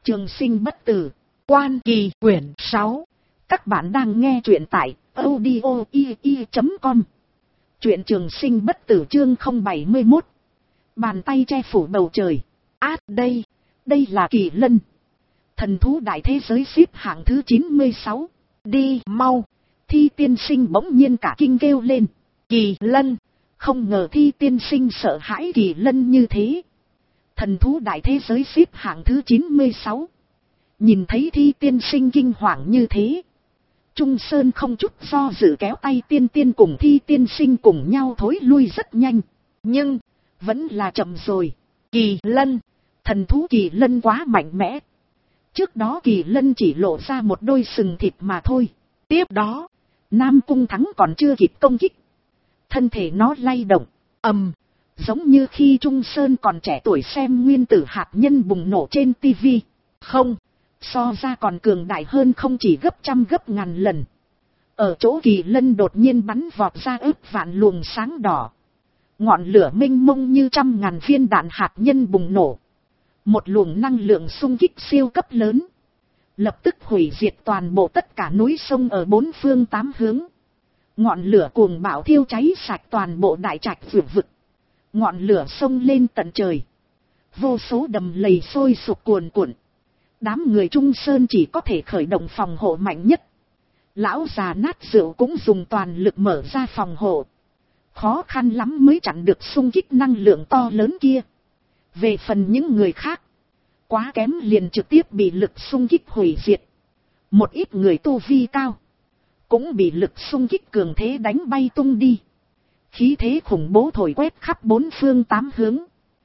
Trường sinh bất tử, Quan Kỳ quyển 6. Các bạn đang nghe truyện tại audio.com. Truyện Trường sinh bất tử chương 071. Bàn tay che phủ bầu trời. Đây là Kỳ Lân. Thần thú đại thế giới xếp hạng thứ 96. Đi mau. Thi tiên sinh bỗng nhiên cả kinh kêu lên. Kỳ Lân. Không ngờ Thi tiên sinh sợ hãi Kỳ Lân như thế. Thần thú đại thế giới xếp hạng thứ 96. Nhìn thấy Thi tiên sinh kinh hoàng như thế, Trung Sơn không chút do dự kéo tay tiên tiên cùng Thi tiên sinh cùng nhau thối lui rất nhanh. Nhưng, vẫn là chậm rồi. Kỳ Lân, thần thú Kỳ Lân quá mạnh mẽ. Trước đó Kỳ Lân chỉ lộ ra một đôi sừng thịt mà thôi. Tiếp đó, Nam Cung Thắng còn chưa kịp công kích. Thân thể nó lay động, giống như khi Trung Sơn còn trẻ tuổi xem nguyên tử hạt nhân bùng nổ trên TV. Không, so ra còn cường đại hơn không chỉ gấp trăm gấp ngàn lần. Ở chỗ Kỳ Lân đột nhiên bắn vọt ra ức vạn luồng sáng đỏ. Ngọn lửa mênh mông như trăm ngàn viên đạn hạt nhân bùng nổ. Một luồng năng lượng xung kích siêu cấp lớn, lập tức hủy diệt toàn bộ tất cả núi sông ở bốn phương tám hướng. Ngọn lửa cuồng bạo thiêu cháy sạch toàn bộ đại trạch vực. Ngọn lửa sông lên tận trời. Vô số đầm lầy sôi sục cuồn cuộn. Đám người Trung Sơn chỉ có thể khởi động phòng hộ mạnh nhất. Lão già nát rượu cũng dùng toàn lực mở ra phòng hộ. Khó khăn lắm mới chặn được xung kích năng lượng to lớn kia. Về phần những người khác, quá kém liền trực tiếp bị lực xung kích hủy diệt. Một ít người tu vi cao, cũng bị lực xung kích cường thế đánh bay tung đi. Khí thế khủng bố thổi quét khắp bốn phương tám hướng.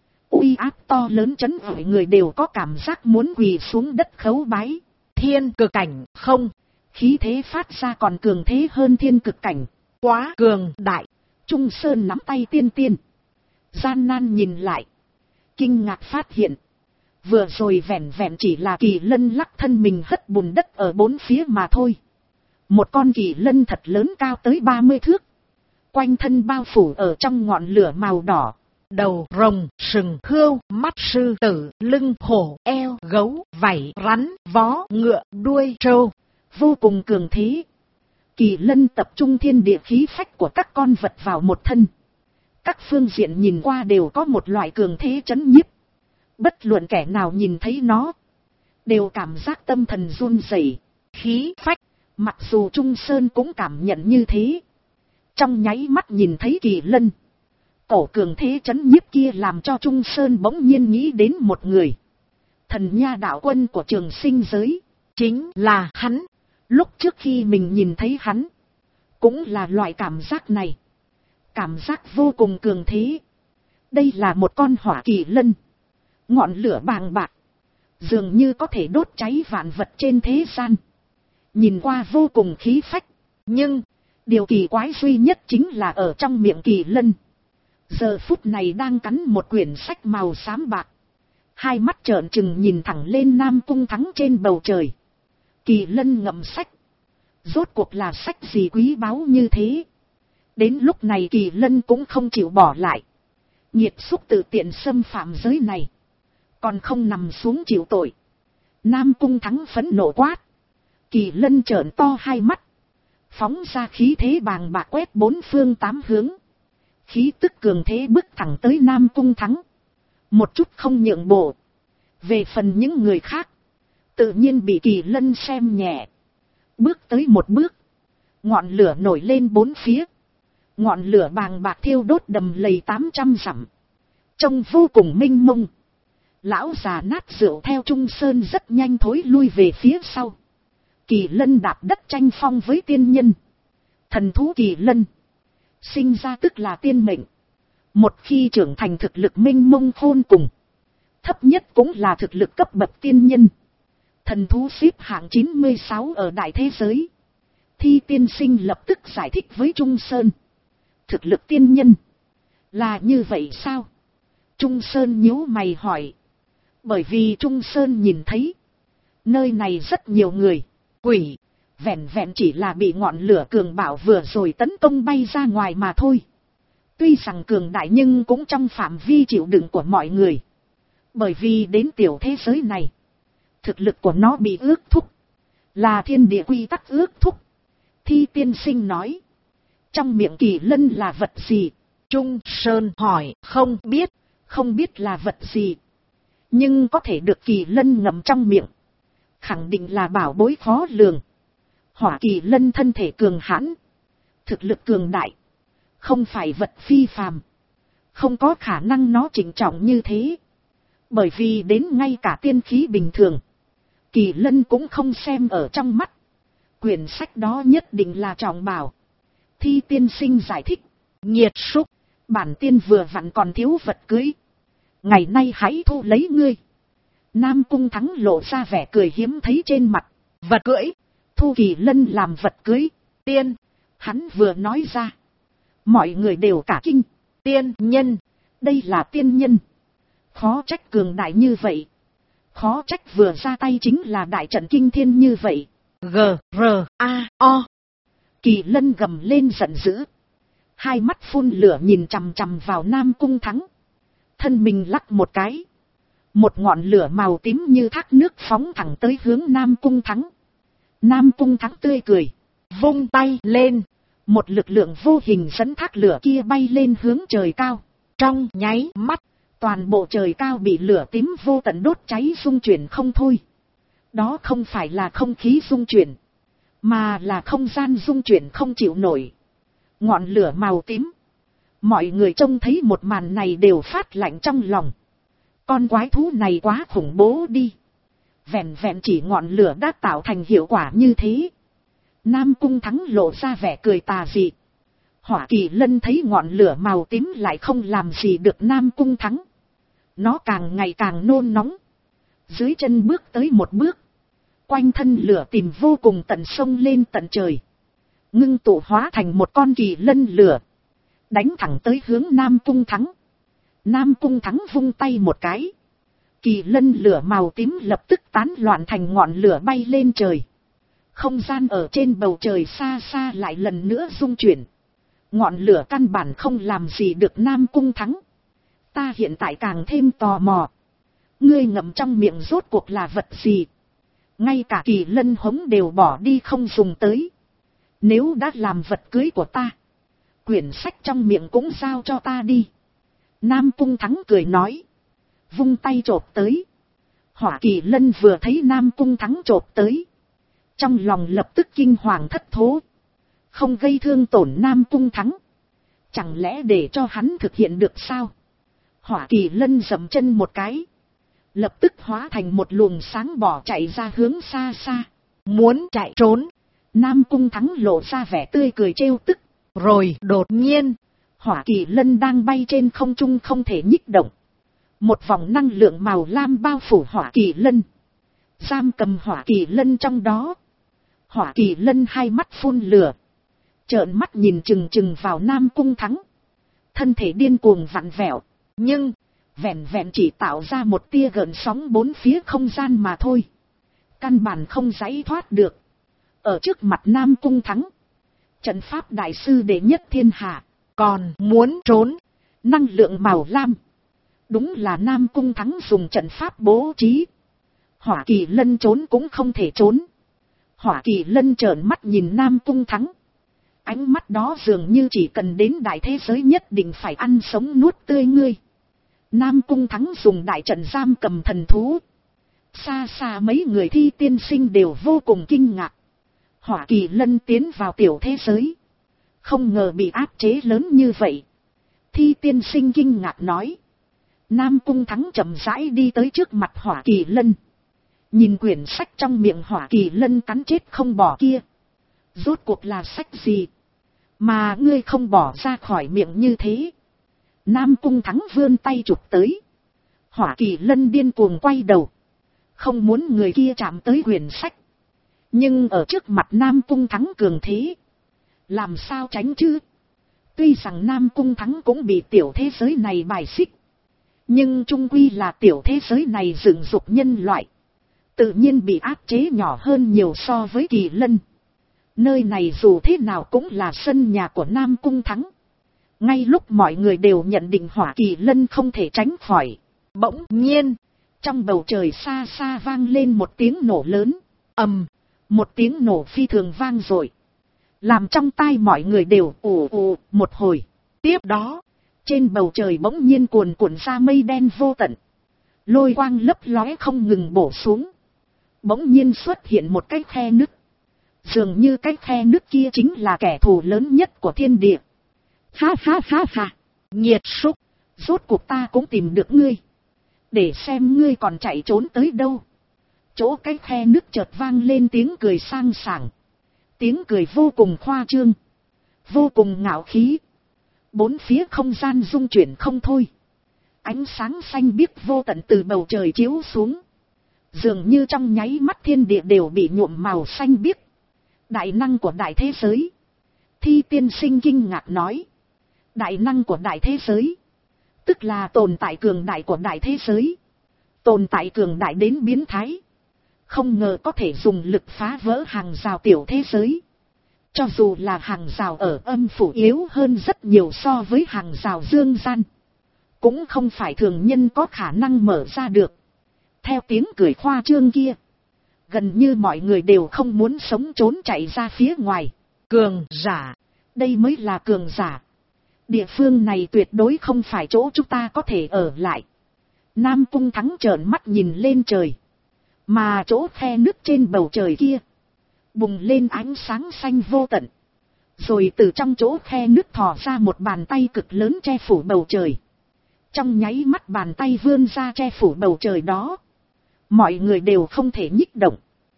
Uy áp to lớn chấn ỏi người đều có cảm giác muốn quỳ xuống đất khấu bái. Thiên cực cảnh không, khí thế phát ra còn cường thế hơn thiên cực cảnh. Quá cường đại. Trung Sơn nắm tay tiên tiên, gian nan nhìn lại, kinh ngạc phát hiện, vừa rồi vẻn vẹn chỉ là Kỳ Lân lắc thân mình hất bùn đất ở bốn phía mà thôi. Một con Kỳ Lân thật lớn cao tới 30 thước, quanh thân bao phủ ở trong ngọn lửa màu đỏ. Đầu rồng, sừng hươu, mắt sư tử, lưng hổ, eo gấu, vảy rắn, vó ngựa, đuôi trâu, vô cùng cường thế. Kỳ Lân tập trung thiên địa khí phách của các con vật vào một thân. Các phương diện nhìn qua đều có một loại cường thế chấn nhiếp. Bất luận kẻ nào nhìn thấy nó, đều cảm giác tâm thần run rẩy, khí phách. Mặc dù Trung Sơn cũng cảm nhận như thế. Trong nháy mắt nhìn thấy Kỳ Lân, cổ cường thế chấn nhiếp kia làm cho Trung Sơn bỗng nhiên nghĩ đến một người. Thần Nha đạo quân của Trường Sinh giới, chính là hắn. Lúc trước khi mình nhìn thấy hắn, cũng là loại cảm giác này. Cảm giác vô cùng cường thế. Đây là một con hỏa Kỳ Lân. Ngọn lửa bàng bạc, dường như có thể đốt cháy vạn vật trên thế gian. Nhìn qua vô cùng khí phách. Nhưng, điều kỳ quái duy nhất chính là ở trong miệng Kỳ Lân. Giờ phút này đang cắn một quyển sách màu xám bạc. Hai mắt trợn trừng nhìn thẳng lên Nam Cung Thắng trên bầu trời. Kỳ Lân ngậm sách. Rốt cuộc là sách gì quý báu như thế? Đến lúc này Kỳ Lân cũng không chịu bỏ lại. Nhiệt xúc tự tiện xâm phạm giới này, còn không nằm xuống chịu tội. Nam Cung Thắng phẫn nộ quát. Kỳ Lân trợn to hai mắt, phóng ra khí thế bàng bạc quét bốn phương tám hướng. Khí tức cường thế bước thẳng tới Nam Cung Thắng, một chút không nhượng bộ. Về phần những người khác, tự nhiên bị Kỳ Lân xem nhẹ. Bước tới một bước, ngọn lửa nổi lên bốn phía. Ngọn lửa bàng bạc thiêu đốt đầm lầy 800 dặm, trông vô cùng mênh mông. Lão già nát rượu theo Trung Sơn rất nhanh thối lui về phía sau. Kỳ Lân đạp đất tranh phong với tiên nhân. Thần thú Kỳ Lân sinh ra tức là tiên mệnh. Một khi trưởng thành thực lực mênh mông khôn cùng, thấp nhất cũng là thực lực cấp bậc tiên nhân. Thần thú xếp hạng 96 ở đại thế giới. Thi tiên sinh lập tức giải thích với Trung Sơn. Thực lực tiên nhân là như vậy sao? Trung Sơn nhíu mày hỏi. Bởi vì Trung Sơn nhìn thấy, nơi này rất nhiều người, quỷ, vẹn vẹn chỉ là bị ngọn lửa cường bạo vừa rồi tấn công bay ra ngoài mà thôi. Tuy rằng cường đại nhưng cũng trong phạm vi chịu đựng của mọi người. Bởi vì đến tiểu thế giới này, Thực lực của nó bị ước thúc. Là thiên địa quy tắc ước thúc. Thi tiên sinh nói. Trong miệng Kỳ Lân là vật gì? Trung Sơn hỏi. Không biết là vật gì. Nhưng có thể được Kỳ Lân ngậm trong miệng. Khẳng định là bảo bối khó lường. Hỏa Kỳ Lân thân thể cường hãn. Thực lực cường đại. Không phải vật phi phàm. Không có khả năng nó chỉnh trọng như thế. Bởi vì đến ngay cả tiên khí bình thường. Kỳ Lân cũng không xem ở trong mắt. Quyển sách đó nhất định là trọng bảo. Thi tiên sinh giải thích. Nghiệt xúc. Bản tiên vừa vặn còn thiếu vật cưới. Ngày nay hãy thu lấy ngươi. Nam Cung Thắng lộ ra vẻ cười hiếm thấy trên mặt. Vật cưới. Thu Kỳ Lân làm vật cưới. Tiên. Hắn vừa nói ra. Mọi người đều cả kinh. Tiên nhân. Đây là tiên nhân. Khó trách cường đại như vậy. Khó trách vừa ra tay chính là đại trận kinh thiên như vậy. G-R-A-O. Kỳ Lân gầm lên giận dữ. Hai mắt phun lửa nhìn chằm chằm vào Nam Cung Thắng. Thân mình lắc một cái. Một ngọn lửa màu tím như thác nước phóng thẳng tới hướng Nam Cung Thắng. Nam Cung Thắng tươi cười. Vung tay lên. Một lực lượng vô hình dẫn thác lửa kia bay lên hướng trời cao. Trong nháy mắt, toàn bộ trời cao bị lửa tím vô tận đốt cháy rung chuyển không thôi. Đó không phải là không khí rung chuyển, mà là không gian rung chuyển không chịu nổi. Ngọn lửa màu tím. Mọi người trông thấy một màn này đều phát lạnh trong lòng. Con quái thú này quá khủng bố đi. Vẹn vẹn chỉ ngọn lửa đã tạo thành hiệu quả như thế. Nam Cung Thắng lộ ra vẻ cười tà dị. Hỏa Kỳ Lân thấy ngọn lửa màu tím lại không làm gì được Nam Cung Thắng. Nó càng ngày càng nôn nóng. Dưới chân bước tới một bước. Quanh thân lửa tìm vô cùng tận sông lên tận trời. Ngưng tụ hóa thành một con Kỳ Lân lửa. Đánh thẳng tới hướng Nam Cung Thắng. Nam Cung Thắng vung tay một cái. Kỳ Lân lửa màu tím lập tức tán loạn thành ngọn lửa bay lên trời. Không gian ở trên bầu trời xa xa lại lần nữa rung chuyển. Ngọn lửa căn bản không làm gì được Nam Cung Thắng. Ta hiện tại càng thêm tò mò. Ngươi ngậm trong miệng rốt cuộc là vật gì? Ngay cả Kỳ Lân hống đều bỏ đi không dùng tới. Nếu đã làm vật cưới của ta, quyển sách trong miệng cũng giao cho ta đi. Nam Cung Thắng cười nói. Vung tay chộp tới. Hỏa Kỳ Lân vừa thấy Nam Cung Thắng chộp tới. Trong lòng lập tức kinh hoàng thất thố. Không gây thương tổn Nam Cung Thắng. Chẳng lẽ để cho hắn thực hiện được sao? Hỏa Kỳ Lân dậm chân một cái. Lập tức hóa thành một luồng sáng bỏ chạy ra hướng xa xa. Muốn chạy trốn. Nam Cung Thắng lộ ra vẻ tươi cười trêu tức. Rồi đột nhiên, Hỏa Kỳ Lân đang bay trên không trung không thể nhích động. Một vòng năng lượng màu lam bao phủ Hỏa Kỳ Lân. Giam cầm Hỏa Kỳ Lân trong đó. Hỏa Kỳ Lân hai mắt phun lửa. Trợn mắt nhìn chừng chừng vào Nam Cung Thắng. Thân thể điên cuồng vặn vẹo. Nhưng, vẹn vẹn chỉ tạo ra một tia gợn sóng bốn phía không gian mà thôi. Căn bản không giãy thoát được. Ở trước mặt Nam Cung Thắng. Trận pháp đại sư đệ nhất thiên hạ. Còn muốn trốn. Năng lượng màu lam. Đúng là Nam Cung Thắng dùng trận pháp bố trí. Hỏa Kỳ Lân trốn cũng không thể trốn. Hỏa Kỳ Lân trợn mắt nhìn Nam Cung Thắng. Ánh mắt đó dường như chỉ cần đến đại thế giới nhất định phải ăn sống nuốt tươi ngươi. Nam Cung Thắng dùng đại trận giam cầm thần thú. Xa xa mấy người thi tiên sinh đều vô cùng kinh ngạc. Hỏa Kỳ Lân tiến vào tiểu thế giới. Không ngờ bị áp chế lớn như vậy. Thi tiên sinh kinh ngạc nói. Nam Cung Thắng chậm rãi đi tới trước mặt Hỏa Kỳ Lân. Nhìn quyển sách trong miệng Hỏa Kỳ Lân cắn chết không bỏ kia. Rốt cuộc là sách gì? Mà ngươi không bỏ ra khỏi miệng như thế. Nam Cung Thắng vươn tay chụp tới. Hỏa Kỳ Lân điên cuồng quay đầu. Không muốn người kia chạm tới quyển sách. Nhưng ở trước mặt Nam Cung Thắng cường thế. Làm sao tránh chứ? Tuy rằng Nam Cung Thắng cũng bị tiểu thế giới này bài xích. Nhưng chung quy là tiểu thế giới này dựng dục nhân loại. Tự nhiên bị áp chế nhỏ hơn nhiều so với Kỳ Lân. Nơi này dù thế nào cũng là sân nhà của Nam Cung Thắng. Ngay lúc mọi người đều nhận định Hỏa Kỳ Lân không thể tránh khỏi. Bỗng nhiên, Trong bầu trời xa xa vang lên một tiếng nổ lớn, ầm, một tiếng nổ phi thường vang dội, làm trong tai mọi người đều ù ù một hồi. Tiếp đó, trên bầu trời bỗng nhiên cuồn cuộn ra mây đen vô tận, lôi quang lấp lóe không ngừng bổ xuống. Bỗng nhiên xuất hiện một cái khe nứt, dường như cái khe nứt kia chính là kẻ thù lớn nhất của thiên địa. Ha ha ha ha, nhiệt súc, rốt cuộc ta cũng tìm được ngươi, để xem ngươi còn chạy trốn tới đâu. Chỗ cái khe nứt chợt vang lên tiếng cười sang sảng, tiếng cười vô cùng khoa trương, vô cùng ngạo khí. Bốn phía không gian rung chuyển không thôi, ánh sáng xanh biếc vô tận từ bầu trời chiếu xuống, dường như trong nháy mắt thiên địa đều bị nhuộm màu xanh biếc. Đại năng của đại thế giới, Thi tiên sinh kinh ngạc nói. Đại năng của đại thế giới, tức là tồn tại cường đại của đại thế giới, tồn tại cường đại đến biến thái, không ngờ có thể dùng lực phá vỡ hàng rào tiểu thế giới. Cho dù là hàng rào ở âm phủ yếu hơn rất nhiều so với hàng rào dương gian, cũng không phải thường nhân có khả năng mở ra được. Theo tiếng cười khoa trương kia, gần như mọi người đều không muốn sống trốn chạy ra phía ngoài. Cường giả, đây mới là cường giả. Địa phương này tuyệt đối không phải chỗ chúng ta có thể ở lại. Nam Cung Thắng trợn mắt nhìn lên trời, mà chỗ khe nứt trên bầu trời kia bùng lên ánh sáng xanh vô tận, rồi từ trong chỗ khe nứt thò ra một bàn tay cực lớn che phủ bầu trời. Trong nháy mắt bàn tay vươn ra che phủ bầu trời đó, mọi người đều không thể nhích động.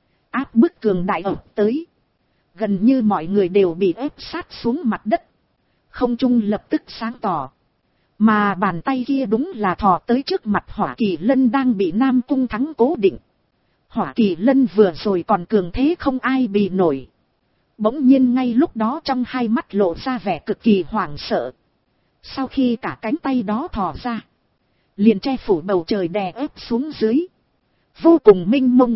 Áp bức cường đại ập tới, gần như mọi người đều bị ép sát xuống mặt đất. Không trung lập tức sáng tỏ, mà bàn tay kia đúng là thò tới trước mặt Hỏa Kỳ Lân đang bị Nam Cung Thắng cố định. Hỏa Kỳ Lân vừa rồi còn cường thế không ai bì nổi, bỗng nhiên ngay lúc đó trong hai mắt lộ ra vẻ cực kỳ hoảng sợ. Sau khi cả cánh tay đó thò ra, liền che phủ bầu trời đè ép xuống dưới, vô cùng mênh mông.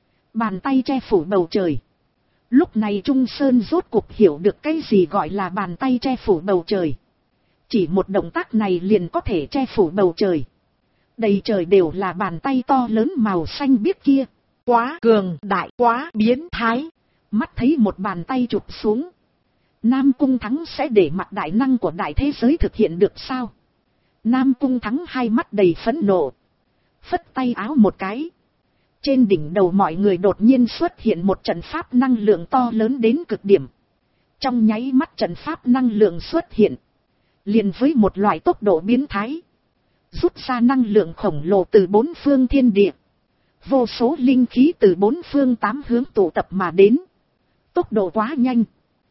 Bàn tay che phủ bầu trời. Lúc này Trung Sơn rốt cuộc hiểu được cái gì gọi là bàn tay che phủ bầu trời. Chỉ một động tác này liền có thể che phủ bầu trời. Đầy trời đều là bàn tay to lớn màu xanh biếc kia. Quá cường đại, quá biến thái. Mắt thấy một bàn tay chụp xuống, Nam Cung Thắng sẽ để mặt đại năng của đại thế giới thực hiện được sao? Nam Cung Thắng hai mắt đầy phẫn nộ, phất tay áo một cái. Trên đỉnh đầu mọi người đột nhiên xuất hiện một trận pháp năng lượng to lớn đến cực điểm. Trong nháy mắt trận pháp năng lượng xuất hiện, liền với một loại tốc độ biến thái, rút ra năng lượng khổng lồ từ bốn phương thiên địa. Vô số linh khí từ bốn phương tám hướng tụ tập mà đến. Tốc độ quá nhanh.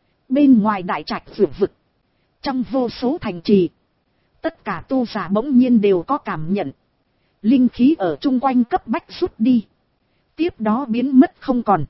Bên ngoài đại trạch vượt vực, trong vô số thành trì, tất cả tu giả bỗng nhiên đều có cảm nhận. Linh khí ở chung quanh cấp bách rút đi, tiếp đó biến mất không còn.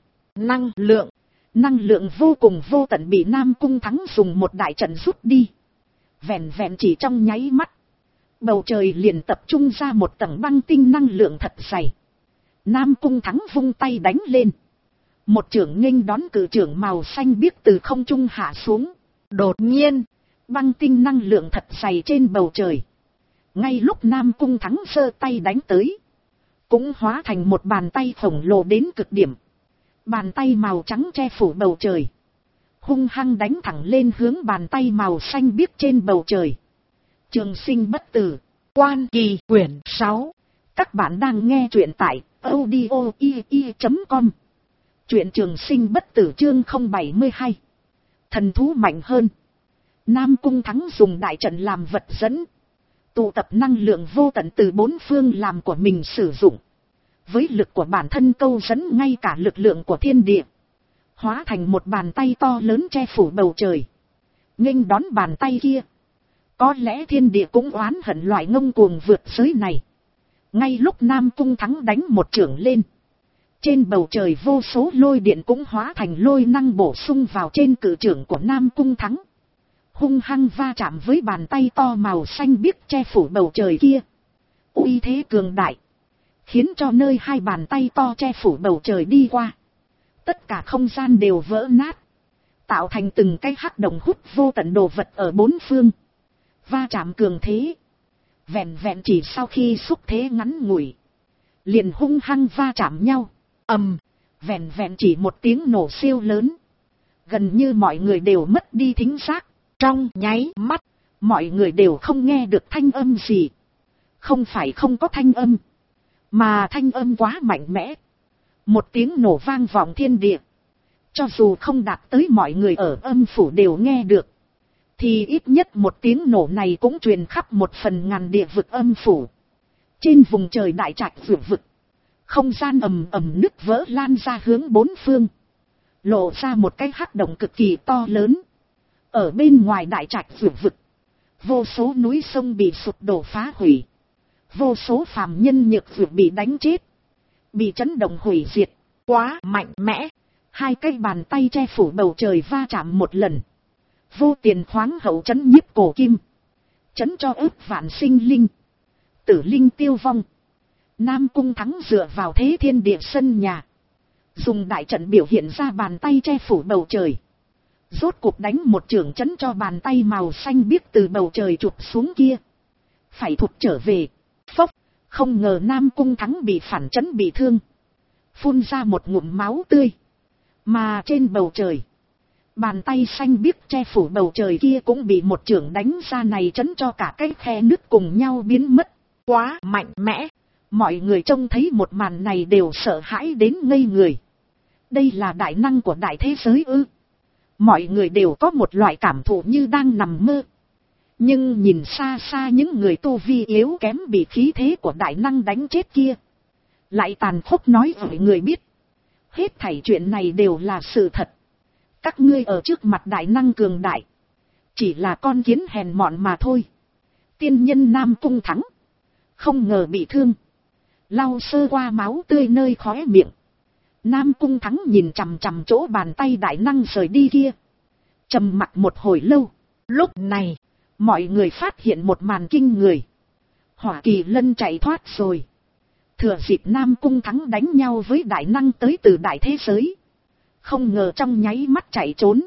Năng lượng vô cùng vô tận bị Nam Cung Thắng dùng một đại trận rút đi. Vẹn vẹn chỉ trong nháy mắt, bầu trời liền tập trung ra một tầng băng tinh năng lượng thật dày. Nam Cung Thắng vung tay đánh lên, một chưởng nghênh đón cự chưởng màu xanh biếc từ không trung hạ xuống. Đột nhiên, băng tinh năng lượng thật dày trên bầu trời, ngay lúc Nam Cung Thắng giơ tay đánh tới, cũng hóa thành một bàn tay khổng lồ đến cực điểm. Bàn tay màu trắng che phủ bầu trời, hung hăng đánh thẳng lên hướng bàn tay màu xanh biếc trên bầu trời. Trường sinh bất tử, Quan Kỳ quyển 6. Các bạn đang nghe truyện tại audio.com. Truyện Trường Sinh bất tử chương 072. Thần thú mạnh hơn. Nam Cung Thắng dùng đại trận làm vật dẫn, tụ tập năng lượng vô tận từ bốn phương làm của mình sử dụng. Với lực của bản thân câu dẫn ngay cả lực lượng của thiên địa, hóa thành một bàn tay to lớn che phủ bầu trời, nghênh đón bàn tay kia. Có lẽ thiên địa cũng oán hận loại ngông cuồng vượt giới này. Ngay lúc Nam Cung Thắng đánh một chưởng lên, trên bầu trời vô số lôi điện cũng hóa thành lôi năng bổ sung vào trên cự chưởng của Nam Cung Thắng, hung hăng va chạm với bàn tay to màu xanh biếc che phủ bầu trời kia. Uy thế cường đại, khiến cho nơi hai bàn tay to che phủ bầu trời đi qua, tất cả không gian đều vỡ nát, tạo thành từng cái hắc động hút vô tận đồ vật ở bốn phương. Va chạm cường thế, vẹn vẹn chỉ sau khi xúc thế ngắn ngủi, liền hung hăng va chạm nhau. Ầm, vẹn vẹn chỉ một tiếng nổ siêu lớn. Gần như mọi người đều mất đi thính giác. Trong nháy mắt, mọi người đều không nghe được thanh âm gì. Không phải không có thanh âm, mà thanh âm quá mạnh mẽ. Một tiếng nổ vang vọng thiên địa. Cho dù không đạt tới mọi người ở âm phủ đều nghe được, thì ít nhất một tiếng nổ này cũng truyền khắp một phần ngàn địa vực âm phủ. Trên vùng trời đại trạch vực, không gian ầm ầm nứt vỡ lan ra hướng bốn phương, lộ ra một cái hắc động cực kỳ to lớn. Ở bên ngoài đại trạch vực, vô số núi sông bị sụp đổ phá hủy, vô số phàm nhân nhược vực bị đánh chết, bị chấn động hủy diệt. Quá mạnh mẽ. Hai cái bàn tay che phủ bầu trời va chạm một lần. Vô tiền khoáng hậu chấn nhiếp cổ kim, chấn cho ức vạn sinh linh, tử linh tiêu vong. Nam Cung Thắng dựa vào thế thiên địa sân nhà, dùng đại trận biểu hiện ra bàn tay che phủ bầu trời. Rốt cuộc đánh một chưởng chấn cho bàn tay màu xanh biếc từ bầu trời chụp xuống kia phải thụt trở về. Phốc, không ngờ Nam Cung Thắng bị phản chấn bị thương, phun ra một ngụm máu tươi. Mà trên bầu trời, bàn tay xanh biếc che phủ bầu trời kia cũng bị một chưởng đánh ra này chấn cho cả cái khe nứt cùng nhau biến mất. Quá mạnh mẽ. Mọi người trông thấy một màn này đều sợ hãi đến ngây người. Đây là đại năng của đại thế giới ư? Mọi người đều có một loại cảm thụ như đang nằm mơ. Nhưng nhìn xa xa những người tu vi yếu kém bị khí thế của đại năng đánh chết kia, lại tàn khốc nói với người biết, hết thảy chuyện này đều là sự thật. Các ngươi ở trước mặt đại năng cường đại, chỉ là con kiến hèn mọn mà thôi. Tiên nhân Nam Cung Thắng không ngờ bị thương, lau sơ qua máu tươi nơi khóe miệng. Nam Cung Thắng nhìn chằm chằm chỗ bàn tay đại năng rời đi kia, trầm mặc một hồi lâu. Lúc này, mọi người phát hiện một màn kinh người. Hỏa Kỳ Lân chạy thoát rồi. Thừa dịp Nam Cung Thắng đánh nhau với đại năng tới từ đại thế giới, không ngờ trong nháy mắt chạy trốn.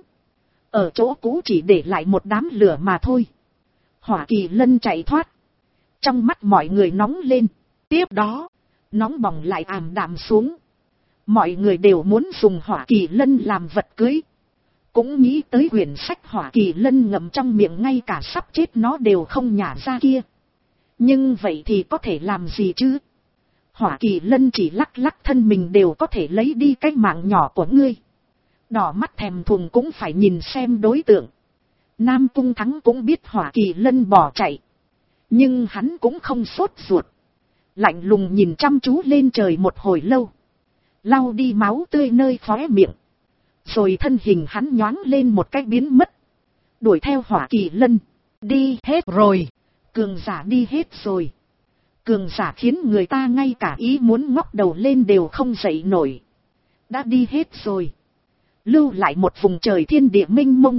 Ở chỗ cũ chỉ để lại một đám lửa mà thôi. Hỏa Kỳ Lân chạy thoát. Trong mắt mọi người nóng lên. Tiếp đó, nóng bỏng lại ảm đạm xuống. Mọi người đều muốn dùng Hỏa Kỳ Lân làm vật cưới. Cũng nghĩ tới quyển sách Hỏa Kỳ Lân ngậm trong miệng ngay cả sắp chết nó đều không nhả ra kia. Nhưng vậy thì có thể làm gì chứ? Hỏa Kỳ Lân chỉ lắc lắc thân mình đều có thể lấy đi cái mạng nhỏ của ngươi. Đỏ mắt thèm thuồng cũng phải nhìn xem đối tượng. Nam Cung Thắng cũng biết Hỏa Kỳ Lân bỏ chạy, nhưng hắn cũng không sốt ruột. Lạnh lùng nhìn chăm chú lên trời một hồi lâu, lau đi máu tươi nơi khóe miệng. Rồi thân hình hắn nhoáng lên một cái biến mất, đuổi theo Hỏa Kỳ Lân. Đi hết rồi. Cường giả đi hết rồi. Cường giả khiến người ta ngay cả ý muốn ngóc đầu lên đều không dậy nổi. Đã đi hết rồi. Lưu lại một vùng trời thiên địa mênh mông,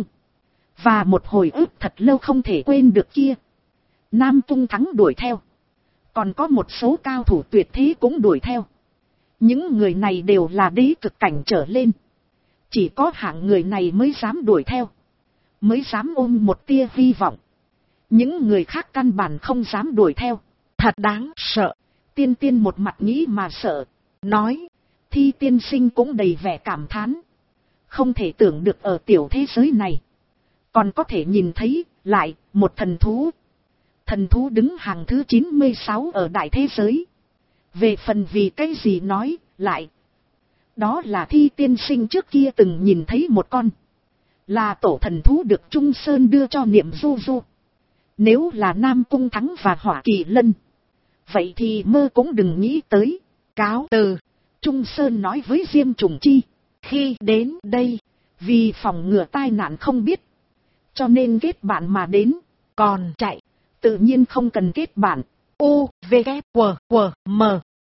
và một hồi ức thật lâu không thể quên được kia. Nam Cung Thắng đuổi theo. Còn có một số cao thủ tuyệt thế cũng đuổi theo. Những người này đều là đế cực cảnh trở lên. Chỉ có hạng người này mới dám đuổi theo, mới dám ôm một tia hy vọng. Những người khác căn bản không dám đuổi theo. Thật đáng sợ. Tiên Tiên một mặt nghĩ mà sợ, nói. Thi tiên sinh cũng đầy vẻ cảm thán. Không thể tưởng được ở tiểu thế giới này còn có thể nhìn thấy lại một thần thú. Thần thú đứng hàng thứ 96 ở đại thế giới. Về phần vì cái gì nói lại, đó là Thi tiên sinh trước kia từng nhìn thấy một con, là tổ thần thú được Trung Sơn đưa cho Niệm Du Du. Nếu là Nam Cung Thắng và Hỏa Kỳ Lân, vậy thì mơ cũng đừng nghĩ tới. Cáo từ. Trung Sơn nói với Diêm Trùng Chi. Khi đến đây, vì phòng ngừa tai nạn không biết, cho nên kết bạn mà đến. Còn chạy, tự nhiên không cần kết bạn. U, V, K, W, W, M.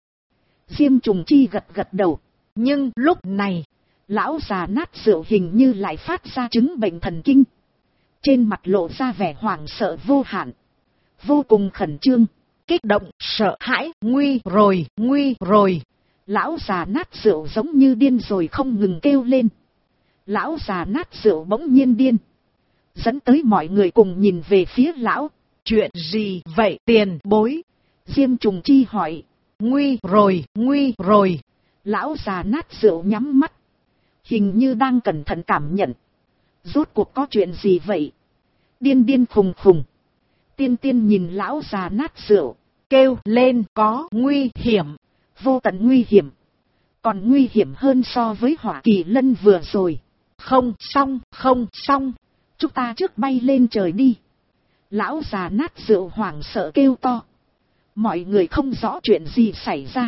Diêm Trùng Chi gật gật đầu. Nhưng lúc này, lão già nát rượu hình như lại phát ra chứng bệnh thần kinh. Trên mặt lộ ra vẻ hoảng sợ vô hạn, vô cùng khẩn trương, kích động, sợ hãi. Nguy rồi, nguy rồi. Lão già nát rượu giống như điên rồi không ngừng kêu lên. Lão già nát rượu bỗng nhiên điên, dẫn tới mọi người cùng nhìn về phía lão. Chuyện gì vậy tiền bối? Diêm Trùng Chi hỏi. nguy rồi. Lão già nát rượu nhắm mắt. Hình như đang cẩn thận cảm nhận. Rốt cuộc có chuyện gì vậy? Điên điên khùng khùng. Tiên tiên nhìn lão già nát rượu. Kêu lên có nguy hiểm. Vô tận nguy hiểm. Còn nguy hiểm hơn so với Hỏa Kỳ Lân vừa rồi. Không xong. Chúng ta trước bay lên trời đi. Lão già nát rượu hoảng sợ kêu to. Mọi người không rõ chuyện gì xảy ra.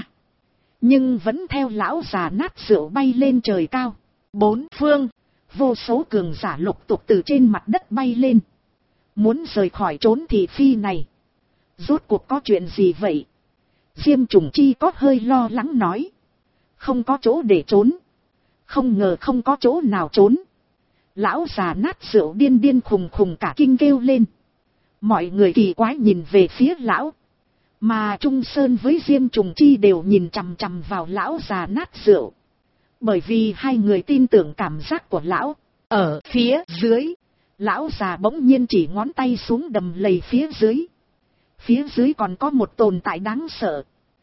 Nhưng vẫn theo lão già nát rượu bay lên trời cao. Bốn phương, vô số cường giả lục tục từ trên mặt đất bay lên. Muốn rời khỏi trốn thị phi này. Rốt cuộc có chuyện gì vậy? Diêm Trùng Chi có hơi lo lắng nói. Không có chỗ để trốn. Không ngờ không có chỗ nào trốn. Lão già nát rượu điên điên khùng khùng cả kinh kêu lên. Mọi người kỳ quái nhìn về phía lão. Mà Trung Sơn với Diêm Trùng Chi đều nhìn chằm chằm vào lão già nát rượu. Bởi vì hai người tin tưởng cảm giác của lão. Ở phía dưới, lão già bỗng nhiên chỉ ngón tay xuống đầm lầy phía dưới. Phía dưới còn có một tồn tại đáng sợ.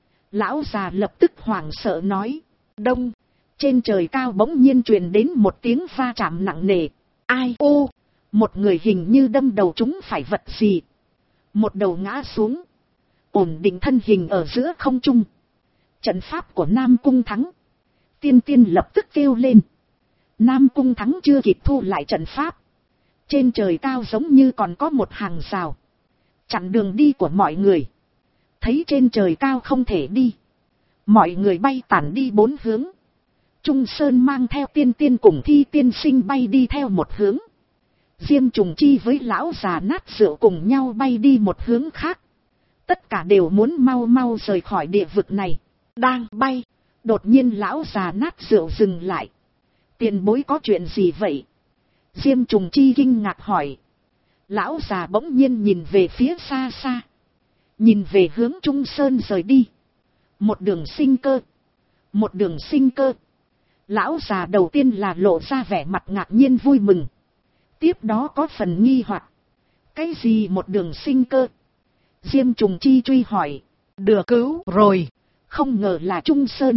Lão già lập tức hoảng sợ nói. Đông, trên trời cao bỗng nhiên truyền đến một tiếng va chạm nặng nề. Ai ô, một người hình như đâm đầu chúng phải vật gì. Một đầu ngã xuống. Ổn định thân hình ở giữa không trung. Trận pháp của Nam Cung Thắng. Tiên tiên lập tức kêu lên. Nam Cung Thắng chưa kịp thu lại trận pháp. Trên trời cao giống như còn có một hàng rào. Chặn đường đi của mọi người. Thấy trên trời cao không thể đi. Mọi người bay tản đi bốn hướng. Trung Sơn mang theo tiên tiên cùng Thi tiên sinh bay đi theo một hướng. Diêm Trùng Chi với lão già nát rượu cùng nhau bay đi một hướng khác. Tất cả đều muốn mau mau rời khỏi địa vực này. Đang bay. Đột nhiên lão già nát rượu dừng lại. Tiền bối có chuyện gì vậy? Diêm Trùng Chi kinh ngạc hỏi. Lão già bỗng nhiên nhìn về phía xa xa. Nhìn về hướng Trung Sơn rời đi. Một đường sinh cơ. Một đường sinh cơ. Lão già đầu tiên là lộ ra vẻ mặt ngạc nhiên vui mừng. Tiếp đó có phần nghi hoặc. Cái gì một đường sinh cơ? Diêm Trùng Chi truy hỏi. Được cứu rồi. Không ngờ là Trung Sơn.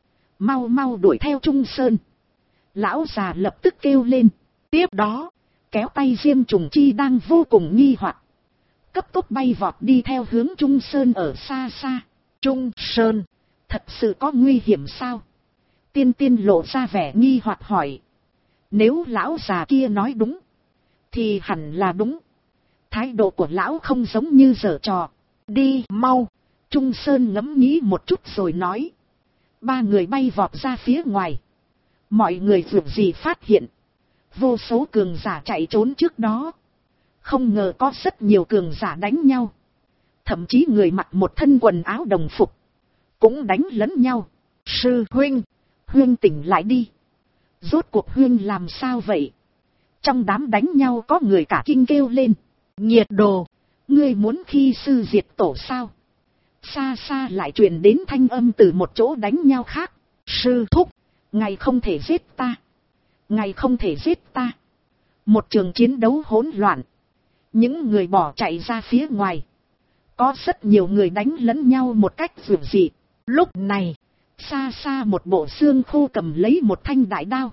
Mau mau đuổi theo Trung Sơn. Lão già lập tức kêu lên. Tiếp đó, kéo tay Diêm Trùng Chi đang vô cùng nghi hoặc. Cấp tốc bay vọt đi theo hướng Trung Sơn ở xa xa. Trung Sơn, thật sự có nguy hiểm sao? Tiên tiên lộ ra vẻ nghi hoặc hỏi. Nếu lão già kia nói đúng, thì hẳn là đúng. Thái độ của lão không giống như giở trò. Đi mau. Trung Sơn ngẫm nghĩ một chút rồi nói. Ba người bay vọt ra phía ngoài. Mọi người dù gì phát hiện. Vô số cường giả chạy trốn trước đó. Không ngờ có rất nhiều cường giả đánh nhau. Thậm chí người mặc một thân quần áo đồng phục. Cũng đánh lẫn nhau. Sư huynh. Huynh tỉnh lại đi. Rốt cuộc huynh làm sao vậy? Trong đám đánh nhau có người cả kinh kêu lên. Nhiệt đồ. Ngươi muốn khi sư diệt tổ sao? Xa xa lại truyền đến thanh âm từ một chỗ đánh nhau khác. Sư thúc. Ngài không thể giết ta. Ngài không thể giết ta. Một trường chiến đấu hỗn loạn. Những người bỏ chạy ra phía ngoài. Có rất nhiều người đánh lẫn nhau một cách dữ dị. Lúc này, xa xa một bộ xương khô cầm lấy một thanh đại đao.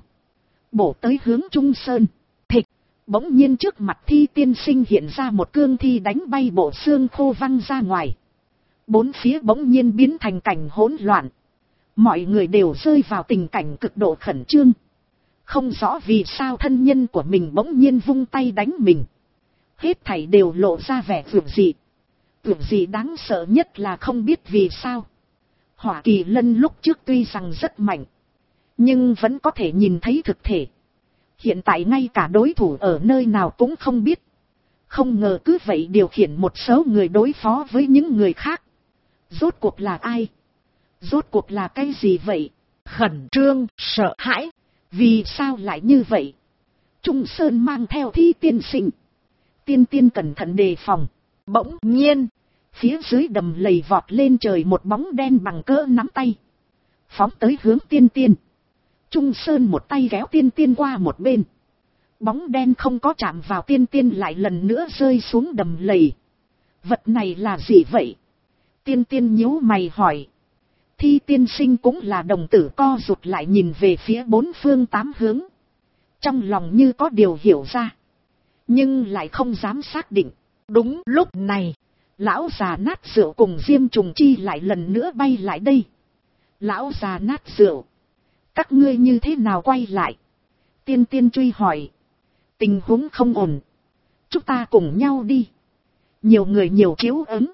Bổ tới hướng Trung Sơn. Thịch, bỗng nhiên trước mặt Thi tiên sinh hiện ra một cương thi đánh bay bộ xương khô văng ra ngoài. Bốn phía bỗng nhiên biến thành cảnh hỗn loạn. Mọi người đều rơi vào tình cảnh cực độ khẩn trương. Không rõ vì sao thân nhân của mình bỗng nhiên vung tay đánh mình. Hết thảy đều lộ ra vẻ vượt dị. Vượt dị đáng sợ nhất là không biết vì sao. Hỏa Kỳ Lân lúc trước tuy rằng rất mạnh. Nhưng vẫn có thể nhìn thấy thực thể. Hiện tại ngay cả đối thủ ở nơi nào cũng không biết. Không ngờ cứ vậy điều khiển một số người đối phó với những người khác. Rốt cuộc là ai? Rốt cuộc là cái gì vậy? Khẩn trương, sợ hãi. Vì sao lại như vậy? Trung Sơn mang theo Thi tiên sinh. Tiên tiên cẩn thận đề phòng. Bỗng nhiên, phía dưới đầm lầy vọt lên trời một bóng đen bằng cỡ nắm tay. Phóng tới hướng tiên tiên. Trung Sơn một tay kéo tiên tiên qua một bên. Bóng đen không có chạm vào tiên tiên lại lần nữa rơi xuống đầm lầy. Vật này là gì vậy? Tiên tiên nhíu mày hỏi. Thi tiên sinh cũng là đồng tử co rụt lại nhìn về phía bốn phương tám hướng. Trong lòng như có điều hiểu ra. Nhưng lại không dám xác định. Đúng lúc này, lão già nát rượu cùng Diêm Trùng Chi lại lần nữa bay lại đây. Lão già nát rượu, các ngươi như thế nào quay lại? Tiên tiên truy hỏi. Tình huống không ổn. Chúng ta cùng nhau đi. Nhiều người nhiều chiếu ứng.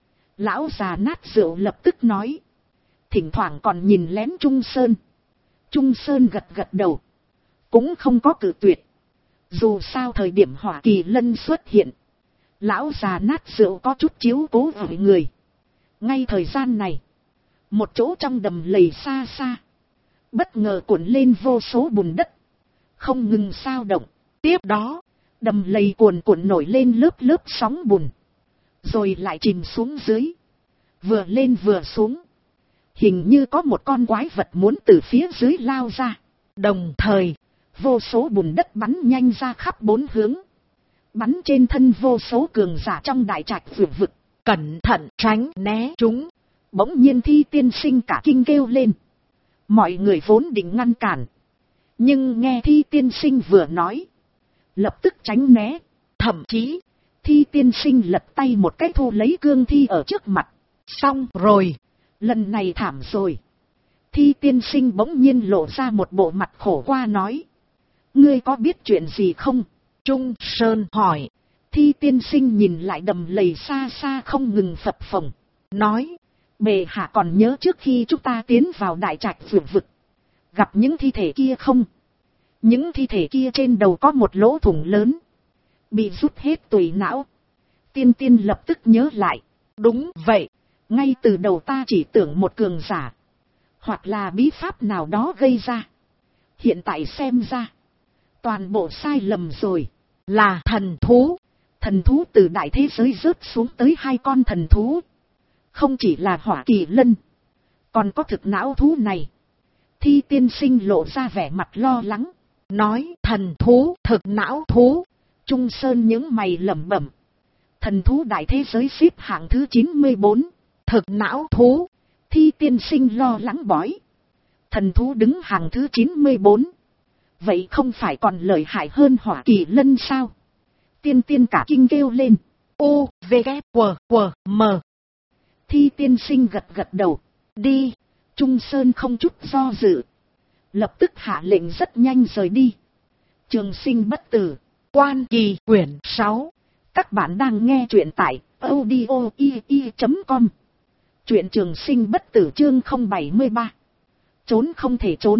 Lão già nát rượu lập tức nói. Thỉnh thoảng còn nhìn lén Trung Sơn. Trung Sơn gật gật đầu. Cũng không có cự tuyệt. Dù sao thời điểm Hỏa Kỳ Lân xuất hiện, lão già nát rượu có chút chiếu cố với người. Ngay thời gian này, một chỗ trong đầm lầy xa xa, bất ngờ cuộn lên vô số bùn đất, không ngừng sao động. Tiếp đó, đầm lầy cuồn cuộn nổi lên lớp lớp sóng bùn, rồi lại chìm xuống dưới, vừa lên vừa xuống. Hình như có một con quái vật muốn từ phía dưới lao ra. Đồng thời, vô số bùn đất bắn nhanh ra khắp bốn hướng, bắn trên thân vô số cường giả trong đại trạch vượt vực. Cẩn thận tránh né chúng. Bỗng nhiên Thi tiên sinh cả kinh kêu lên. Mọi người vốn định ngăn cản, nhưng nghe Thi tiên sinh vừa nói, lập tức tránh né. Thậm chí, Thi tiên sinh lật tay một cái thu lấy cương thi ở trước mặt. Xong rồi, lần này thảm rồi. Thi tiên sinh bỗng nhiên lộ ra một bộ mặt khổ qua nói. Ngươi có biết chuyện gì không? Trung Sơn hỏi. Thi tiên sinh nhìn lại đầm lầy xa xa không ngừng phập phồng, nói. Bệ hạ còn nhớ trước khi chúng ta tiến vào đại trạch vượt vực, gặp những thi thể kia không? Những thi thể kia trên đầu có một lỗ thủng lớn, bị rút hết tủy não. Tiên tiên lập tức nhớ lại. Đúng vậy, ngay từ đầu ta chỉ tưởng một cường giả, hoặc là bí pháp nào đó gây ra. Hiện tại xem ra, toàn bộ sai lầm rồi. Là thần thú. Thần thú từ đại thế giới rớt xuống tới 2 con thần thú. Không chỉ là Hỏa Kỳ Lân, còn có thực não thú này. Thi tiên sinh lộ ra vẻ mặt lo lắng, nói. Thần thú, thực não thú. Trung Sơn những mày lẩm bẩm. Thần thú đại thế giới xếp hạng thứ 94. Thực não thú. Thi tiên sinh lo lắng bói. Thần thú đứng hàng thứ 94. Vậy không phải còn lợi hại hơn Hỏa Kỳ Lân sao? Tiên tiên cả kinh kêu lên. U, V, K, W, W, M. Thi tiên sinh gật gật đầu. Đi. Trung Sơn không chút do dự, lập tức hạ lệnh rất nhanh rời đi. Trường Sinh bất tử. Quan Kỳ quyển 6. Các bạn đang nghe truyện tại audio.ie.com. Truyện Trường Sinh bất tử chương 073. Trốn không thể trốn.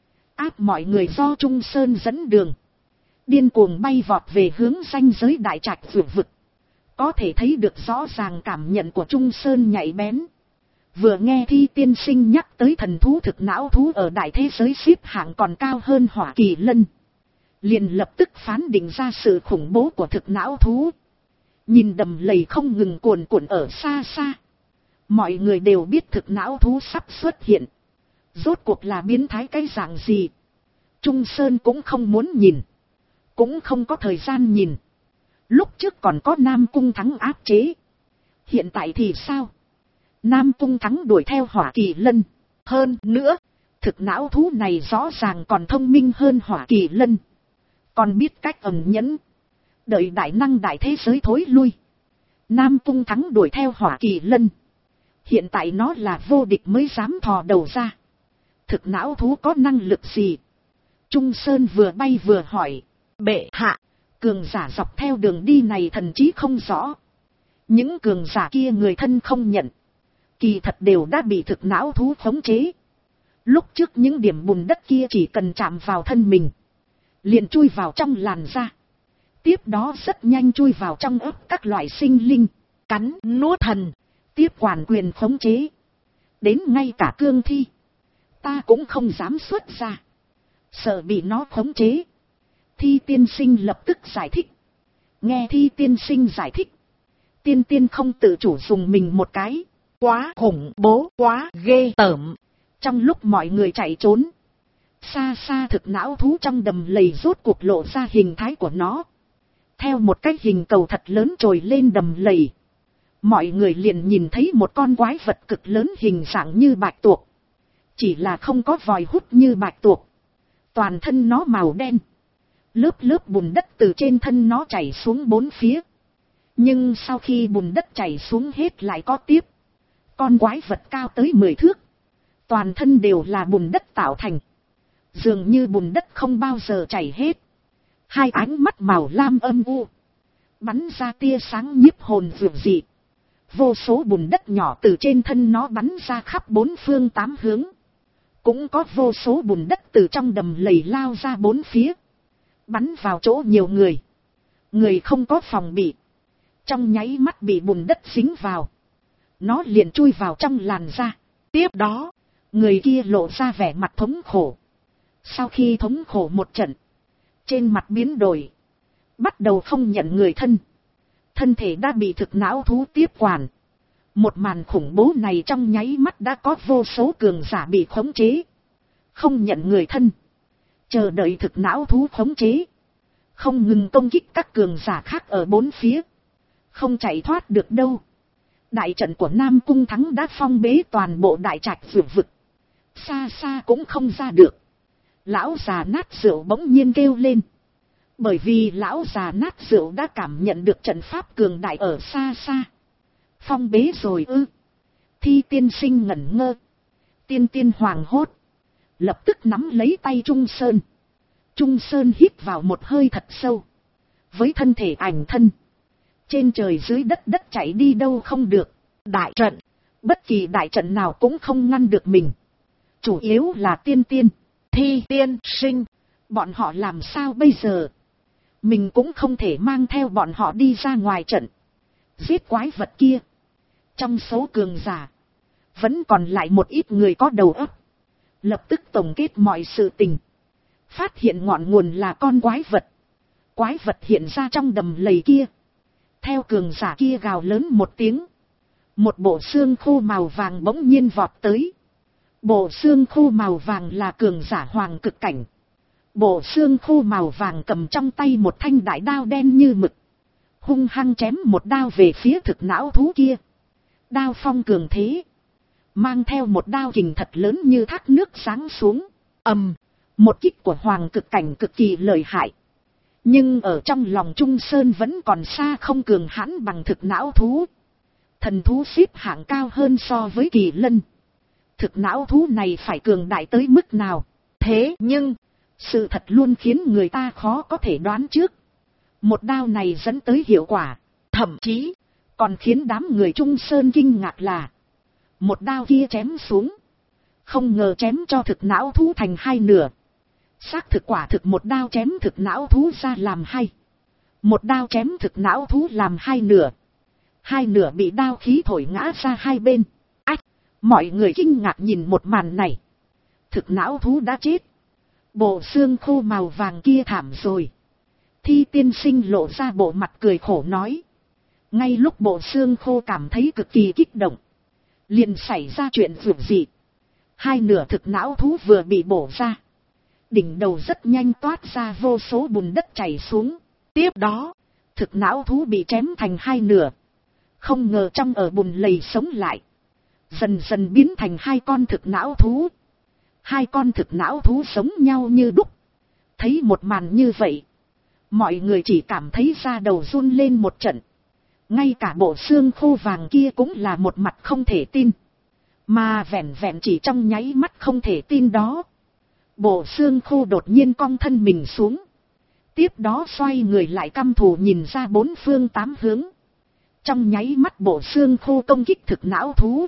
Áp mọi người do Trung Sơn dẫn đường, điên cuồng bay vọt về hướng ranh giới đại trạch vượt vực. Có thể thấy được rõ ràng cảm nhận của Trung Sơn nhạy bén. Vừa nghe Thi tiên sinh nhắc tới thần thú thực não thú ở đại thế giới xếp hạng còn cao hơn Hỏa Kỳ Lân, liền lập tức phán định ra sự khủng bố của thực não thú. Nhìn đầm lầy không ngừng cuồn cuộn ở xa xa, mọi người đều biết thực não thú sắp xuất hiện. Rốt cuộc là biến thái cái dạng gì? Trung Sơn cũng không muốn nhìn, cũng không có thời gian nhìn. Lúc trước còn có Nam Cung Thắng áp chế, hiện tại thì sao? Nam Cung Thắng đuổi theo Hỏa Kỳ Lân. Hơn nữa, thực não thú này rõ ràng còn thông minh hơn Hỏa Kỳ Lân, còn biết cách ẩn nhẫn, đợi đại năng đại thế giới thối lui. Nam Cung Thắng đuổi theo Hỏa Kỳ Lân, hiện tại nó là vô địch mới dám thò đầu ra. Thực não thú có năng lực gì? Trung Sơn vừa bay vừa hỏi. Bệ hạ, cường giả dọc theo đường đi này thần trí không rõ. Những cường giả kia người thân không nhận, kỳ thật đều đã bị thực não thú khống chế. Lúc trước những điểm bùn đất kia chỉ cần chạm vào thân mình, liền chui vào trong làn da. Tiếp đó rất nhanh chui vào trong ấp các loại sinh linh, cắn nuốt thần, tiếp quản quyền khống chế. Đến ngay cả cương thi, ta cũng không dám xuất ra, sợ bị nó khống chế. Thi tiên sinh lập tức giải thích. Nghe Thi tiên sinh giải thích, tiên tiên không tự chủ dùng mình một cái. Quá khủng bố, quá ghê tởm. Trong lúc mọi người chạy trốn, xa xa thực não thú trong đầm lầy rốt cuộc lộ ra hình thái của nó. Theo một cái hình cầu thật lớn trồi lên đầm lầy, Mọi người liền nhìn thấy một con quái vật cực lớn hình dạng như bạch tuộc. Chỉ là không có vòi hút như bạch tuộc. Toàn thân nó màu đen. Lớp lớp bùn đất từ trên thân nó chảy xuống bốn phía. Nhưng sau khi bùn đất chảy xuống hết lại có tiếp. Con quái vật cao tới 10 thước. Toàn thân đều là bùn đất tạo thành. Dường như bùn đất không bao giờ chảy hết. Hai ánh mắt màu lam âm u. Bắn ra tia sáng nhiếp hồn vượt dị. Vô số bùn đất nhỏ từ trên thân nó bắn ra khắp bốn phương tám hướng. Cũng có vô số bùn đất từ trong đầm lầy lao ra bốn phía. Bắn vào chỗ nhiều người. Người không có phòng bị. Trong nháy mắt bị bùn đất dính vào. Nó liền chui vào trong làn da. Tiếp đó, người kia lộ ra vẻ mặt thống khổ. Sau khi thống khổ một trận, trên mặt biến đổi. Bắt đầu không nhận người thân. Thân thể đã bị thực não thú tiếp quản. Một màn khủng bố này trong nháy mắt đã có vô số cường giả bị khống chế. Không nhận người thân. Chờ đợi thực não thú khống chế. Không ngừng công kích các cường giả khác ở bốn phía. Không chạy thoát được đâu. Đại trận của Nam Cung Thắng đã phong bế toàn bộ đại trạch vượt vực. Xa xa cũng không ra được. Lão già nát rượu bỗng nhiên kêu lên. Bởi vì lão già nát rượu đã cảm nhận được trận pháp cường đại ở xa xa. Phong bế rồi ư? Thi tiên sinh ngẩn ngơ. Tiên tiên hoàng hốt. Lập tức nắm lấy tay Trung Sơn. Trung Sơn hít vào một hơi thật sâu. Với thân thể ảnh thân. Trên trời dưới đất đất chạy đi đâu không được. Đại trận. Bất kỳ đại trận nào cũng không ngăn được mình. Chủ yếu là tiên tiên. Thi tiên sinh. Bọn họ làm sao bây giờ? Mình cũng không thể mang theo bọn họ đi ra ngoài trận. Giết quái vật kia. Trong số cường giả. Vẫn còn lại một ít người có đầu óc. Lập tức tổng kết mọi sự tình. Phát hiện ngọn nguồn là con quái vật. Quái vật hiện ra trong đầm lầy kia. Theo cường giả kia gào lớn một tiếng. Một bộ xương khô màu vàng bỗng nhiên vọt tới. Bộ xương khô màu vàng là cường giả hoàng cực cảnh. Bộ xương khô màu vàng cầm trong tay một thanh đại đao đen như mực. Hung hăng chém một đao về phía thực não thú kia. Đao phong cường thế. Mang theo một đao kình thật lớn như thác nước giáng xuống. Ầm. Một kích của hoàng cực cảnh cực kỳ lợi hại. Nhưng ở trong lòng Trung Sơn vẫn còn xa không cường hãn bằng thực não thú. Thần thú xếp hạng cao hơn so với kỳ lân. Thực não thú này phải cường đại tới mức nào? Thế nhưng, sự thật luôn khiến người ta khó có thể đoán trước. Một đao này dẫn tới hiệu quả. Thậm chí, còn khiến đám người Trung Sơn kinh ngạc là một đao kia chém xuống. Không ngờ chém cho thực não thú thành hai nửa. Xác thực quả thực một đao chém thực não thú ra làm hai. Một đao chém thực não thú làm hai nửa. Hai nửa bị đao khí thổi ngã ra hai bên. Ách! Mọi người kinh ngạc nhìn một màn này. Thực não thú đã chết. Bộ xương khô màu vàng kia thảm rồi. Thi tiên sinh lộ ra bộ mặt cười khổ nói. Ngay lúc bộ xương khô cảm thấy cực kỳ kích động. Liền xảy ra chuyện vượt dị. Hai nửa thực não thú vừa bị bổ ra. Đỉnh đầu rất nhanh toát ra vô số bùn đất chảy xuống. Tiếp đó, thực não thú bị chém thành hai nửa. Không ngờ trong ở bùn lầy sống lại. Dần dần biến thành hai con thực não thú. Hai con thực não thú sống nhau như đúc. Thấy một màn như vậy. Mọi người chỉ cảm thấy da đầu run lên một trận. Ngay cả bộ xương khô vàng kia cũng là một mặt không thể tin. Mà vẹn vẹn chỉ trong nháy mắt không thể tin đó. Bộ xương khô đột nhiên cong thân mình xuống. Tiếp đó xoay người lại căm thù nhìn ra bốn phương tám hướng. Trong nháy mắt bộ xương khô công kích thực não thú.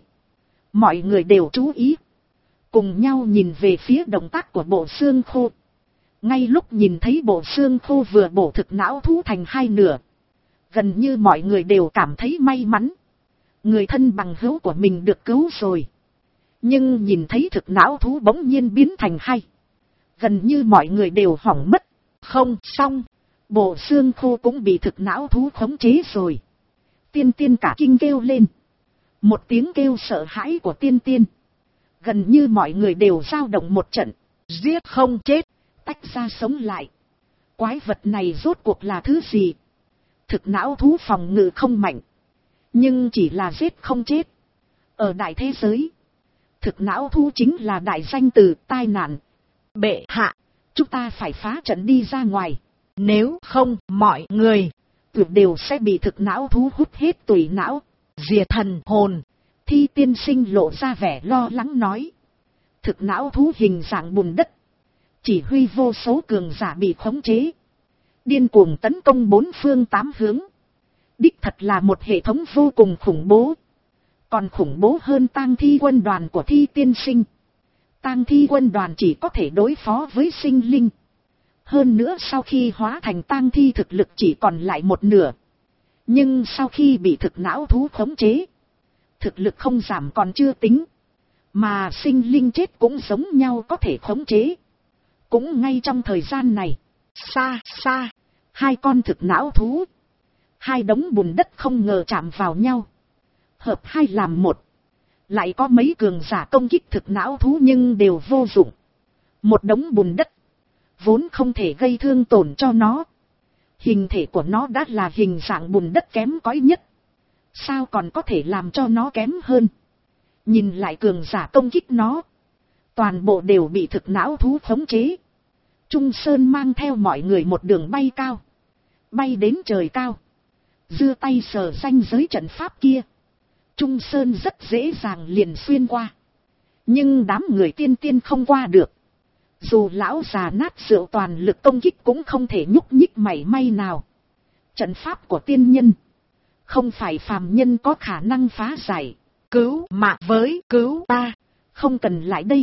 Mọi người đều chú ý. Cùng nhau nhìn về phía động tác của bộ xương khô. Ngay lúc nhìn thấy bộ xương khô vừa bổ thực não thú thành hai nửa. Gần như mọi người đều cảm thấy may mắn. Người thân bằng hữu của mình được cứu rồi. Nhưng nhìn thấy thực não thú bỗng nhiên biến thành hai. Gần như mọi người đều hỏng mất. Không xong. Bộ xương khô cũng bị thực não thú khống chế rồi. Tiên tiên cả kinh kêu lên. Một tiếng kêu sợ hãi của tiên tiên. Gần như mọi người đều dao động một trận. Giết không chết. Tách ra sống lại. Quái vật này rốt cuộc là thứ gì? Thực não thú phòng ngự không mạnh. Nhưng chỉ là giết không chết. Ở đại thế giới, thực não thú chính là đại danh từ tai nạn. Bệ hạ, chúng ta phải phá trận đi ra ngoài. Nếu không, mọi người tuyệt đều sẽ bị thực não thú hút hết tủy não, diệt thần hồn. Thi tiên sinh lộ ra vẻ lo lắng nói. Thực não thú hình dạng bùn đất, chỉ huy vô số cường giả bị khống chế, điên cuồng tấn công bốn phương tám hướng. Đích thật là một hệ thống vô cùng khủng bố. Còn khủng bố hơn tang thi quân đoàn của Thi tiên sinh. Tang thi quân đoàn chỉ có thể đối phó với sinh linh. Hơn nữa sau khi hóa thành tang thi thực lực chỉ còn lại một nửa. Nhưng sau khi bị thực não thú khống chế, thực lực không giảm còn chưa tính. Mà sinh linh chết cũng giống nhau có thể khống chế. Cũng ngay trong thời gian này, xa xa, hai con thực não thú, hai đống bùn đất không ngờ chạm vào nhau, hợp hai làm một. Lại có mấy cường giả công kích thực não thú nhưng đều vô dụng. Một đống bùn đất vốn không thể gây thương tổn cho nó. Hình thể của nó đã là hình dạng bùn đất kém cỏi nhất, sao còn có thể làm cho nó kém hơn. Nhìn lại cường giả công kích nó, toàn bộ đều bị thực não thú khống chế. Trung Sơn mang theo mọi người một đường bay cao, bay đến trời cao, giơ tay sờ ranh giới trận pháp kia. Trung Sơn rất dễ dàng liền xuyên qua, nhưng đám người tiên tiên không qua được. Dù lão già nát rượu toàn lực công kích cũng không thể nhúc nhích mảy may nào. Trận pháp của tiên nhân không phải phàm nhân có khả năng phá giải. Cứu mạng với cứu ta, không cần lại đây.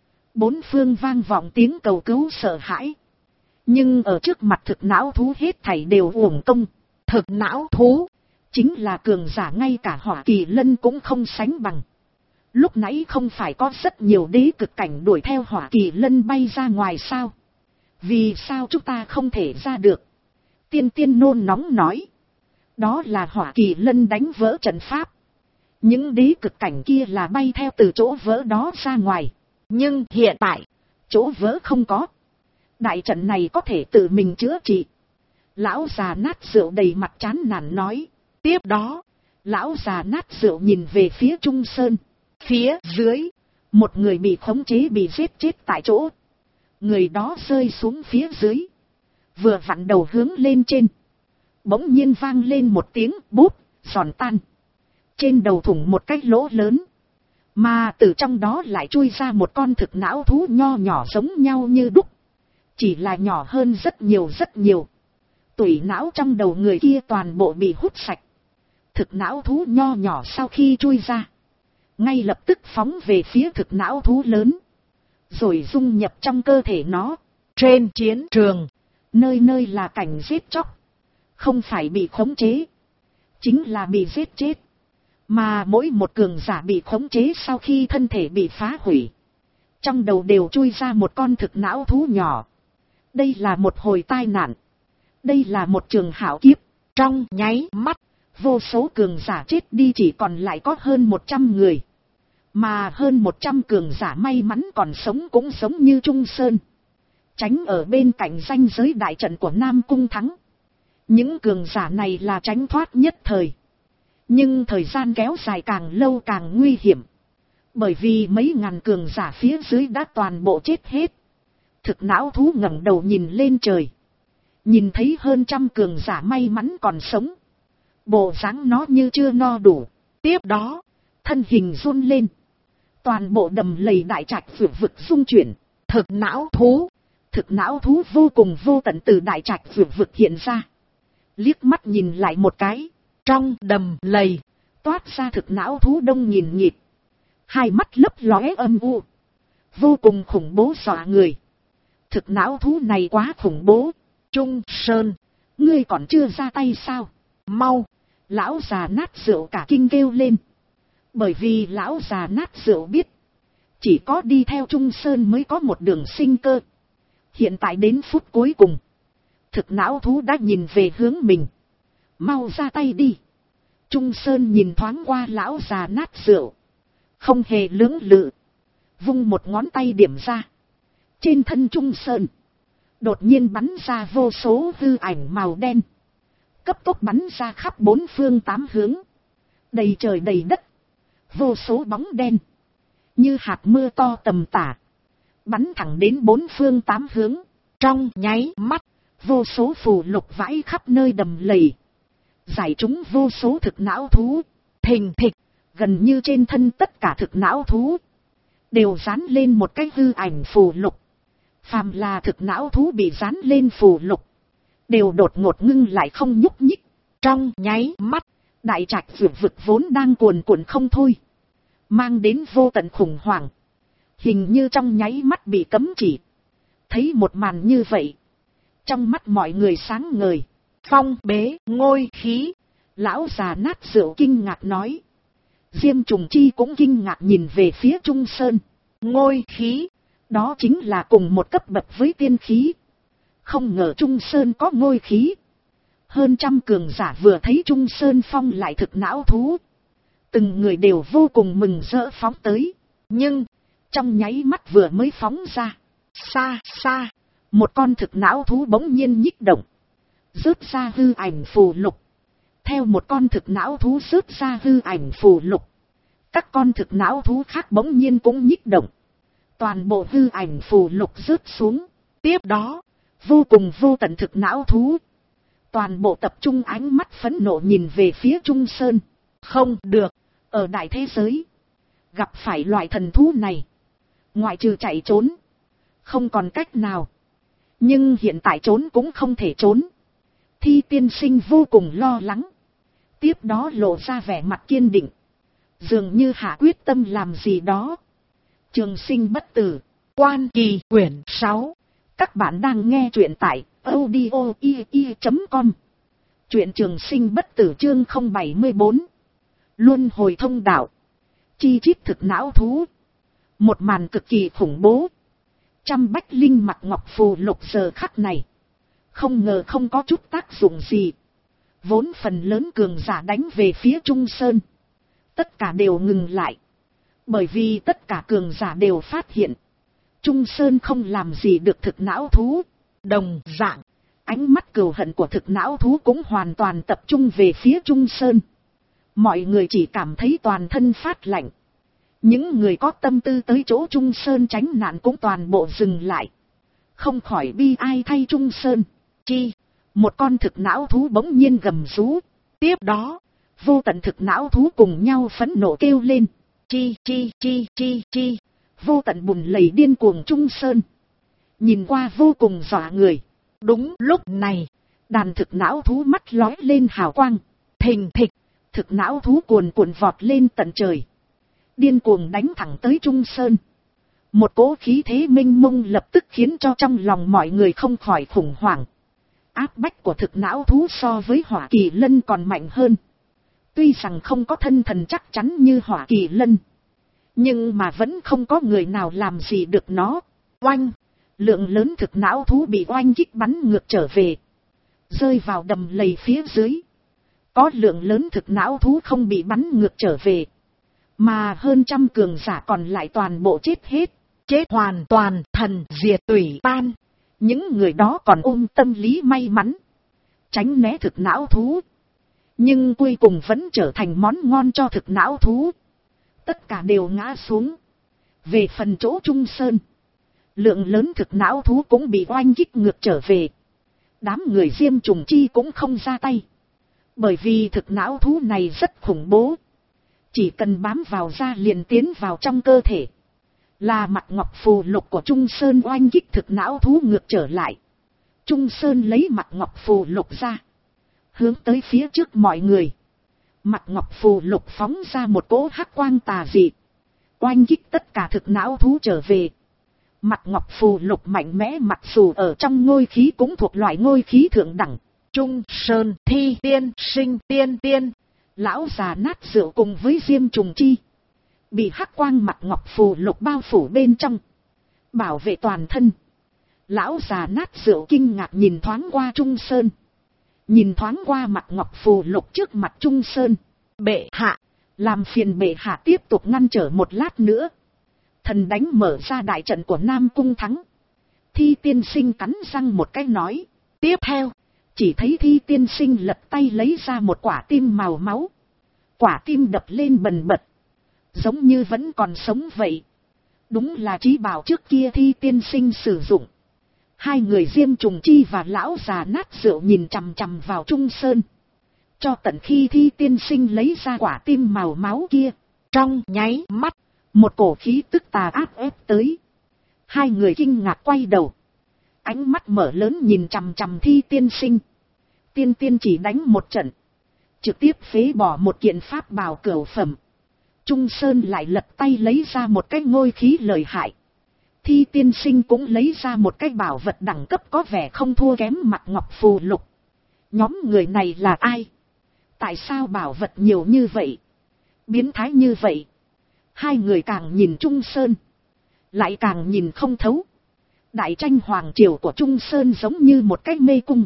Bốn phương vang vọng tiếng cầu cứu sợ hãi. Nhưng ở trước mặt thực não thú hết thảy đều uổng công. Thực não thú chính là cường giả ngay cả Hỏa Kỳ Lân cũng không sánh bằng. Lúc nãy không phải có rất nhiều đế cực cảnh đuổi theo Hỏa Kỳ Lân bay ra ngoài sao? Vì sao chúng ta không thể ra được? Tiên tiên nôn nóng nói. Đó là Hỏa Kỳ Lân đánh vỡ trận pháp. Những đế cực cảnh kia là bay theo từ chỗ vỡ đó ra ngoài. Nhưng hiện tại, chỗ vỡ không có. Đại trận này có thể tự mình chữa trị. Lão già nát rượu đầy mặt chán nản nói. Tiếp đó, lão già nát rượu nhìn về phía Trung Sơn. Phía dưới, một người bị khống chế bị giết chết tại chỗ. Người đó rơi xuống phía dưới, vừa vặn đầu hướng lên trên. Bỗng nhiên vang lên một tiếng bốp, giòn tan. Trên đầu thủng một cái lỗ lớn, mà từ trong đó lại chui ra một con thực não thú nho nhỏ giống nhau như đúc. Chỉ là nhỏ hơn rất nhiều rất nhiều. Tủy não trong đầu người kia toàn bộ bị hút sạch. Thực não thú nho nhỏ sau khi chui ra, ngay lập tức phóng về phía thực não thú lớn, rồi dung nhập trong cơ thể nó. Trên chiến trường, nơi nơi là cảnh giết chóc. Không phải bị khống chế, chính là bị giết chết. Mà mỗi một cường giả bị khống chế sau khi thân thể bị phá hủy, trong đầu đều chui ra một con thực não thú nhỏ. Đây là một hồi tai nạn. Đây là một trường hạo kiếp. Trong nháy mắt, vô số cường giả chết đi, chỉ còn lại có hơn 100 người. Mà hơn 100 cường giả may mắn còn sống cũng giống như Trung Sơn, tránh ở bên cạnh ranh giới đại trận của Nam Cung Thắng. Những cường giả này là tránh thoát nhất thời. Nhưng thời gian kéo dài càng lâu càng nguy hiểm. Bởi vì mấy ngàn cường giả phía dưới đã toàn bộ chết hết. Thực não thú ngẩng đầu nhìn lên trời, nhìn thấy hơn trăm cường giả may mắn còn sống. Bộ dáng nó như chưa no đủ. Tiếp đó, thân hình run lên. Toàn bộ đầm lầy đại trạch vực vực rung chuyển. Thực não thú vô cùng vô tận từ đại trạch vực vực hiện ra. Liếc mắt nhìn lại một cái, trong đầm lầy toát ra thực não thú đông nghìn nghịt, hai mắt lấp lóe âm u, vô cùng khủng bố dọa người. Thực não thú này quá khủng bố. Trung Sơn, ngươi còn chưa ra tay sao? Mau! Lão già nát rượu cả kinh kêu lên. Bởi vì lão già nát rượu biết, chỉ có đi theo Trung Sơn mới có một đường sinh cơ. Hiện tại đến phút cuối cùng, thực não thú đã nhìn về hướng mình. Mau ra tay đi! Trung Sơn nhìn thoáng qua lão già nát rượu, không hề lưỡng lự, vung một ngón tay điểm ra. Trên thân Trung Sơn đột nhiên bắn ra vô số hư ảnh màu đen, cấp tốc bắn ra khắp bốn phương tám hướng. Đầy trời đầy đất, vô số bóng đen, như hạt mưa to tầm tả, bắn thẳng đến bốn phương tám hướng. Trong nháy mắt, vô số phù lục vãi khắp nơi đầm lầy, giải chúng vô số thực não thú. Thình thịch, gần như trên thân tất cả thực não thú đều dán lên một cái hư ảnh phù lục. Phàm là thực não thú bị dán lên phù lục, đều đột ngột ngưng lại không nhúc nhích. Trong nháy mắt, đại trạch vực vốn đang cuồn cuộn không thôi, mang đến vô tận khủng hoảng, hình như trong nháy mắt bị cấm chỉ. Thấy một màn như vậy, trong mắt mọi người sáng ngời. Phong bế ngôi khí, lão già nát rượu kinh ngạc nói. Diêm Trùng Chi cũng kinh ngạc nhìn về phía Trung Sơn. Ngôi khí, đó chính là cùng một cấp bậc với tiên khí. Không ngờ Trung Sơn có ngôi khí. Hơn trăm cường giả vừa thấy Trung Sơn phong lại thực não thú, từng người đều vô cùng mừng rỡ phóng tới. Nhưng trong nháy mắt vừa mới phóng ra, xa xa, một con thực não thú bỗng nhiên nhích động, rớt ra hư ảnh phù lục. Theo một con thực não thú rớt ra hư ảnh phù lục, các con thực não thú khác bỗng nhiên cũng nhích động, toàn bộ hư ảnh phù lục rớt xuống. Tiếp đó, vô cùng vô tận thực não thú toàn bộ tập trung ánh mắt phẫn nộ nhìn về phía Trung Sơn. Không được, ở đại thế giới, gặp phải loại thần thú này, ngoại trừ chạy trốn, không còn cách nào. Nhưng hiện tại trốn cũng không thể trốn. Thi tiên sinh vô cùng lo lắng, tiếp đó lộ ra vẻ mặt kiên định, dường như hạ quyết tâm làm gì đó. Trường Sinh bất tử, Quan Kỳ quyển 6. Các bạn đang nghe truyện tại audio.com. Truyện Trường Sinh bất tử chương 074. Luân hồi thông đạo. Chi chít thực não thú. Một màn cực kỳ khủng bố. Trăm bách linh mặt ngọc phù lục giờ khắc này, không ngờ không có chút tác dụng gì. Vốn phần lớn cường giả đánh về phía Trung Sơn, tất cả đều ngừng lại. Bởi vì tất cả cường giả đều phát hiện, Trung Sơn không làm gì được thực não thú. Đồng dạng, ánh mắt cừu hận của thực não thú cũng hoàn toàn tập trung về phía Trung Sơn. Mọi người chỉ cảm thấy toàn thân phát lạnh. Những người có tâm tư tới chỗ Trung Sơn tránh nạn cũng toàn bộ dừng lại, không khỏi bi ai thay Trung Sơn. Chi, một con thực não thú bỗng nhiên gầm rú. Tiếp đó, vô tận thực não thú cùng nhau phẫn nộ kêu lên. Chi chi chi chi chi, vô tận bùn lầy điên cuồng Trung Sơn, nhìn qua vô cùng dọa người. Đúng lúc này, đàn thực não thú mắt lóe lên hào quang. Thình thịch, thực não thú cuồn cuộn vọt lên tận trời, điên cuồng đánh thẳng tới Trung Sơn. Một cỗ khí thế mênh mông lập tức khiến cho trong lòng mọi người không khỏi khủng hoảng. Áp bách của thực não thú so với Hỏa Kỳ Lân còn mạnh hơn. Tuy rằng không có thân thần chắc chắn như Hỏa Kỳ Lân, nhưng mà vẫn không có người nào làm gì được nó. Oanh, lượng lớn thực não thú bị oanh kích bắn ngược trở về, rơi vào đầm lầy phía dưới. Có lượng lớn thực não thú không bị bắn ngược trở về, mà hơn trăm cường giả còn lại toàn bộ chết hết, chết hoàn toàn, thần diệt tủy tan. Những người đó còn ôm tâm lý may mắn, tránh né thực não thú, nhưng cuối cùng vẫn trở thành món ngon cho thực não thú. Tất cả đều ngã xuống. Về phần chỗ Trung Sơn, lượng lớn thực não thú cũng bị oanh kích ngược trở về. Đám người Diêm Trùng Chi cũng không ra tay, bởi vì thực não thú này rất khủng bố, chỉ cần bám vào da liền tiến vào trong cơ thể. Là mặt ngọc phù lục của Trung Sơn oanh kích thực não thú ngược trở lại. Trung Sơn lấy mặt ngọc phù lục ra, hướng tới phía trước mọi người. Mặt ngọc phù lục phóng ra một cỗ hắc quang tà dị, oanh kích tất cả thực não thú trở về. Mặt ngọc phù lục mạnh mẽ, mặc dù ở trong ngôi khí cũng thuộc loại ngôi khí thượng đẳng. Trung Sơn Thi tiên sinh tiên, lão già nát rượu cùng với Diêm Trùng Chi bị hắc quang mặt ngọc phù lục bao phủ bên trong, bảo vệ toàn thân. Lão già nát rượu kinh ngạc nhìn thoáng qua Trung Sơn, nhìn thoáng qua mặt ngọc phù lục trước mặt Trung Sơn. Bệ hạ, làm phiền bệ hạ tiếp tục ngăn trở một lát nữa. Thần đánh mở ra đại trận của Nam Cung Thắng. Thi tiên sinh cắn răng một cái nói. Tiếp theo, chỉ thấy Thi tiên sinh lật tay lấy ra một quả tim màu máu, Quả tim đập lên bần bật. Giống như vẫn còn sống vậy. Đúng là trí bảo trước kia Thi tiên sinh sử dụng. Hai người Diêm Trùng Chi và lão già nát rượu nhìn chằm chằm vào Trung Sơn. Cho tận khi Thi tiên sinh lấy ra quả tim màu máu kia. Trong nháy mắt, một cổ khí tức tà ác ép tới. Hai người kinh ngạc quay đầu. Ánh mắt mở lớn nhìn chằm chằm Thi tiên sinh. Tiên chỉ đánh một trận. Trực tiếp phế bỏ một kiện pháp bào cửu phẩm. Trung Sơn lại lật tay lấy ra một cái ngôi khí lợi hại. Thi tiên sinh cũng lấy ra một cái bảo vật đẳng cấp có vẻ không thua kém mặt ngọc phù lục. Nhóm người này là ai? Tại sao bảo vật nhiều như vậy? Biến thái như vậy? Hai người càng nhìn Trung Sơn, lại càng nhìn không thấu. Đại tranh hoàng triều của Trung Sơn giống như một cái mê cung.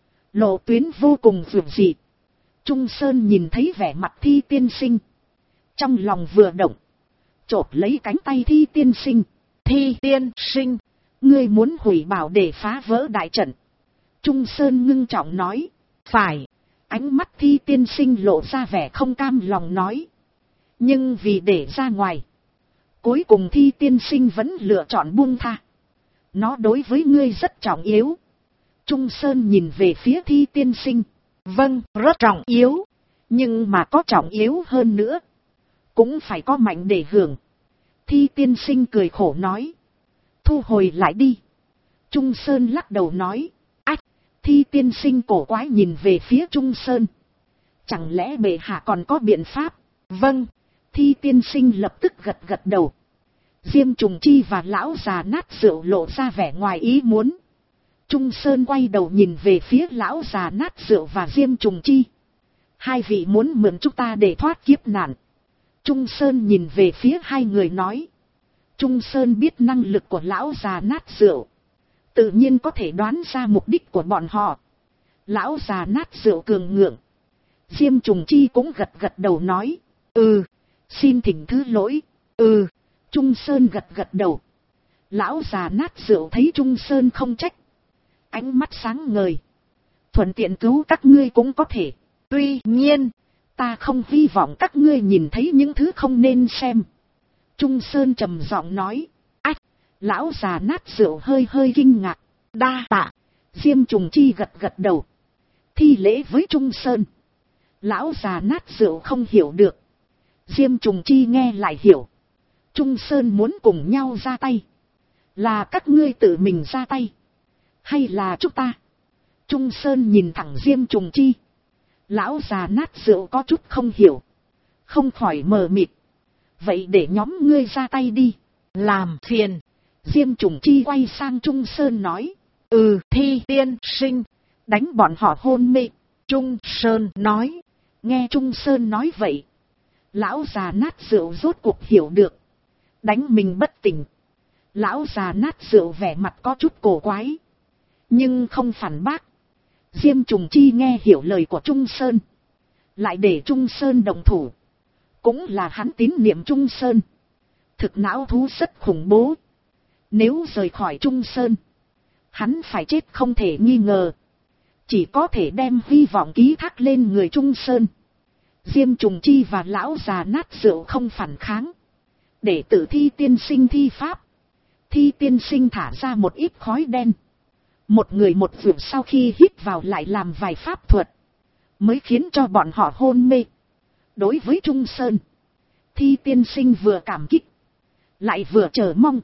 Lộ tuyến vô cùng vượt dị. Trung Sơn nhìn thấy vẻ mặt Thi tiên sinh. Trong lòng vừa động. Chộp lấy cánh tay Thi tiên sinh. Thi tiên sinh, ngươi muốn hủy bảo để phá vỡ đại trận. Trung Sơn ngưng trọng nói. Phải. Ánh mắt Thi tiên sinh lộ ra vẻ không cam lòng nói. Nhưng vì để ra ngoài. Cuối cùng Thi tiên sinh vẫn lựa chọn buông tha. Nó đối với ngươi rất trọng yếu. Trung Sơn nhìn về phía Thi tiên sinh. Vâng, rất trọng yếu. Nhưng mà có trọng yếu hơn nữa. Cũng phải có mạnh để hưởng. Thi tiên sinh cười khổ nói. Thu hồi lại đi. Trung Sơn lắc đầu nói. Ách, Thi tiên sinh cổ quái nhìn về phía Trung Sơn. Chẳng lẽ bệ hạ còn có biện pháp? Vâng, Thi tiên sinh lập tức gật đầu. Diêm Trùng Chi và lão già nát rượu lộ ra vẻ ngoài ý muốn. Trung Sơn quay đầu nhìn về phía lão già nát rượu và Diêm Trùng Chi. Hai vị muốn mượn chúng ta để thoát kiếp nạn. Trung Sơn nhìn về phía hai người nói. Trung Sơn biết năng lực của lão già nát rượu. Tự nhiên có thể đoán ra mục đích của bọn họ. Lão già nát rượu cường ngượng. Diêm Trùng Chi cũng gật đầu nói. Xin thỉnh thứ lỗi. Trung Sơn gật đầu. Lão già nát rượu thấy Trung Sơn không trách. Ánh mắt sáng ngời. Thuận tiện cứu các ngươi cũng có thể. Tuy nhiên, ta không hy vọng các ngươi nhìn thấy những thứ không nên xem. Trung Sơn trầm giọng nói. Ách, lão già nát rượu hơi kinh ngạc. Đa tạ. Diêm Trùng Chi gật đầu. Thi lễ với Trung Sơn. Lão già nát rượu không hiểu được. Diêm Trùng Chi nghe lại hiểu. Trung Sơn muốn cùng nhau ra tay. Là các ngươi tự mình ra tay. Hay là chúng ta? Trung Sơn nhìn thẳng Diêm Trùng Chi. Lão già nát rượu có chút không hiểu. Không khỏi mờ mịt. Vậy để nhóm ngươi ra tay đi. Làm phiền. Diêm Trùng Chi quay sang Trung Sơn nói. Thi tiên sinh. Đánh bọn họ hôn mê. Trung Sơn nói. Nghe Trung Sơn nói vậy. Lão già nát rượu rốt cuộc hiểu được. Đánh mình bất tỉnh. Lão già nát rượu vẻ mặt có chút cổ quái. Nhưng không phản bác. Diêm Trùng Chi nghe hiểu lời của Trung Sơn. Lại để Trung Sơn đồng thủ. Cũng là hắn tín niệm Trung Sơn. Thực não thú rất khủng bố. Nếu rời khỏi Trung Sơn. Hắn phải chết không thể nghi ngờ. Chỉ có thể đem hy vọng ký thác lên người Trung Sơn. Diêm Trùng Chi và lão già nát rượu không phản kháng. Để tử Thi tiên sinh thi pháp. Thi tiên sinh thả ra một ít khói đen. Một người một vượt sau khi hít vào lại làm vài pháp thuật. Mới khiến cho bọn họ hôn mê. Đối với Trung Sơn. Thi tiên sinh vừa cảm kích. Lại vừa chờ mong.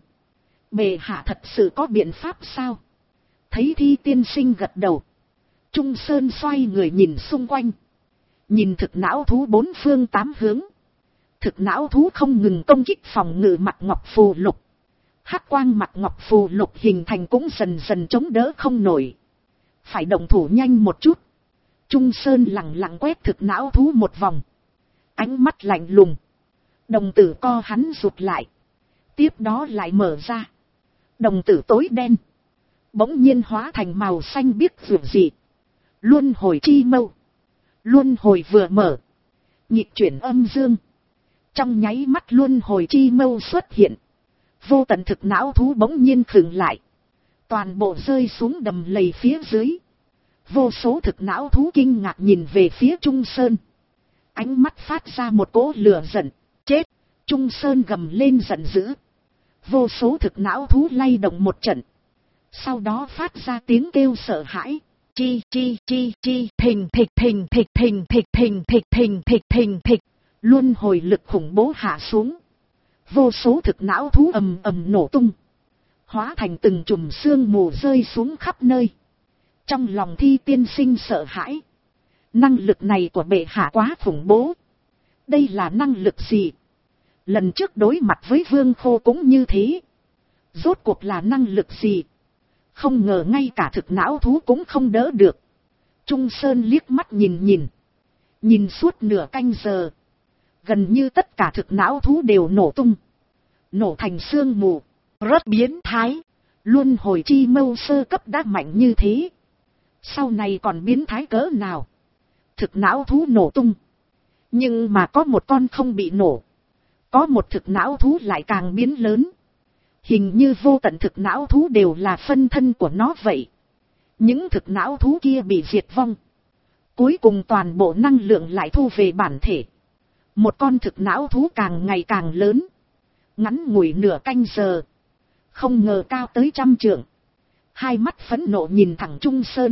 Bệ hạ thật sự có biện pháp sao? Thấy Thi tiên sinh gật đầu. Trung Sơn xoay người nhìn xung quanh. Nhìn thực não thú bốn phương tám hướng. Thực não thú không ngừng công kích phòng ngự mặt ngọc phù lục. Hắc quang mặt ngọc phù lục hình thành cũng dần dần chống đỡ không nổi. Phải động thủ nhanh một chút. Trung Sơn lặng lặng quét thực não thú một vòng. Ánh mắt lạnh lùng. Đồng tử co hắn rụt lại. Tiếp đó lại mở ra. Đồng tử tối đen. Bỗng nhiên hóa thành màu xanh biếc rực dị. Luân hồi chi mâu. Luân hồi vừa mở. Nhịp chuyển âm dương. Trong nháy mắt luân hồi chi mâu xuất hiện. Vô tận thực não thú bỗng nhiên khựng lại. Toàn bộ rơi xuống đầm lầy phía dưới. Vô số thực não thú kinh ngạc nhìn về phía Trung Sơn. Ánh mắt phát ra một cỗ lửa giận. Chết! Trung Sơn gầm lên giận dữ. Vô số thực não thú lay động một trận. Sau đó phát ra tiếng kêu sợ hãi. Chi chi chi chi, thình thịch thình thịch thình thịch thình thịch thình thịch thình thịch. Luân hồi lực khủng bố hạ xuống. Vô số thực não thú ầm ầm nổ tung. Hóa thành từng chùm sương mù rơi xuống khắp nơi. Trong lòng Thi Tiên Sinh sợ hãi. Năng lực này của bệ hạ quá khủng bố. Đây là năng lực gì? Lần trước đối mặt với Vương Khô cũng như thế. Rốt cuộc là năng lực gì? Không ngờ ngay cả thực não thú cũng không đỡ được. Trung Sơn liếc mắt nhìn. Nhìn suốt nửa canh giờ. Gần như tất cả thực não thú đều nổ tung. Nổ thành sương mù. Rất biến thái. Luân hồi chi mâu sơ cấp đã mạnh như thế. Sau này còn biến thái cỡ nào? Thực não thú nổ tung. Nhưng mà có một con không bị nổ. Có một thực não thú lại càng biến lớn. Hình như vô tận thực não thú đều là phân thân của nó vậy. Những thực não thú kia bị diệt vong. Cuối cùng toàn bộ năng lượng lại thu về bản thể. Một con thực não thú càng ngày càng lớn. Ngắn ngủi nửa canh giờ. Không ngờ cao tới 100 trượng. Hai mắt phẫn nộ nhìn thẳng Trung Sơn.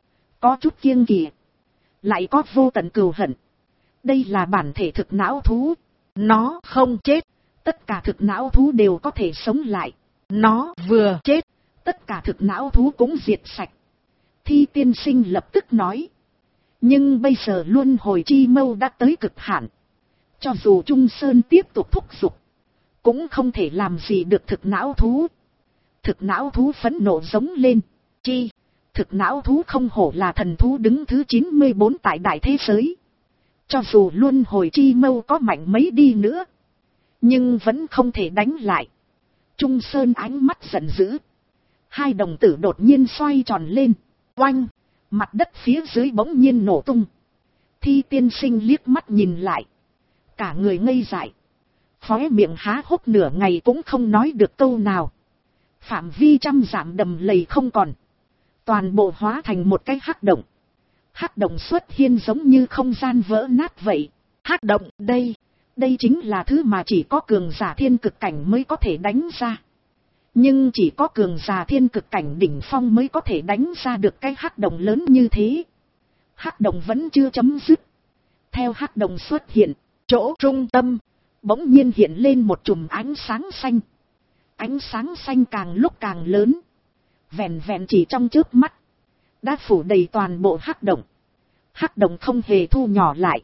Có chút kiêng kỵ. Lại có vô tận cừu hận. Đây là bản thể thực não thú. Nó không chết. Tất cả thực não thú đều có thể sống lại. Nó vừa chết. Tất cả thực não thú cũng diệt sạch. Thi Tiên Sinh lập tức nói. Nhưng bây giờ luân hồi chi mâu đã tới cực hạn. Cho dù Trung Sơn tiếp tục thúc giục. Cũng không thể làm gì được thực não thú. Thực não thú phẫn nộ giống lên. Chi? Thực não thú không hổ là thần thú đứng thứ 94 tại đại thế giới. Cho dù luân hồi chi mâu có mạnh mấy đi nữa. Nhưng vẫn không thể đánh lại. Trung Sơn ánh mắt giận dữ. Hai đồng tử đột nhiên xoay tròn lên. Oanh! Mặt đất phía dưới bỗng nhiên nổ tung. Thi Tiên Sinh liếc mắt nhìn lại. Cả người ngây dại. Khóe miệng há hốc nửa ngày cũng không nói được câu nào. Phạm vi 100 dặm đầm lầy không còn. Toàn bộ hóa thành một cái hắc động. Hắc động xuất hiện giống như không gian vỡ nát vậy. Hắc động đây chính là thứ mà chỉ có cường giả thiên cực cảnh mới có thể đánh ra. Nhưng chỉ có cường giả thiên cực cảnh đỉnh phong mới có thể đánh ra được cái hắc động lớn như thế. Hắc động vẫn chưa chấm dứt. Theo hắc động xuất hiện, chỗ trung tâm bỗng nhiên hiện lên một chùm ánh sáng xanh. Ánh sáng xanh càng lúc càng lớn. Vẹn vẹn chỉ trong chớp mắt đã phủ đầy toàn bộ hắc động. Hắc động không hề thu nhỏ lại,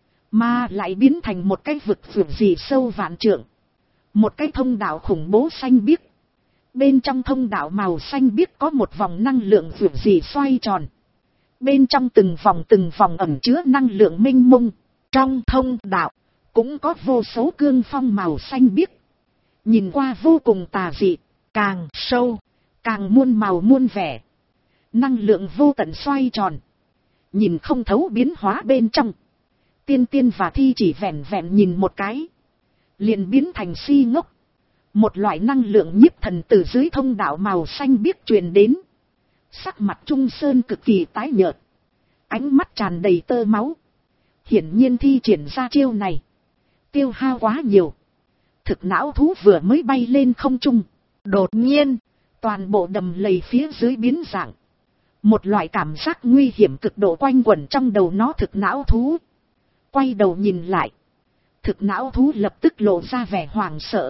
mà lại biến thành một cái vực vượt gì sâu vạn trượng. Một cái thông đạo khủng bố xanh biếc. Bên trong thông đạo màu xanh biếc có một vòng năng lượng vượt gì xoay tròn. Bên trong từng vòng ẩn chứa năng lượng mênh mông. Trong thông đạo cũng có vô số cương phong màu xanh biếc. Nhìn qua vô cùng tà dị, càng sâu, càng muôn màu muôn vẻ. Năng lượng vô tận xoay tròn. Nhìn không thấu biến hóa bên trong. Tiên và Thi chỉ vẹn vẹn nhìn một cái. Liền biến thành si ngốc. Một loại năng lượng nhiếp thần từ dưới thông đạo màu xanh biếc truyền đến. Sắc mặt Trung Sơn cực kỳ tái nhợt. Ánh mắt tràn đầy tơ máu. Hiển nhiên thi triển ra chiêu này. Tiêu hao quá nhiều. Thực não thú vừa mới bay lên không trung. Đột nhiên, toàn bộ đầm lầy phía dưới biến dạng. Một loại cảm giác nguy hiểm cực độ quanh quẩn trong đầu nó thực não thú. Quay đầu nhìn lại. Thực não thú lập tức lộ ra vẻ hoảng sợ.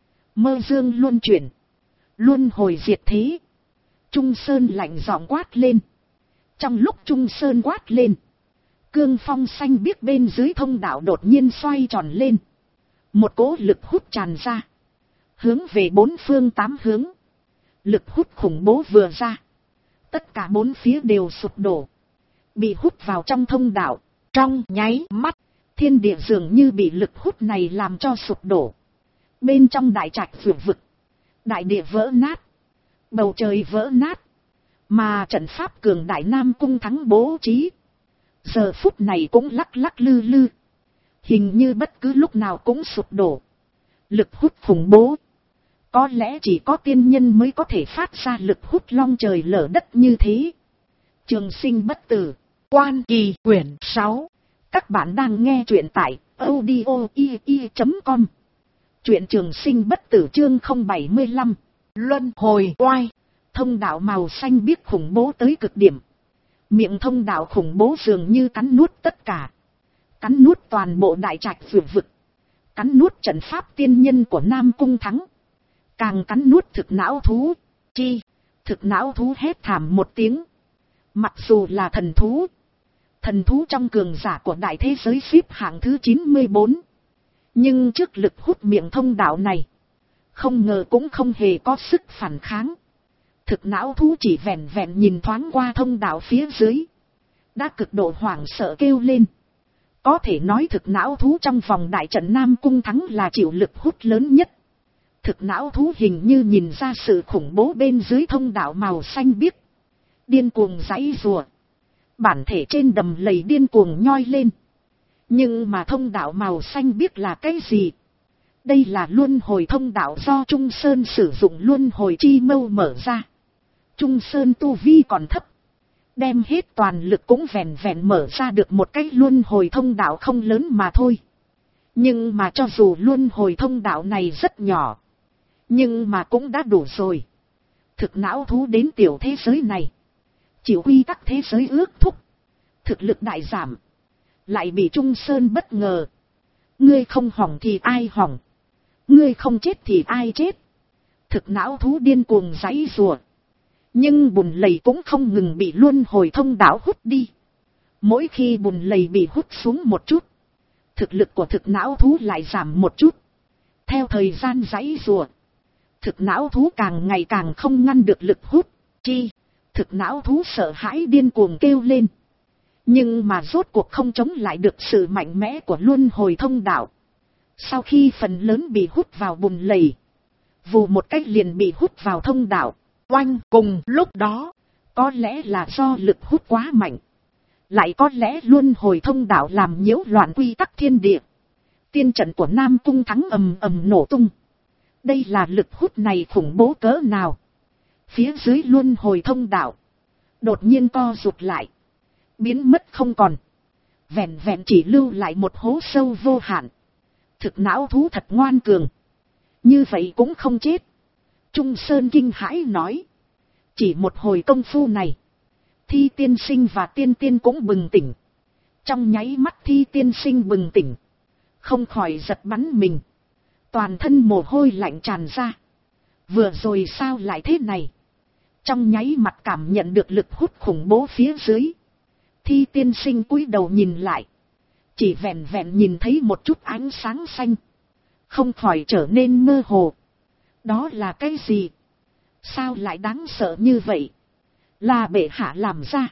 Mơ dương luân chuyển. Luân hồi diệt thế. Trung Sơn lạnh giọng quát lên. Trong lúc Trung Sơn quát lên, cương phong xanh biếc bên dưới thông đạo đột nhiên xoay tròn lên. Một cỗ lực hút tràn ra. Hướng về bốn phương tám hướng. Lực hút khủng bố vừa ra. Tất cả bốn phía đều sụp đổ. Bị hút vào trong thông đạo. Trong nháy mắt, thiên địa dường như bị lực hút này làm cho sụp đổ. Bên trong đại trạch vượt vực. Đại địa vỡ nát. Bầu trời vỡ nát. Mà trận pháp cường đại Nam Cung Thắng bố trí. Giờ phút này cũng lắc lắc lư lư. Hình như bất cứ lúc nào cũng sụp đổ. Lực hút khủng bố. Có lẽ chỉ có tiên nhân mới có thể phát ra lực hút long trời lở đất như thế. Trường Sinh bất tử. Quan Kỳ quyển 6. Các bạn đang nghe truyện tại audio.com. Truyện Trường Sinh Bất Tử chương 075. Luân hồi oai. Thông đạo màu xanh biếc khủng bố tới cực điểm. Miệng thông đạo khủng bố dường như cắn nuốt tất cả. Cắn nuốt toàn bộ đại trạch vực. Cắn nuốt trận pháp tiên nhân của Nam Cung Thắng. Càng cắn nuốt thực não thú. Thực não thú hét thảm một tiếng. Mặc dù là thần thú trong cường giả của đại thế giới xếp hạng thứ 94. Nhưng trước lực hút miệng thông đạo này, không ngờ cũng không hề có sức phản kháng. Thực não thú chỉ vẹn vẹn nhìn thoáng qua thông đạo phía dưới, đã cực độ hoảng sợ kêu lên. Có thể nói thực não thú trong vòng đại trận Nam Cung Thắng là chịu lực hút lớn nhất. Thực não thú hình như nhìn ra sự khủng bố bên dưới thông đạo màu xanh biếc. Điên cuồng giãy giụa. Bản thể trên đầm lầy điên cuồng nhoi lên. Nhưng mà thông đạo màu xanh biếc là cái gì? Đây là luân hồi thông đạo do Trung Sơn sử dụng luân hồi chi mâu mở ra. Trung Sơn tu vi còn thấp. Đem hết toàn lực cũng vẹn vẹn mở ra được một cái luân hồi thông đạo không lớn mà thôi. Nhưng mà cho dù luân hồi thông đạo này rất nhỏ, nhưng mà cũng đã đủ rồi. Thực não thú đến tiểu thế giới này, chịu quy tắc thế giới ước thúc, thực lực đại giảm, lại bị Trung Sơn bất ngờ. Ngươi không hỏng thì ai hỏng, ngươi không chết thì ai chết. Thực não thú điên cuồng giãy giụa. Nhưng bùn lầy cũng không ngừng bị luân hồi thông đạo hút đi. Mỗi khi bùn lầy bị hút xuống một chút, thực lực của thực não thú lại giảm một chút. Theo thời gian giãy giụa, thực não thú càng ngày càng không ngăn được lực hút. Thực não thú sợ hãi điên cuồng kêu lên. Nhưng mà rốt cuộc không chống lại được sự mạnh mẽ của luân hồi thông đạo. Sau khi phần lớn bị hút vào bùn lầy, vù một cách liền bị hút vào thông đạo. Oanh! Cùng lúc đó, có lẽ là do lực hút quá mạnh, lại có lẽ luân hồi thông đạo làm nhiễu loạn quy tắc thiên địa. Tiên trận của Nam Cung Thắng ầm ầm nổ tung. Đây là lực hút này khủng bố cỡ nào? Phía dưới luân hồi thông đạo đột nhiên co rụt lại, biến mất không còn. Vẹn vẹn chỉ lưu lại một hố sâu vô hạn. Thực não thú thật ngoan cường, như vậy cũng không chết. Trung Sơn kinh hãi nói. Chỉ một hồi công phu này, Thi tiên sinh và tiên tiên cũng bừng tỉnh. Trong nháy mắt Thi tiên sinh bừng tỉnh, không khỏi giật bắn mình. Toàn thân mồ hôi lạnh tràn ra. Vừa rồi sao lại thế này? Trong nháy mặt cảm nhận được lực hút khủng bố phía dưới. Thi tiên sinh cúi đầu nhìn lại, chỉ vẹn vẹn nhìn thấy một chút ánh sáng xanh, không khỏi trở nên mơ hồ. Đó là cái gì? Sao lại đáng sợ như vậy? Là bệ hạ làm ra.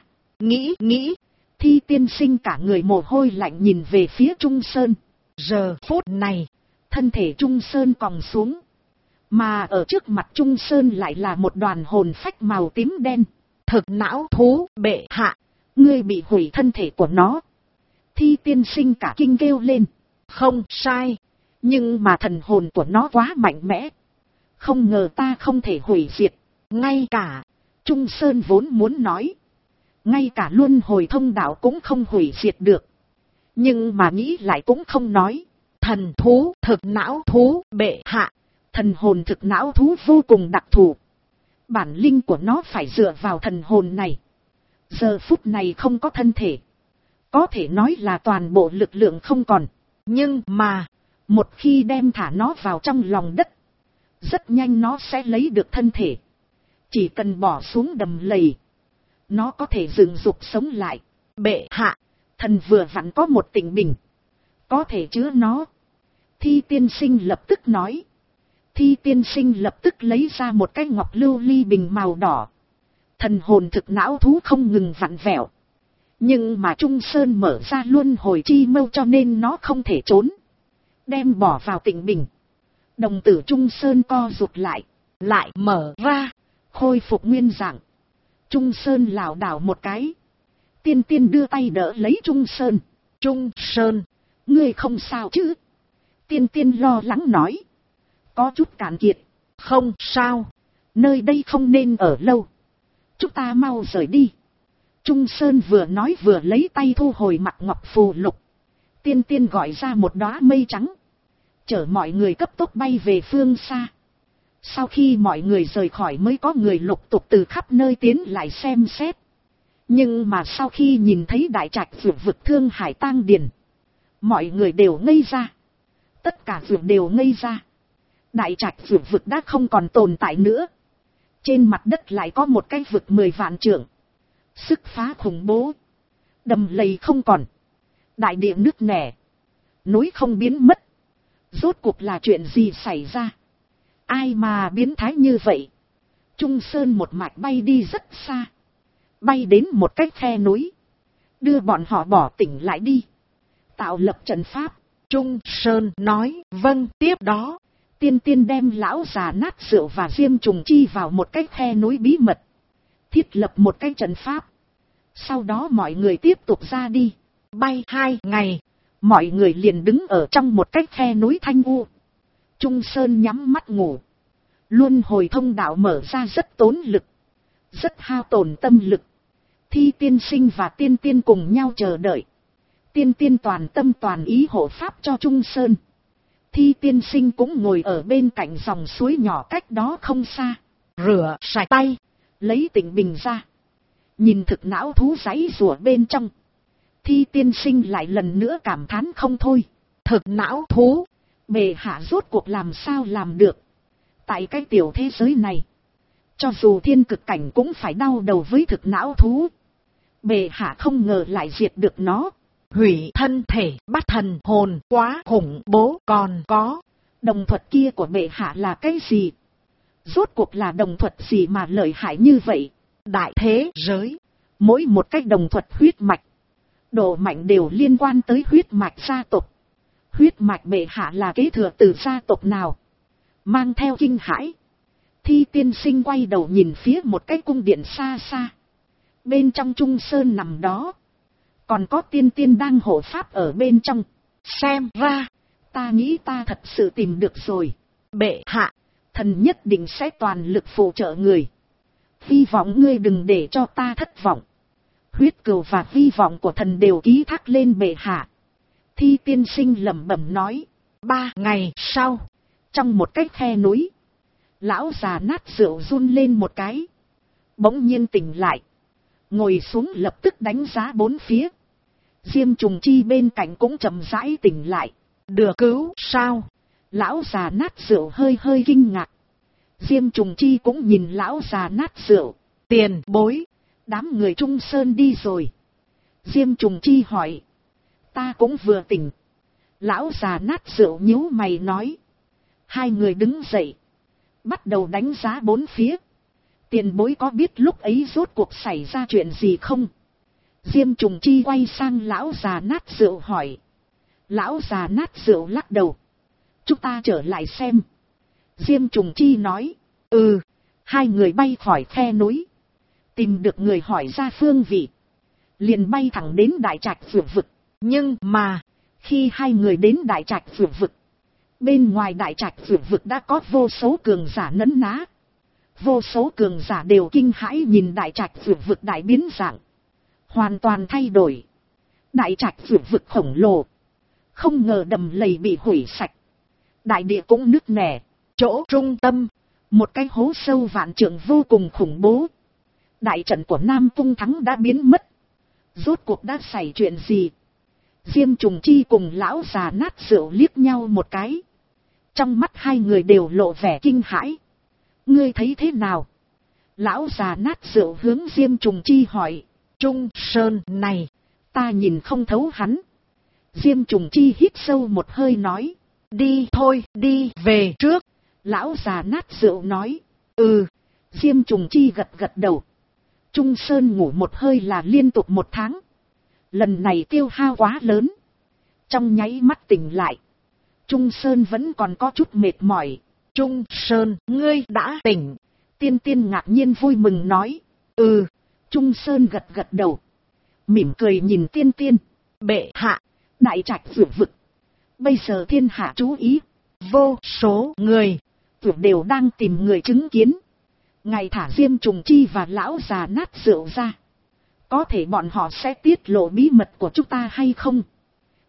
Nghĩ. Thi tiên sinh cả người mồ hôi lạnh nhìn về phía Trung Sơn. Giờ phút này, thân thể Trung Sơn còng xuống, mà ở trước mặt Trung Sơn lại là một đoàn hồn phách màu tím đen. Thực não thú bệ hạ, ngươi bị hủy thân thể của nó. Thi tiên sinh cả kinh kêu lên. Không sai, nhưng mà thần hồn của nó quá mạnh mẽ, không ngờ ta không thể hủy diệt. Ngay cả, Trung Sơn vốn muốn nói, ngay cả luân hồi thông đạo cũng không hủy diệt được. Nhưng mà nghĩ lại cũng không nói. Thần thú thực não thú bệ hạ. Thần hồn thực não thú vô cùng đặc thù. Bản linh của nó phải dựa vào thần hồn này. Giờ phút này không có thân thể, có thể nói là toàn bộ lực lượng không còn. Nhưng mà, một khi đem thả nó vào trong lòng đất, rất nhanh nó sẽ lấy được thân thể. Chỉ cần bỏ xuống đầm lầy, nó có thể dựng dục sống lại. Bệ hạ, thần vừa vặn có một tịnh bình, có thể chứa nó. Thi tiên sinh lập tức nói. Thi tiên sinh lập tức lấy ra một cái ngọc lưu ly bình màu đỏ. Thần hồn thực não thú không ngừng vặn vẹo. Nhưng mà Trung Sơn mở ra luân hồi chi mâu cho nên nó không thể trốn. Đem bỏ vào tịnh bình. Đồng tử Trung Sơn co rụt lại, lại mở ra, khôi phục nguyên dạng. Trung Sơn lảo đảo một cái. Tiên tiên đưa tay đỡ lấy Trung Sơn. Trung Sơn, ngươi không sao chứ? Tiên tiên lo lắng nói. Có chút cạn kiệt. Không sao, nơi đây không nên ở lâu, chúng ta mau rời đi. Trung Sơn vừa nói vừa lấy tay thu hồi mặt ngọc phù lục. Tiên tiên gọi ra một đóa mây trắng, chở mọi người cấp tốc bay về phương xa. Sau khi mọi người rời khỏi mới có người lục tục từ khắp nơi tiến lại xem xét. Nhưng mà sau khi nhìn thấy đại trạch vực Thương Hải Tang Điền, mọi người đều ngây ra. Tất cả vực đều ngây ra. Đại trạch vực đã không còn tồn tại nữa. Trên mặt đất lại có một cái vực 10 vạn trượng. Sức phá khủng bố. Đầm lầy không còn. Đại địa nứt nẻ. Núi không biến mất. Rốt cuộc là chuyện gì xảy ra? Ai mà biến thái như vậy? Trung Sơn một mạch bay đi rất xa. Bay đến một cái khe núi. Đưa bọn họ bỏ tỉnh lại đi. Tạo lập trận pháp. Trung Sơn nói vâng. Tiếp đó, Tiên tiên đem lão già nát rượu và Diêm Trùng Chi vào một cái khe núi bí mật. Thiết lập một cái trận pháp. Sau đó mọi người tiếp tục ra đi. Bay 2 ngày. Mọi người liền đứng ở trong một cái khe núi thanh u. Trung Sơn nhắm mắt ngủ. Luân hồi thông đạo mở ra rất tốn lực. Rất hao tổn tâm lực. Thi tiên sinh và tiên tiên cùng nhau chờ đợi. Tiên tiên toàn tâm toàn ý hộ pháp cho Trung Sơn. Thi tiên sinh cũng ngồi ở bên cạnh dòng suối nhỏ cách đó không xa. Rửa sạch tay. Lấy tịnh bình ra. Nhìn thực não thú giãy rùa bên trong. Thi tiên sinh lại lần nữa cảm thán không thôi. Thực não thú. Bệ hạ rốt cuộc làm sao làm được. Tại cái tiểu thế giới này. Cho dù thiên cực cảnh cũng phải đau đầu với thực não thú. Bệ hạ không ngờ lại diệt được nó. Hủy thân thể bắt thần hồn quá khủng bố. Còn có đồng thuật kia của bệ hạ là cái gì? Rốt cuộc là đồng thuật gì mà lợi hại như vậy? Đại thế giới. Mỗi một cái đồng thuật huyết mạch. Độ mạnh đều liên quan tới huyết mạch gia tộc. Huyết mạch bệ hạ là kế thừa từ gia tộc nào? Mang theo kinh hãi. Thi tiên sinh quay đầu nhìn phía một cái cung điện xa xa. Bên trong Trung Sơn nằm đó. Còn có tiên tiên đang hộ pháp ở bên trong. Xem ra, ta nghĩ ta thật sự tìm được rồi. Bệ hạ, thần nhất định sẽ toàn lực phụ trợ người. Hy vọng ngươi đừng để cho ta thất vọng. Huyết cừu và hy vọng của thần đều ký thác lên bệ hạ. Thi tiên sinh lẩm bẩm nói. 3 ngày sau, trong một cái khe núi, lão già nát rượu run lên một cái. Bỗng nhiên tỉnh lại. Ngồi xuống lập tức đánh giá bốn phía. Diêm Trùng Chi bên cạnh cũng chậm rãi tỉnh lại. Được cứu sao? Lão già nát rượu hơi hơi kinh ngạc. Diêm Trùng Chi cũng nhìn lão già nát rượu. Tiền bối, đám người Trung Sơn đi rồi. Diêm Trùng Chi hỏi. Ta cũng vừa tỉnh. Lão già nát rượu nhíu mày nói. Hai người đứng dậy. Bắt đầu đánh giá bốn phía. Tiền bối có biết lúc ấy rốt cuộc xảy ra chuyện gì không? Diêm Trùng Chi quay sang lão già nát rượu hỏi. Lão già nát rượu lắc đầu. Chúng ta trở lại xem. Diêm Trùng Chi nói. Hai người bay khỏi khe núi. Tìm được người hỏi ra phương vị. Liền bay thẳng đến đại trạch vực. Nhưng mà, khi hai người đến đại trạch vực. Bên ngoài đại trạch vực đã có vô số cường giả nấn ná. Vô số cường giả đều kinh hãi nhìn đại trạch vực đại biến dạng. Hoàn toàn thay đổi. Đại trạch vực khổng lồ. Không ngờ đầm lầy bị hủy sạch. Đại địa cũng nứt nẻ. Chỗ trung tâm, một cái hố sâu vạn trượng vô cùng khủng bố. Đại trận của Nam Cung Thắng đã biến mất. Rốt cuộc đã xảy chuyện gì? Diêm Trùng Chi cùng lão già nát rượu liếc nhau một cái. Trong mắt hai người đều lộ vẻ kinh hãi. Ngươi thấy thế nào? Lão già nát rượu hướng Diêm Trùng Chi hỏi. Trung Sơn này, ta nhìn không thấu hắn. Diêm Trùng Chi hít sâu một hơi nói. Đi thôi, đi về trước. Lão già nát rượu nói. Diêm Trùng Chi gật gật đầu. Trung Sơn ngủ một hơi là liên tục 1 tháng. Lần này tiêu hao quá lớn. Trong nháy mắt tỉnh lại. Trung Sơn vẫn còn có chút mệt mỏi. Trung Sơn, ngươi đã tỉnh. Tiên tiên ngạc nhiên vui mừng nói. Trung Sơn gật gật đầu. Mỉm cười nhìn tiên tiên. Bệ hạ, đại trạch vực. Bây giờ thiên hạ chú ý. Vô số người đều đang tìm người chứng kiến. Ngài thả Diêm Trùng Chi và lão già nát rượu ra. Có thể bọn họ sẽ tiết lộ bí mật của chúng ta hay không?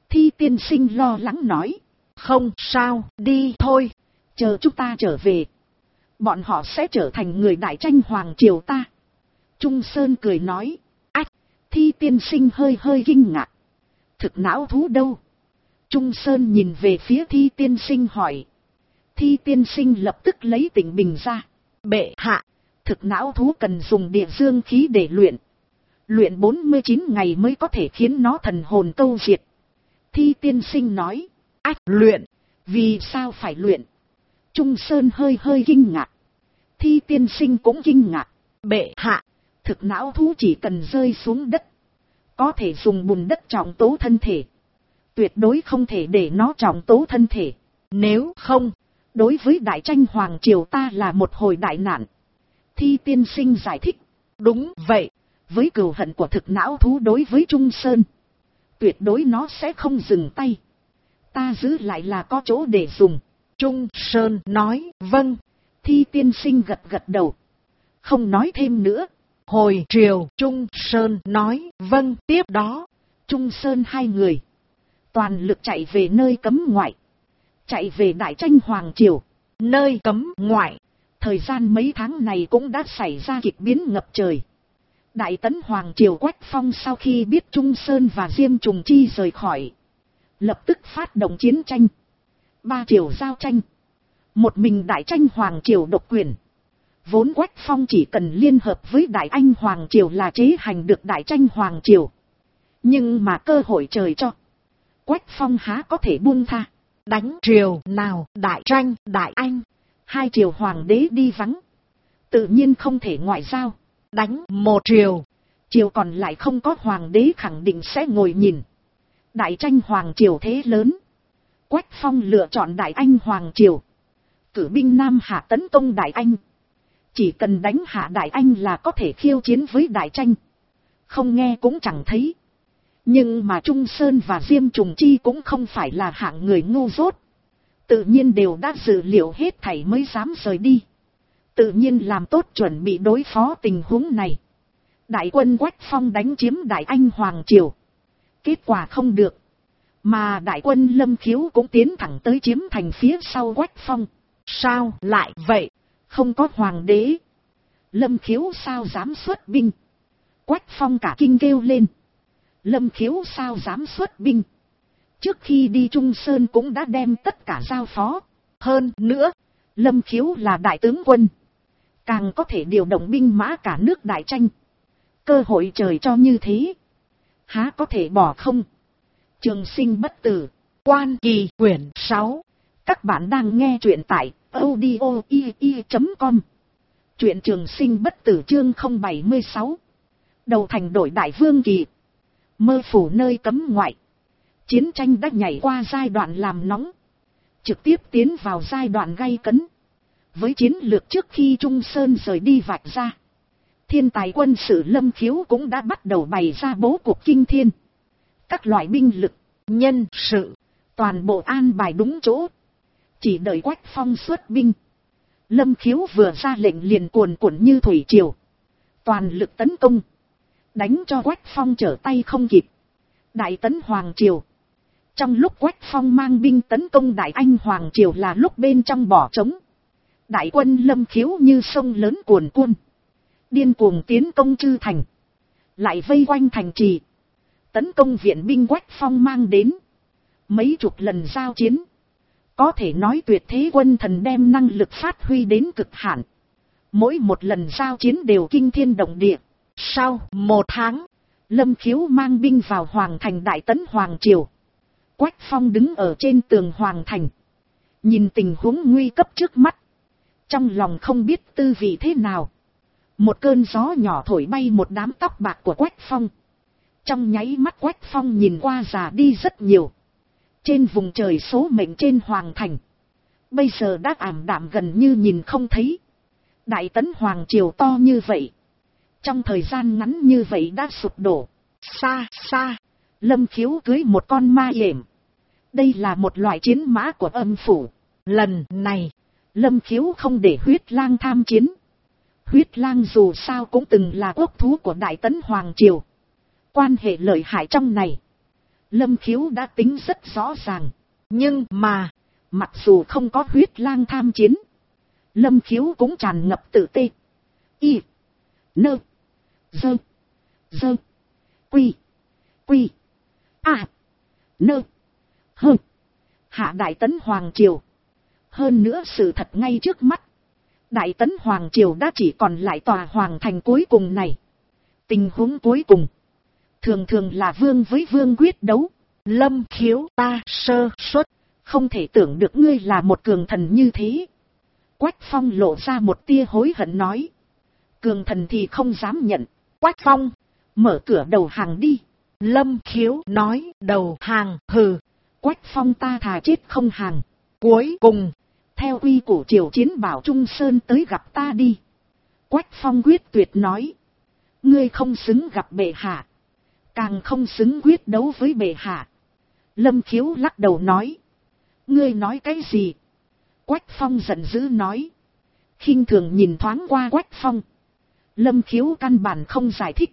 Thi tiên sinh lo lắng nói. Không sao, đi thôi, chờ chúng ta trở về. Bọn họ sẽ trở thành người đại tranh hoàng triều ta. Trung Sơn cười nói. Ách, Thi tiên sinh hơi kinh ngạc. Thực não thú đâu? Trung Sơn nhìn về phía Thi tiên sinh hỏi. Thi tiên sinh lập tức lấy tỉnh bình ra. Bệ hạ, thực não thú cần dùng địa dương khí để luyện. Luyện 49 ngày mới có thể khiến nó thần hồn câu diệt. Thi tiên sinh nói. Ách, luyện? Vì sao phải luyện? Trung Sơn hơi kinh ngạc. Thi tiên sinh cũng kinh ngạc. Bệ hạ, thực não thú chỉ cần rơi xuống đất, có thể dùng bùn đất trọng tố thân thể. Tuyệt đối không thể để nó trọng tố thân thể. Nếu không, đối với đại tranh hoàng triều ta là một hồi đại nạn. Thi tiên sinh giải thích. Đúng vậy, với cừu hận của thực não thú đối với Trung Sơn, tuyệt đối nó sẽ không dừng tay. Ta giữ lại là có chỗ để dùng. Trung Sơn nói. Vâng. Thi tiên sinh gật đầu, không nói thêm nữa. Hồi triều. Trung Sơn nói. Vâng. Tiếp đó, Trung Sơn hai người toàn lực chạy về nơi cấm ngoại. Chạy về đại tranh hoàng triều. Nơi cấm ngoại, thời gian mấy tháng này cũng đã xảy ra kịch biến ngập trời. Đại tấn hoàng triều Quách Phong sau khi biết Trung Sơn và Diêm Trùng Chi rời khỏi, lập tức phát động chiến tranh. Ba triều giao tranh, một mình đại tranh hoàng triều độc quyền. Vốn Quách Phong chỉ cần liên hợp với đại anh hoàng triều là chế hành được đại tranh hoàng triều. Nhưng mà cơ hội trời cho, Quách Phong há có thể buông tha. Đánh triều nào đại tranh, đại anh, hai triều hoàng đế đi vắng, tự nhiên không thể ngoại giao. Đánh một triều, triều còn lại không có hoàng đế khẳng định sẽ ngồi nhìn. Đại tranh hoàng triều thế lớn, Quách Phong lựa chọn đại anh hoàng triều, cử binh Nam Hạ tấn công đại anh. Chỉ cần đánh hạ đại anh là có thể khiêu chiến với đại tranh. Không nghe cũng chẳng thấy. Nhưng mà Trung Sơn và Diêm Trùng Chi cũng không phải là hạng người ngu dốt. Tự nhiên đều đã dự liệu hết thảy mới dám rời đi. Tự nhiên làm tốt chuẩn bị đối phó tình huống này. Đại quân Quách Phong đánh chiếm đại anh hoàng triều. Kết quả không được. Mà đại quân Lâm Khiếu cũng tiến thẳng tới chiếm thành phía sau Quách Phong. Sao lại vậy? Không có hoàng đế, Lâm Khiếu sao dám xuất binh? Quách Phong cả kinh kêu lên. Lâm Khiếu sao dám xuất binh? Trước khi đi Trung Sơn cũng đã đem tất cả giao phó. Hơn nữa, Lâm Khiếu là đại tướng quân, càng có thể điều động binh mã cả nước đại tranh. Cơ hội trời cho như thế, há có thể bỏ không? Trường Sinh bất tử, Quan Kỳ quyển 6. Các bạn đang nghe truyện tại audio.ie.com. Truyện Trường Sinh bất tử chương 076. Đầu thành đổi đại vương kỳ. Mơ phủ nơi cấm ngoại. Chiến tranh đã nhảy qua giai đoạn làm nóng, trực tiếp tiến vào giai đoạn gay cấn. Với chiến lược trước khi Trung Sơn rời đi vạch ra, thiên tài quân sự Lâm Khiếu cũng đã bắt đầu bày ra bố cục kinh thiên. Các loại binh lực, nhân sự, toàn bộ an bài đúng chỗ. Chỉ đợi Quách Phong xuất binh. Lâm Khiếu vừa ra lệnh liền cuồn cuộn như thủy triều, toàn lực tấn công, đánh cho Quách Phong trở tay không kịp. Đại tấn hoàng triều, trong lúc Quách Phong mang binh tấn công đại anh hoàng triều là lúc bên trong bỏ trống. Đại quân Lâm Khiếu như sông lớn cuồn cuộn, điên cuồng tiến công Trư Thành, lại vây quanh thành trì, tấn công viện binh Quách Phong mang đến. Mấy chục lần giao chiến, có thể nói tuyệt thế quân thần đem năng lực phát huy đến cực hạn. Mỗi một lần giao chiến đều kinh thiên động địa. Sau một tháng, Lâm Khiếu mang binh vào Hoàng Thành đại tấn hoàng triều. Quách Phong đứng ở trên tường Hoàng Thành, nhìn tình huống nguy cấp trước mắt, trong lòng không biết tư vị thế nào. Một cơn gió nhỏ thổi bay một đám tóc bạc của Quách Phong. Trong nháy mắt Quách Phong nhìn qua già đi rất nhiều. Trên vùng trời số mệnh trên Hoàng Thành, bây giờ đã ảm đạm gần như nhìn không thấy. Đại tấn hoàng triều to như vậy, trong thời gian ngắn như vậy đã sụp đổ. Xa xa, Lâm Khiếu cưới một con ma yểm. Đây là một loại chiến mã của âm phủ. Lần này, Lâm Khiếu không để Huyết Lang tham chiến. Huyết Lang dù sao cũng từng là quốc thú của đại tấn hoàng triều, quan hệ lợi hại trong này. Lâm Khiếu đã tính rất rõ ràng. Nhưng mà, mặc dù không có huyết lang tham chiến, Lâm Khiếu cũng tràn ngập tự tê. Y. Nơ. Dơ. Dơ. Quy. Quy. À. Nơ. Hơ. Hạ Đại Tấn Hoàng Triều. Hơn nữa sự thật ngay trước mắt. Đại Tấn Hoàng Triều đã chỉ còn lại tòa hoàng thành cuối cùng này. Tình huống cuối cùng thường thường là vương với vương quyết đấu. Lâm Khiếu, ta sơ suất, không thể tưởng được ngươi là một cường thần như thế. Quách Phong lộ ra một tia hối hận nói. Cường thần thì không dám nhận. Quách Phong, mở cửa đầu hàng đi. Lâm Khiếu nói, đầu hàng, hừ. Quách Phong, ta thà chết không hàng. Cuối cùng, theo quy củ triều chiến bảo Trung Sơn tới gặp ta đi. Quách Phong quyết tuyệt nói. Ngươi không xứng gặp bệ hạ, càng không xứng quyết đấu với bệ hạ. Lâm Khiếu lắc đầu nói. Ngươi nói cái gì? Quách Phong giận dữ nói. Khinh thường nhìn thoáng qua Quách Phong. Lâm Khiếu căn bản không giải thích.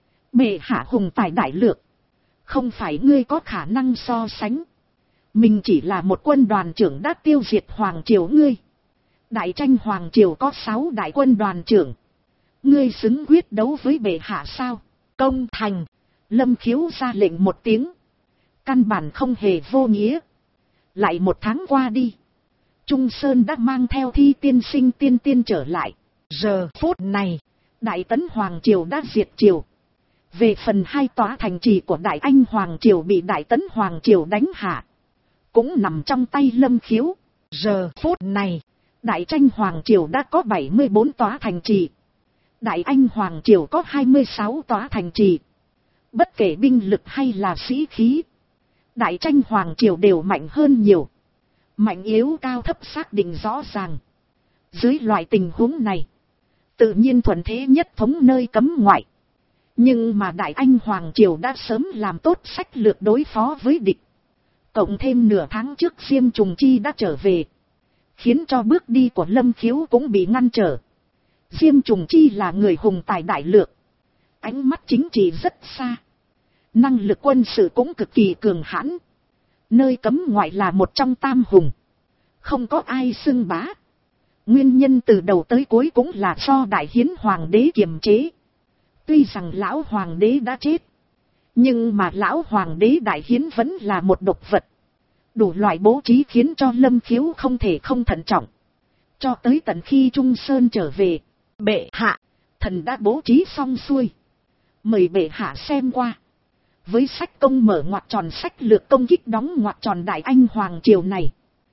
Bệ hạ hùng tài đại lược, không phải ngươi có khả năng so sánh. Mình chỉ là một quân đoàn trưởng đã tiêu diệt Hoàng Triều ngươi. Đại tranh Hoàng Triều có 6 đại quân đoàn trưởng. Ngươi xứng quyết đấu với bệ hạ sao? Công thành. Lâm Khiếu ra lệnh một tiếng. Căn bản không hề vô nghĩa. Lại một tháng qua đi, Trung Sơn đã mang theo Thi tiên sinh tiên tiên trở lại. Giờ phút này, Đại Tấn Hoàng Triều đã diệt triều. Về phần 2 tòa thành trì của Đại Anh Hoàng Triều bị Đại Tấn Hoàng Triều đánh hạ, cũng nằm trong tay Lâm Khiếu. Giờ phút này, Đại tranh Hoàng Triều đã có 74 tòa thành trì. Đại Anh Hoàng Triều có 26 tòa thành trì. Bất kể binh lực hay là sĩ khí, Đại tranh Hoàng Triều đều mạnh hơn nhiều. Mạnh yếu cao thấp xác định rõ ràng. Dưới loại tình huống này, tự nhiên thuận thế nhất thống nơi cấm ngoại. Nhưng mà Đại Anh Hoàng Triều đã sớm làm tốt sách lược đối phó với địch. Cộng thêm nửa tháng trước Diêm Trùng Chi đã trở về, khiến cho bước đi của Lâm Khiếu cũng bị ngăn trở. Diêm Trùng Chi là người hùng tài đại lược, ánh mắt chính trị rất xa, năng lực quân sự cũng cực kỳ cường hãn. Nơi cấm ngoại là một trong tam hùng, không có ai xưng bá. Nguyên nhân từ đầu tới cuối cũng là do Đại Hiến Hoàng đế kiềm chế. Tuy rằng lão Hoàng đế đã chết, nhưng mà lão Hoàng đế Đại Hiến vẫn là một độc vật. Đủ loại bố trí khiến cho Lâm Khiếu không thể không thận trọng. Cho tới tận khi Trung Sơn trở về, bệ hạ, thần đã bố trí xong xuôi, mời bệ hạ xem qua. Với sách công mở ngoặc tròn sách lược công kích đóng ngoặc tròn Đại Anh Hoàng Triều này,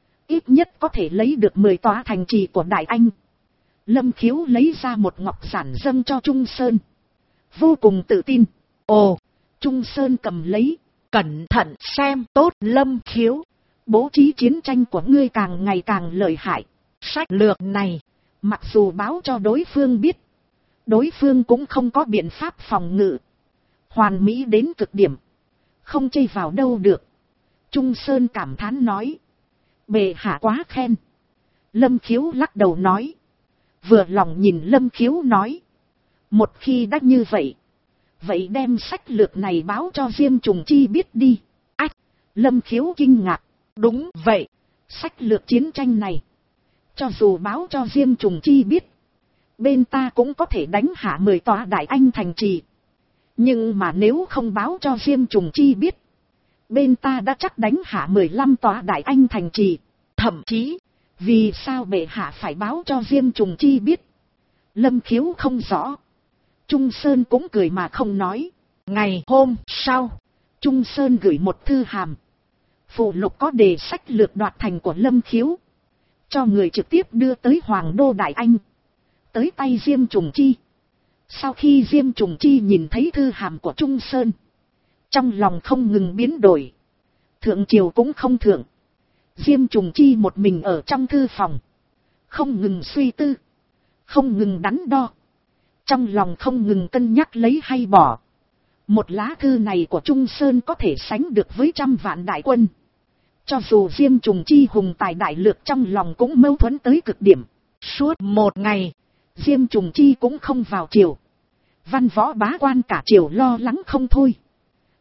ít nhất có thể lấy được 10 tòa thành trì của Đại Anh. Lâm Khiếu lấy ra một ngọc giản dâng cho Trung Sơn, vô cùng tự tin. Ồ, Trung Sơn cầm lấy, cẩn thận xem tốt. Lâm Khiếu, bố trí chiến tranh của ngươi càng ngày càng lợi hại. Sách lược này, mặc dù báo cho đối phương biết, đối phương cũng không có biện pháp phòng ngự. Hoàn mỹ đến cực điểm, không chây vào đâu được. Trung Sơn cảm thán nói. Bệ hạ quá khen. Lâm Khiếu lắc đầu nói. Vừa lòng nhìn Lâm Khiếu nói. Một khi đã như vậy, vậy đem sách lược này báo cho Diêm Trùng Chi biết đi. Ách! Lâm Khiếu kinh ngạc. Đúng vậy, sách lược chiến tranh này, cho dù báo cho Diêm Trùng Chi biết, bên ta cũng có thể đánh hạ 10 tòa Đại Anh thành trì. Nhưng mà nếu không báo cho Diêm Trùng Chi biết, bên ta đã chắc đánh hạ 15 tòa Đại Anh thành trì. Thậm chí, vì sao bệ hạ phải báo cho Diêm Trùng Chi biết? Lâm Khiếu không rõ. Trung Sơn cũng cười mà không nói. Ngày hôm sau, Trung Sơn gửi một thư hàm. Phụ lục có đề sách lược đoạt thành của Lâm Khiếu, cho người trực tiếp đưa tới Hoàng đô Đại Anh, tới tay Diêm Trùng Chi. Sau khi Diêm Trùng Chi nhìn thấy thư hàm của Trung Sơn, trong lòng không ngừng biến đổi. Thượng triều cũng không thượng. Diêm Trùng Chi một mình ở trong thư phòng, không ngừng suy tư, không ngừng đắn đo, trong lòng không ngừng cân nhắc lấy hay bỏ. Một lá thư này của Trung Sơn có thể sánh được với 100 vạn đại quân. Cho dù Diêm Trùng Chi hùng tài đại lược, trong lòng cũng mâu thuẫn tới cực điểm. Suốt một ngày, Diêm Trùng Chi cũng không vào triều. Văn võ bá quan cả triều lo lắng không thôi.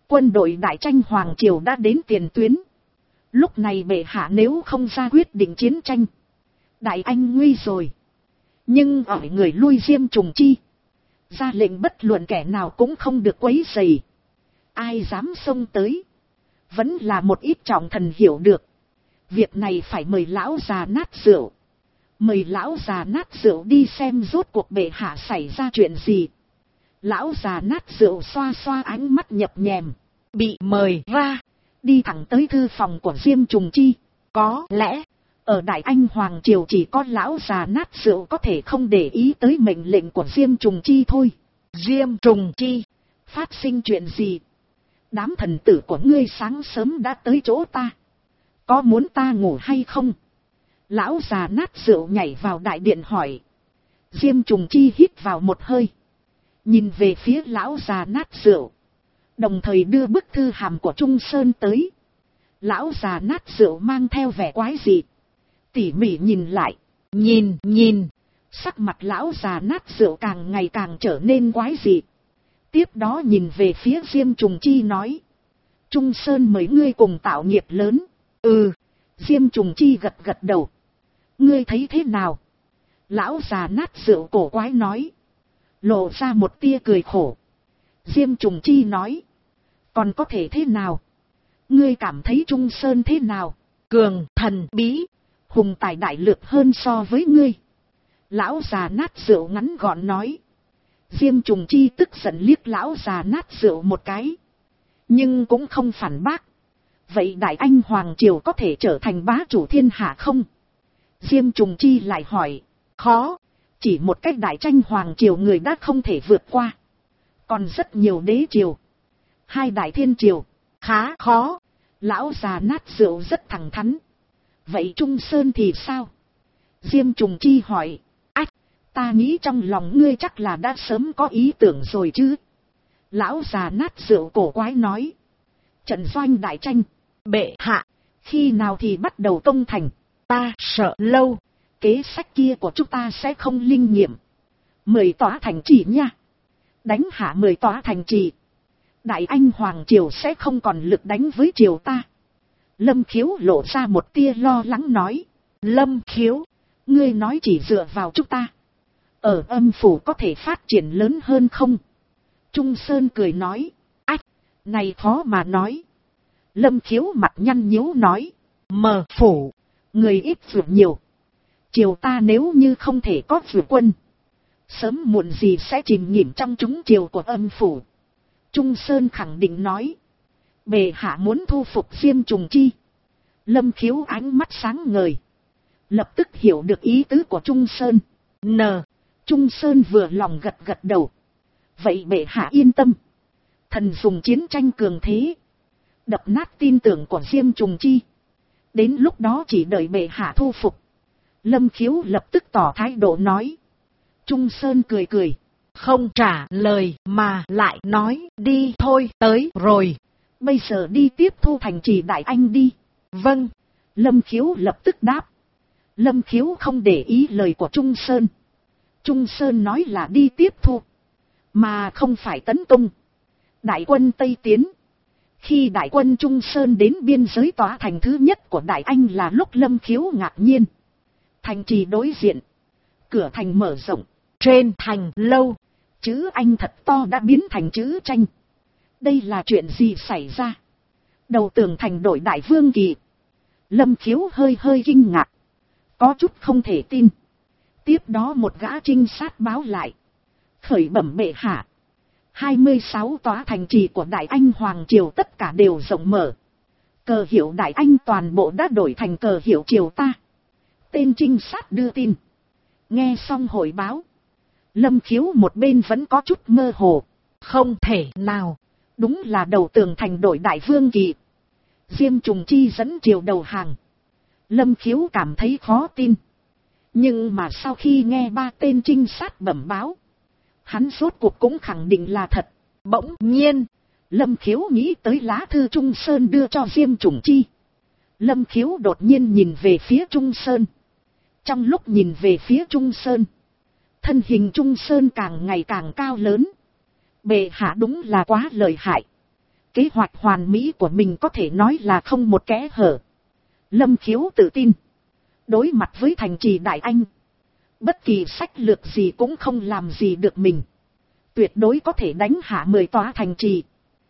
Quân đội Đại Tranh Hoàng Triều đã đến tiền tuyến. Lúc này bệ hạ nếu không ra quyết định chiến tranh, Đại Anh nguy rồi. Nhưng ở người lui Diêm Trùng Chi, ra lệnh bất luận kẻ nào cũng không được quấy rầy. Ai dám xông tới, vẫn là một ít trọng thần hiểu được. Việc này phải mời lão già nát rượu. Mời lão già nát rượu đi xem rốt cuộc bệ hạ xảy ra chuyện gì. Lão già nát rượu xoa xoa ánh mắt nhập nhèm. Bị mời ra, đi thẳng tới thư phòng của Diêm Trùng Chi. Có lẽ, ở Đại Anh Hoàng Triều chỉ có lão già nát rượu có thể không để ý tới mệnh lệnh của Diêm Trùng Chi thôi. Diêm Trùng Chi, phát sinh chuyện gì? Đám thần tử của ngươi sáng sớm đã tới chỗ ta. Có muốn ta ngủ hay không? Lão già nát rượu nhảy vào đại điện hỏi. Diêm Trùng Chi hít vào một hơi, nhìn về phía lão già nát rượu, đồng thời đưa bức thư hàm của Trung Sơn tới. Lão già nát rượu mang theo vẻ quái dị, tỉ mỉ nhìn lại, nhìn, sắc mặt lão già nát rượu càng ngày càng trở nên quái dị. Tiếp đó nhìn về phía Diêm Trùng Chi nói. Trung Sơn mời ngươi cùng tạo nghiệp lớn. Diêm Trùng Chi gật gật đầu. Ngươi thấy thế nào? Lão già nát rượu cổ quái nói, lộ ra một tia cười khổ. Diêm Trùng Chi nói, còn có thể thế nào? Ngươi cảm thấy Trung Sơn thế nào? Cường, thần, bí, hùng tài đại lược hơn so với ngươi. Lão già nát rượu ngắn gọn nói. Diêm Trùng Chi tức giận liếc lão già nát rượu một cái, nhưng cũng không phản bác. Vậy Đại Anh Hoàng Triều có thể trở thành bá chủ thiên hạ không? Diêm Trùng Chi lại hỏi. Khó, chỉ một cách Đại Tranh Hoàng Triều người đã không thể vượt qua. Còn rất nhiều đế triều, 2 đại thiên triều, khá khó. Lão già nát rượu rất thẳng thắn. Vậy Trung Sơn thì sao? Diêm Trùng Chi hỏi. Ta nghĩ trong lòng ngươi chắc là đã sớm có ý tưởng rồi chứ. Lão già nát rượu cổ quái nói. Trận doanh Đại Tranh, bệ hạ, khi nào thì bắt đầu công thành? Ta sợ lâu, kế sách kia của chúng ta sẽ không linh nghiệm. 10 tòa thành trì nha. Đánh hạ 10 tòa thành trì, Đại Anh Hoàng Triều sẽ không còn lực đánh với triều ta. Lâm Khiếu lộ ra một tia lo lắng nói. Lâm Khiếu, ngươi nói chỉ dựa vào chúng ta, ở âm phủ có thể phát triển lớn hơn không? Trung Sơn cười nói. Này khó mà nói. Lâm Khiếu mặt nhăn nhíu nói. Mờ phủ, người ít vượt nhiều. Triều ta nếu như không thể có vượt quân, sớm muộn gì sẽ chìm nghỉm trong chúng triều của âm phủ. Trung Sơn khẳng định nói. Bệ hạ muốn thu phục Diêm Trùng Chi. Lâm Khiếu ánh mắt sáng ngời, lập tức hiểu được ý tứ của Trung Sơn. Trung Sơn vừa lòng gật gật đầu. Vậy bệ hạ yên tâm. Thần dùng chiến tranh cường thế, đập nát tin tưởng của Diêm Trùng Chi. Đến lúc đó chỉ đợi bệ hạ thu phục. Lâm Khiếu lập tức tỏ thái độ nói. Trung Sơn cười cười, không trả lời mà lại nói. Đi thôi, tới rồi. Bây giờ đi tiếp thu thành trì Đại Anh đi. Vâng. Lâm Khiếu lập tức đáp. Lâm Khiếu không để ý lời của Trung Sơn. Trung Sơn nói là đi tiếp thu, mà không phải tấn công. Đại quân Tây tiến. Khi đại quân Trung Sơn đến biên giới tòa thành thứ nhất của Đại Anh là lúc Lâm Khiếu ngạc nhiên. Thành trì đối diện, cửa thành mở rộng, trên thành lâu, chữ Anh thật to đã biến thành chữ tranh. Đây là chuyện gì xảy ra? Đầu tường thành đổi đại vương kỳ. Lâm Khiếu hơi kinh ngạc, có chút không thể tin. Tiếp đó một gã trinh sát báo lại. Khởi bẩm bệ hạ, 26 tòa thành trì của Đại Anh Hoàng Triều tất cả đều rộng mở. Cờ hiệu Đại Anh toàn bộ đã đổi thành cờ hiệu triều ta. Tên trinh sát đưa tin. Nghe xong hồi báo, Lâm Khiếu một bên vẫn có chút mơ hồ. Không thể nào, đúng là đầu tường thành đổi đại vương kỳ. Diêm Trùng Chi dẫn triều đầu hàng. Lâm Khiếu cảm thấy khó tin. Nhưng mà sau khi nghe 3 tên trinh sát bẩm báo, hắn rốt cuộc cũng khẳng định là thật. Bỗng nhiên, Lâm Khiếu nghĩ tới lá thư Trung Sơn đưa cho Diêm Trùng Chi. Lâm Khiếu đột nhiên nhìn về phía Trung Sơn. Trong lúc nhìn về phía Trung Sơn, thân hình Trung Sơn càng ngày càng cao lớn. Bệ hạ đúng là quá lợi hại. Kế hoạch hoàn mỹ của mình có thể nói là không một kẽ hở. Lâm Khiếu tự tin. Đối mặt với thành trì Đại Anh, bất kỳ sách lược gì cũng không làm gì được mình. Tuyệt đối có thể đánh hạ 10 tòa thành trì.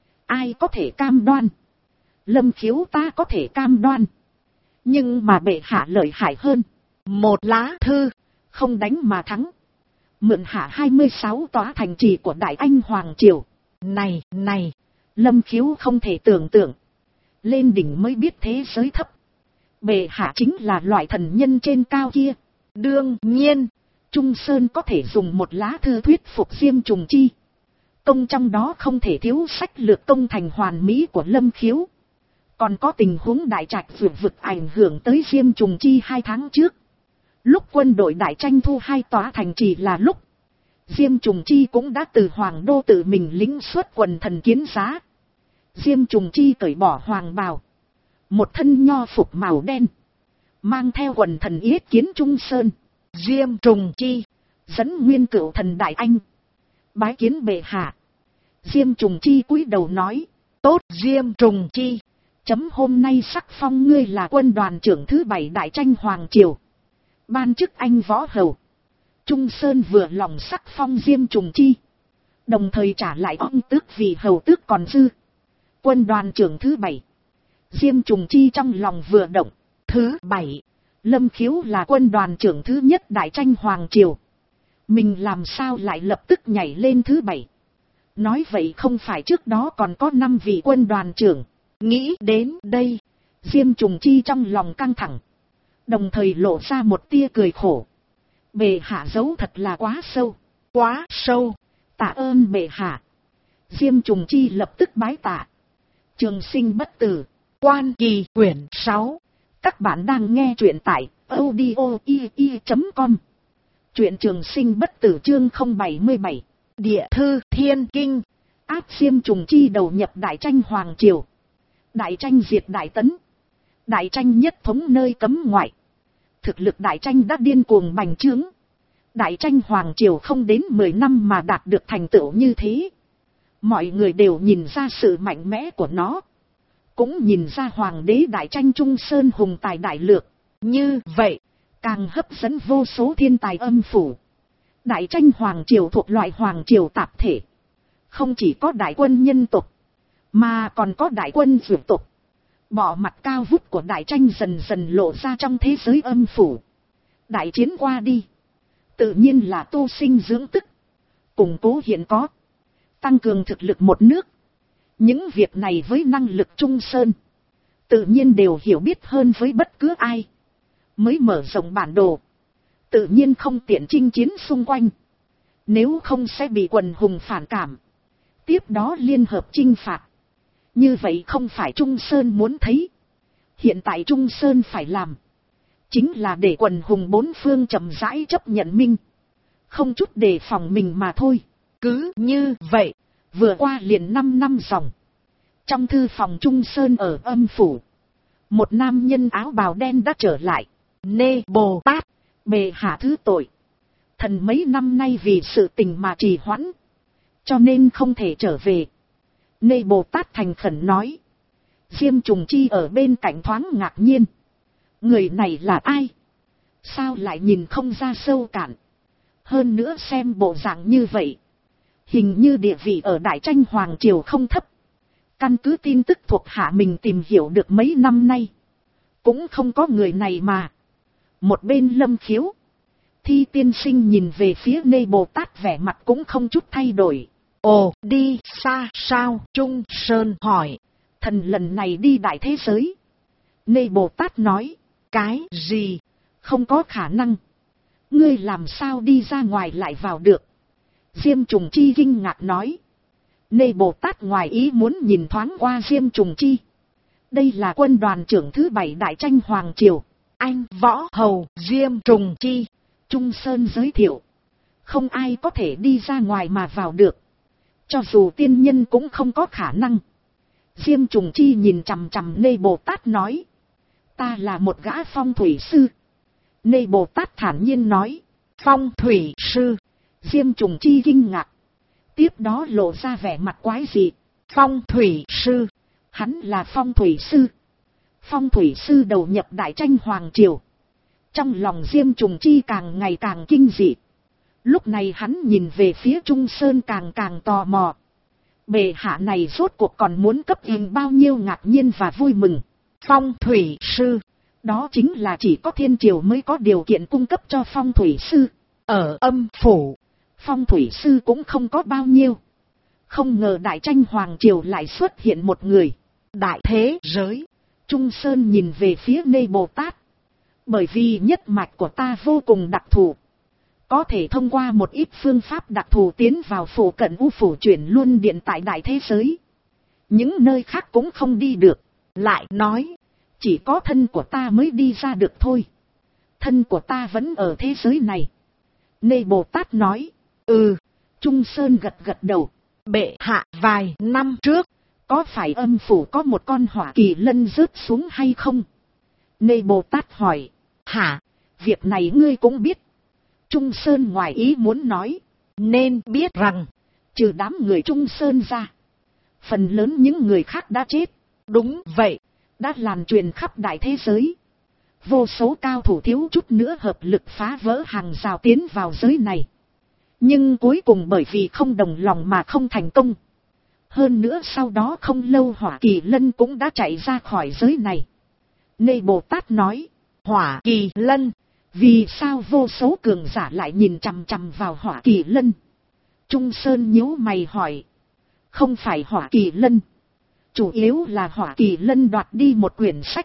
Ai có thể cam đoan? Lâm Khiếu ta có thể cam đoan. Nhưng mà bệ hạ lợi hại hơn. Một lá thư, không đánh mà thắng. Mượn hạ 26 tòa thành trì của Đại Anh Hoàng Triều. Này, Lâm Khiếu không thể tưởng tượng. Lên đỉnh mới biết thế giới thấp. Bệ hạ chính là loại thần nhân trên cao kia. Đương nhiên, Trung Sơn có thể dùng một lá thư thuyết phục Diêm Trùng Chi. Công trong đó không thể thiếu sách lược công thành hoàn mỹ của Lâm Khiếu. Còn có tình huống đại trạch vượt vực ảnh hưởng tới Diêm Trùng Chi 2 tháng trước. Lúc quân đội đại tranh thu 2 tòa thành trì là lúc Diêm Trùng Chi cũng đã từ Hoàng Đô tự mình lĩnh xuất quần thần kiến giá. Diêm Trùng Chi cởi bỏ hoàng bào, một thân nho phục màu đen, mang theo quần thần yết kiến Trung Sơn. Diêm Trùng Chi dẫn nguyên cửu thần Đại Anh bái kiến bệ hạ. Diêm Trùng Chi cúi đầu nói, tốt Diêm Trùng Chi, chấm hôm nay sắc phong ngươi là quân đoàn trưởng thứ 7 Đại Tranh Hoàng Triều, ban chức anh võ hầu. Trung Sơn vừa lòng sắc phong Diêm Trùng Chi, đồng thời trả lại ông tước vì hầu tước còn dư. Quân đoàn trưởng thứ 7. Diêm Trùng Chi trong lòng vừa động. Thứ 7. Lâm Khiếu là quân đoàn trưởng thứ nhất Đại Tranh Hoàng Triều. Mình làm sao lại lập tức nhảy lên thứ 7? Nói vậy không phải trước đó còn có 5 vị quân đoàn trưởng. Nghĩ đến đây, Diêm Trùng Chi trong lòng căng thẳng, đồng thời lộ ra một tia cười khổ. Bệ hạ giấu thật là quá sâu. Quá sâu. Tạ ơn bệ hạ. Diêm Trùng Chi lập tức bái tạ. Trường Sinh bất tử. Quan Kỳ quyển 6. Các bạn đang nghe truyện tại audio.com. Truyện Trường Sinh bất tử chương 077. Địa thư Thiên Kinh. Áp Diêm Trùng Chi đầu nhập Đại Tranh Hoàng Triều. Đại Tranh diệt Đại Tấn. Đại Tranh nhất thống nơi cấm ngoại. Thực lực Đại Tranh đã điên cuồng bành trướng. Đại Tranh Hoàng Triều không đến 10 năm mà đạt được thành tựu như thế. Mọi người đều nhìn ra sự mạnh mẽ của nó. Cũng nhìn ra Hoàng đế Đại Tranh Trung Sơn hùng tài đại lược. Như vậy, càng hấp dẫn vô số thiên tài âm phủ. Đại Tranh Hoàng Triều thuộc loại Hoàng Triều tạp thể. Không chỉ có đại quân nhân tộc, mà còn có đại quân dược tộc. Bỏ mặt cao vút của Đại Tranh dần dần lộ ra trong thế giới âm phủ. Đại chiến qua đi, tự nhiên là tu sinh dưỡng tức, củng cố hiện có, tăng cường thực lực một nước. Những việc này với năng lực Trung Sơn, tự nhiên đều hiểu biết hơn với bất cứ ai. Mới mở rộng bản đồ, tự nhiên không tiện chinh chiến xung quanh. Nếu không sẽ bị quần hùng phản cảm, tiếp đó liên hợp chinh phạt. Như vậy không phải Trung Sơn muốn thấy. Hiện tại Trung Sơn phải làm, chính là để quần hùng bốn phương chậm rãi chấp nhận minh, không chút đề phòng mình mà thôi. Cứ như vậy, vừa qua liền 5 năm dòng. Trong thư phòng Trung Sơn ở âm phủ, một nam nhân áo bào đen đã trở lại. Nê Bồ Tát, bệ hạ thứ tội. Thần mấy năm nay vì sự tình mà trì hoãn, cho nên không thể trở về. Nê Bồ Tát thành khẩn nói. Diêm Trùng Chi ở bên cạnh thoáng ngạc nhiên. Người này là ai? Sao lại nhìn không ra sâu cạn? Hơn nữa xem bộ dạng như vậy, hình như địa vị ở Đại Tranh Hoàng Triều không thấp. Căn cứ tin tức thuộc hạ mình tìm hiểu được mấy năm nay, cũng không có người này mà. Một bên Lâm Khiếu, Thi tiên sinh nhìn về phía Nê Bồ Tát vẻ mặt cũng không chút thay đổi. Ồ, đi xa sao? Trung Sơn hỏi. Thần lần này đi đại thế giới. Nê Bồ Tát nói. Cái gì? Không có khả năng. Ngươi làm sao đi ra ngoài lại vào được? Diêm Trùng Chi kinh ngạc nói. Nê Bồ Tát ngoài ý muốn nhìn thoáng qua Diêm Trùng Chi. Đây là quân đoàn trưởng thứ 7 Đại Tranh Hoàng Triều. Anh võ hầu Diêm Trùng Chi. Trung Sơn giới thiệu. Không ai có thể đi ra ngoài mà vào được. Cho dù tiên nhân cũng không có khả năng. Diêm Trùng Chi nhìn chằm chằm Nê Bồ Tát nói. Ta là một gã phong thủy sư. Nê Bồ Tát thản nhiên nói. Phong thủy sư. Diêm Trùng Chi kinh ngạc. Tiếp đó lộ ra vẻ mặt quái dị. phong thủy sư. Hắn là phong thủy sư. Phong thủy sư đầu nhập đại tranh hoàng triều. Trong lòng Diêm Trùng Chi càng ngày càng kinh dị. Lúc này hắn nhìn về phía Trung Sơn càng càng tò mò. Bệ hạ này rốt cuộc còn muốn cấp hình bao nhiêu ngạc nhiên và vui mừng. Phong thủy sư. Đó chính là chỉ có thiên triều mới có điều kiện cung cấp cho phong thủy sư. Ở âm phủ, phong thủy sư cũng không có bao nhiêu. Không ngờ đại tranh hoàng triều lại xuất hiện một người. Đại thế giới. Trung Sơn nhìn về phía Nê Bồ Tát. Bởi vì nhất mạch của ta vô cùng đặc thù. Có thể thông qua một ít phương pháp đặc thù tiến vào phủ cận u phủ chuyển luôn điện tại đại thế giới. Những nơi khác cũng không đi được. Lại nói, chỉ có thân của ta mới đi ra được thôi. Thân của ta vẫn ở thế giới này. Nê Bồ Tát nói, Trung Sơn gật gật đầu. Bệ hạ vài năm trước, có phải âm phủ có một con hỏa kỳ lân rớt xuống hay không? Nê Bồ Tát hỏi, hả, việc này ngươi cũng biết. Trung Sơn ngoài ý muốn nói, nên biết rằng, trừ đám người Trung Sơn ra, phần lớn những người khác đã chết. Đúng vậy, đã lan truyền khắp đại thế giới. Vô số cao thủ thiếu chút nữa hợp lực phá vỡ hàng rào tiến vào giới này. Nhưng cuối cùng bởi vì không đồng lòng mà không thành công. Hơn nữa sau đó không lâu hỏa kỳ lân cũng đã chạy ra khỏi giới này. Nê Bồ Tát nói, hỏa kỳ lân, vì sao vô số cường giả lại nhìn chằm chằm vào hỏa kỳ lân? Trung Sơn nhíu mày hỏi, không phải hỏa kỳ lân. Chủ yếu là hỏa kỳ lân đoạt đi một quyển sách.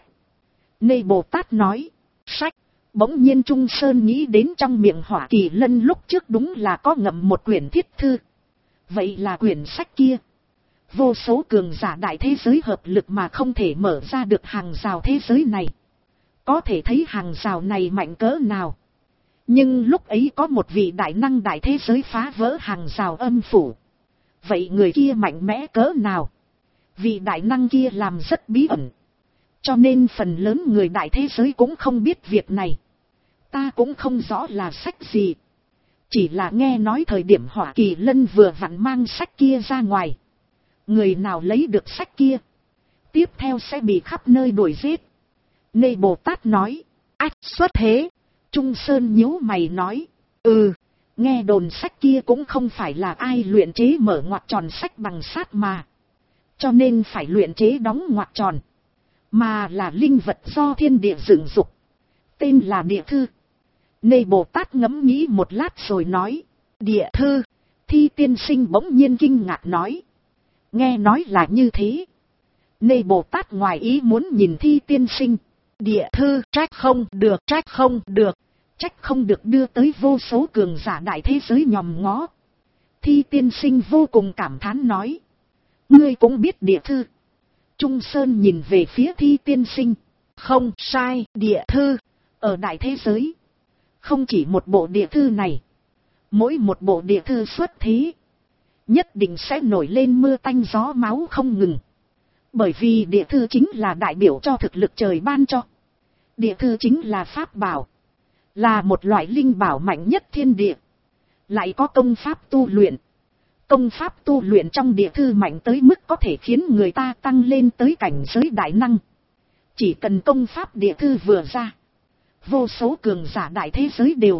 Nê Bồ Tát nói, sách. Bỗng nhiên Trung Sơn nghĩ đến trong miệng hỏa kỳ lân lúc trước đúng là có ngậm một quyển thiết thư. Vậy là quyển sách kia. Vô số cường giả đại thế giới hợp lực mà không thể mở ra được hàng rào thế giới này. Có thể thấy hàng rào này mạnh cỡ nào. Nhưng lúc ấy có một vị đại năng đại thế giới phá vỡ hàng rào âm phủ. Vậy người kia mạnh mẽ cỡ nào? Vị đại năng kia làm rất bí ẩn. Cho nên phần lớn người đại thế giới cũng không biết việc này. Ta cũng không rõ là sách gì. Chỉ là nghe nói thời điểm hỏa kỳ lân vừa vặn mang sách kia ra ngoài. Người nào lấy được sách kia, tiếp theo sẽ bị khắp nơi đuổi giết. Nê Bồ Tát nói, ách xuất thế. Trung Sơn nhíu mày nói, nghe đồn sách kia cũng không phải là ai luyện chế mở ngoặc tròn sách bằng sắt mà. Cho nên phải luyện chế đóng ngoặc tròn. Mà là linh vật do thiên địa dựng dục. Tên là địa thư. Nê Bồ Tát ngẫm nghĩ một lát rồi nói, địa thư. Thi tiên sinh bỗng nhiên kinh ngạc nói, nghe nói là như thế. Nê Bồ Tát ngoài ý muốn nhìn Thi tiên sinh. Địa thư, trách không được, trách không được. Trách không được đưa tới vô số cường giả đại thế giới nhòm ngó. Thi tiên sinh vô cùng cảm thán nói, ngươi cũng biết địa thư. Trung Sơn nhìn về phía Thi tiên sinh. Không sai, địa thư. Ở đại thế giới, không chỉ một bộ địa thư này. Mỗi một bộ địa thư xuất thế, nhất định sẽ nổi lên mưa tanh gió máu không ngừng. Bởi vì địa thư chính là đại biểu cho thực lực trời ban cho. Địa thư chính là pháp bảo. Là một loại linh bảo mạnh nhất thiên địa. Lại có công pháp tu luyện. Công pháp tu luyện trong địa thư mạnh tới mức có thể khiến người ta tăng lên tới cảnh giới đại năng. Chỉ cần công pháp địa thư vừa ra, vô số cường giả đại thế giới đều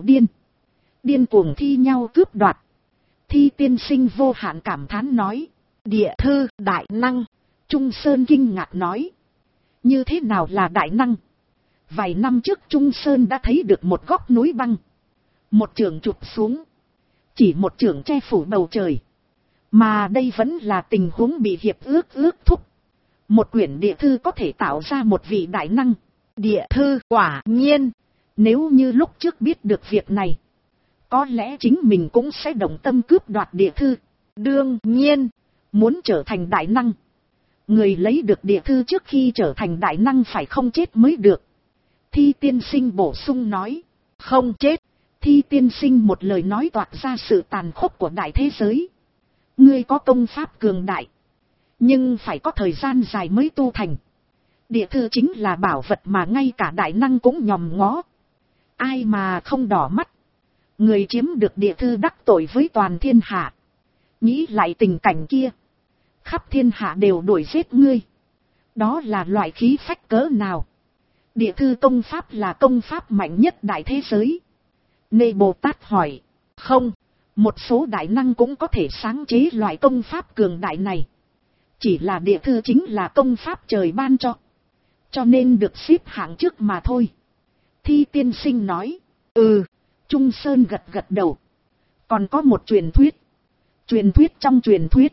điên cuồng thi nhau cướp đoạt. Thi tiên sinh vô hạn cảm thán nói, địa thư đại năng. Trung Sơn kinh ngạc nói, như thế nào là đại năng? Vài năm trước Trung Sơn đã thấy được một góc núi băng. Một chưởng chụp xuống, chỉ một chưởng che phủ bầu trời. Mà đây vẫn là tình huống bị hiệp ước thúc. Một quyển địa thư có thể tạo ra một vị đại năng. Địa thư quả nhiên, nếu như lúc trước biết được việc này, có lẽ chính mình cũng sẽ động tâm cướp đoạt địa thư. Đương nhiên, muốn trở thành đại năng, người lấy được địa thư trước khi trở thành đại năng phải không chết mới được. Thi tiên sinh bổ sung nói, không chết. Thi tiên sinh một lời nói toạc ra sự tàn khốc của đại thế giới. Ngươi có công pháp cường đại, nhưng phải có thời gian dài mới tu thành. Địa thư chính là bảo vật mà ngay cả đại năng cũng nhòm ngó. Ai mà không đỏ mắt. Người chiếm được địa thư đắc tội với toàn thiên hạ. Nghĩ lại tình cảnh kia, khắp thiên hạ đều đuổi giết ngươi. Đó là loại khí phách cỡ nào? Địa thư công pháp là công pháp mạnh nhất đại thế giới. Nê Bồ Tát hỏi. Không, một số đại năng cũng có thể sáng chế loại công pháp cường đại này. Chỉ là địa thư chính là công pháp trời ban cho nên được xếp hạng trước mà thôi. Thi tiên sinh nói. Trung Sơn gật gật đầu. Còn có một truyền thuyết. Truyền thuyết trong truyền thuyết.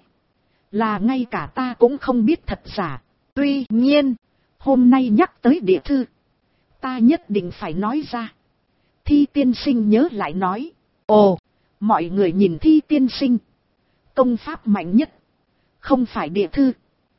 Là ngay cả ta cũng không biết thật giả. Tuy nhiên, hôm nay nhắc tới địa thư. Ta nhất định phải nói ra. Thi tiên sinh nhớ lại nói. Ồ, mọi người nhìn Thi tiên sinh. Công pháp mạnh nhất. Không phải địa thư.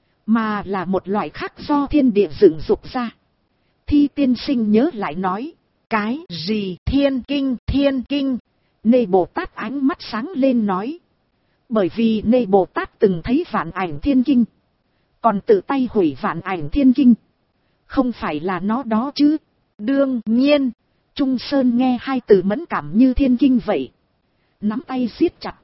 Mà là một loại khác do thiên địa dựng dục ra. Thi tiên sinh nhớ lại nói. Cái gì? Thiên kinh, thiên kinh. Nê Bồ Tát ánh mắt sáng lên nói. Bởi vì Nê Bồ Tát từng thấy Vạn Ảnh Thiên Kinh. Còn tự tay hủy Vạn Ảnh Thiên Kinh. Không phải là nó đó chứ. Đương nhiên. Trung Sơn nghe hai từ mẫn cảm như thiên kinh vậy. Nắm tay siết chặt.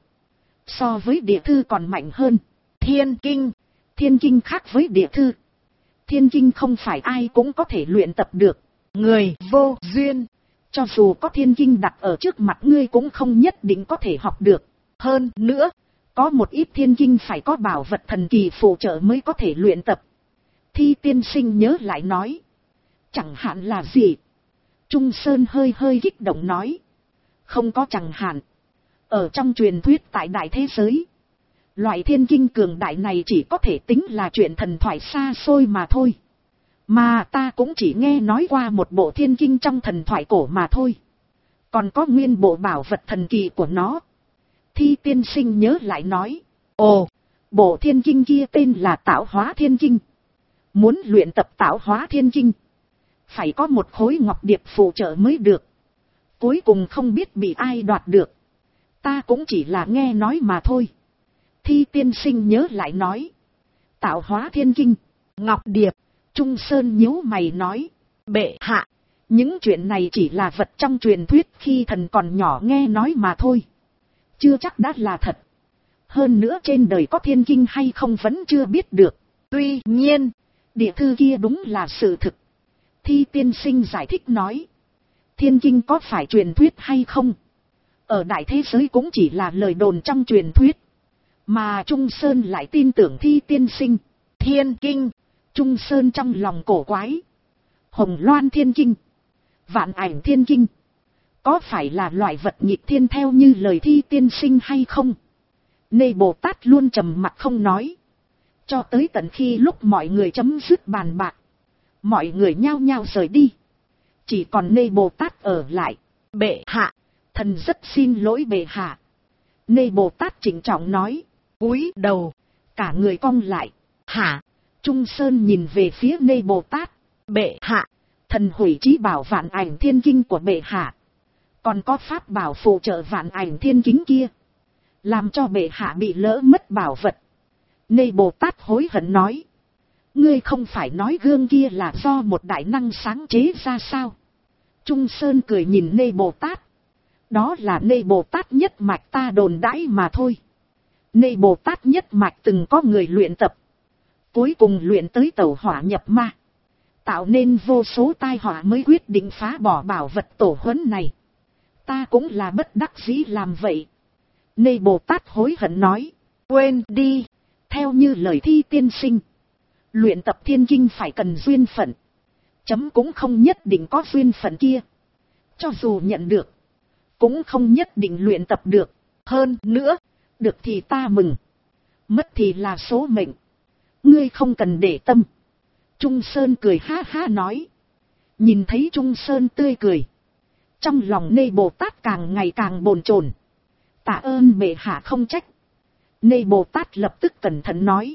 So với địa thư còn mạnh hơn. Thiên kinh. Thiên kinh khác với địa thư. Thiên kinh không phải ai cũng có thể luyện tập được. Người vô duyên. Cho dù có thiên kinh đặt ở trước mặt ngươi cũng không nhất định có thể học được. Hơn nữa, có một ít thiên kinh phải có bảo vật thần kỳ phụ trợ mới có thể luyện tập. Thi tiên sinh nhớ lại nói. Chẳng hạn là gì? Trung Sơn hơi hơi kích động nói. Không có chẳng hạn. Ở trong truyền thuyết tại đại thế giới. Loại thiên kinh cường đại này chỉ có thể tính là chuyện thần thoại xa xôi mà thôi. Mà ta cũng chỉ nghe nói qua một bộ thiên kinh trong thần thoại cổ mà thôi. Còn có nguyên bộ bảo vật thần kỳ của nó. Thi tiên sinh nhớ lại nói. Ồ, bộ thiên kinh kia tên là Tạo Hóa Thiên Kinh. Muốn luyện tập Tạo Hóa Thiên Kinh. Phải có một khối ngọc điệp phụ trợ mới được. Cuối cùng không biết bị ai đoạt được. Ta cũng chỉ là nghe nói mà thôi. Thi tiên sinh nhớ lại nói. Tạo Hóa Thiên Kinh, ngọc điệp. Trung Sơn nhíu mày nói. Bệ hạ, những chuyện này chỉ là vật trong truyền thuyết khi thần còn nhỏ nghe nói mà thôi. Chưa chắc đã là thật. Hơn nữa trên đời có thiên kinh hay không vẫn chưa biết được. Tuy nhiên, địa thư kia đúng là sự thực. Thi tiên sinh giải thích nói. Thiên kinh có phải truyền thuyết hay không? Ở đại thế giới cũng chỉ là lời đồn trong truyền thuyết. Mà Trung Sơn lại tin tưởng Thi tiên sinh. Thiên kinh. Trung Sơn trong lòng cổ quái. Hồng Loan Thiên Kinh, Vạn Ảnh Thiên Kinh. Có phải là loại vật nghịch thiên theo như lời Thi tiên sinh hay không? Nê Bồ Tát luôn trầm mặc không nói. Cho tới tận khi lúc mọi người chấm dứt bàn bạc. Mọi người nhao nhao rời đi. Chỉ còn Nê Bồ Tát ở lại. Bệ hạ, thần rất xin lỗi bệ hạ. Nê Bồ Tát trịnh trọng nói. Cúi đầu, cả người cong lại. Hả? Trung Sơn nhìn về phía Nê Bồ Tát. Bệ hạ, thần hủy chí bảo Vạn Ảnh Thiên Kinh của bệ hạ. Còn có pháp bảo phụ trợ Vạn Ảnh Thiên Kính kia. Làm cho bệ hạ bị lỡ mất bảo vật. Nê Bồ Tát hối hận nói. Ngươi không phải nói gương kia là do một đại năng sáng chế ra sao? Trung Sơn cười nhìn Nê Bồ Tát. Đó là Nê Bồ Tát nhất mạch ta đồn đãi mà thôi. Nê Bồ Tát nhất mạch từng có người luyện tập. Cuối cùng luyện tới tẩu hỏa nhập ma. Tạo nên vô số tai họa mới quyết định phá bỏ bảo vật tổ huấn này. Ta cũng là bất đắc dĩ làm vậy. Nê Bồ Tát hối hận nói. Quên đi. Theo như lời Thi tiên sinh. Luyện tập thiên kinh phải cần duyên phận. Chấm cũng không nhất định có duyên phận kia. Cho dù nhận được. Cũng không nhất định luyện tập được. Hơn nữa. Được thì ta mừng. Mất thì là số mệnh. Ngươi không cần để tâm. Trung Sơn cười ha ha nói. Nhìn thấy Trung Sơn tươi cười. Trong lòng Nê Bồ Tát càng ngày càng bồn chồn. Tạ ơn bệ hạ không trách. Nê Bồ Tát lập tức cẩn thận nói.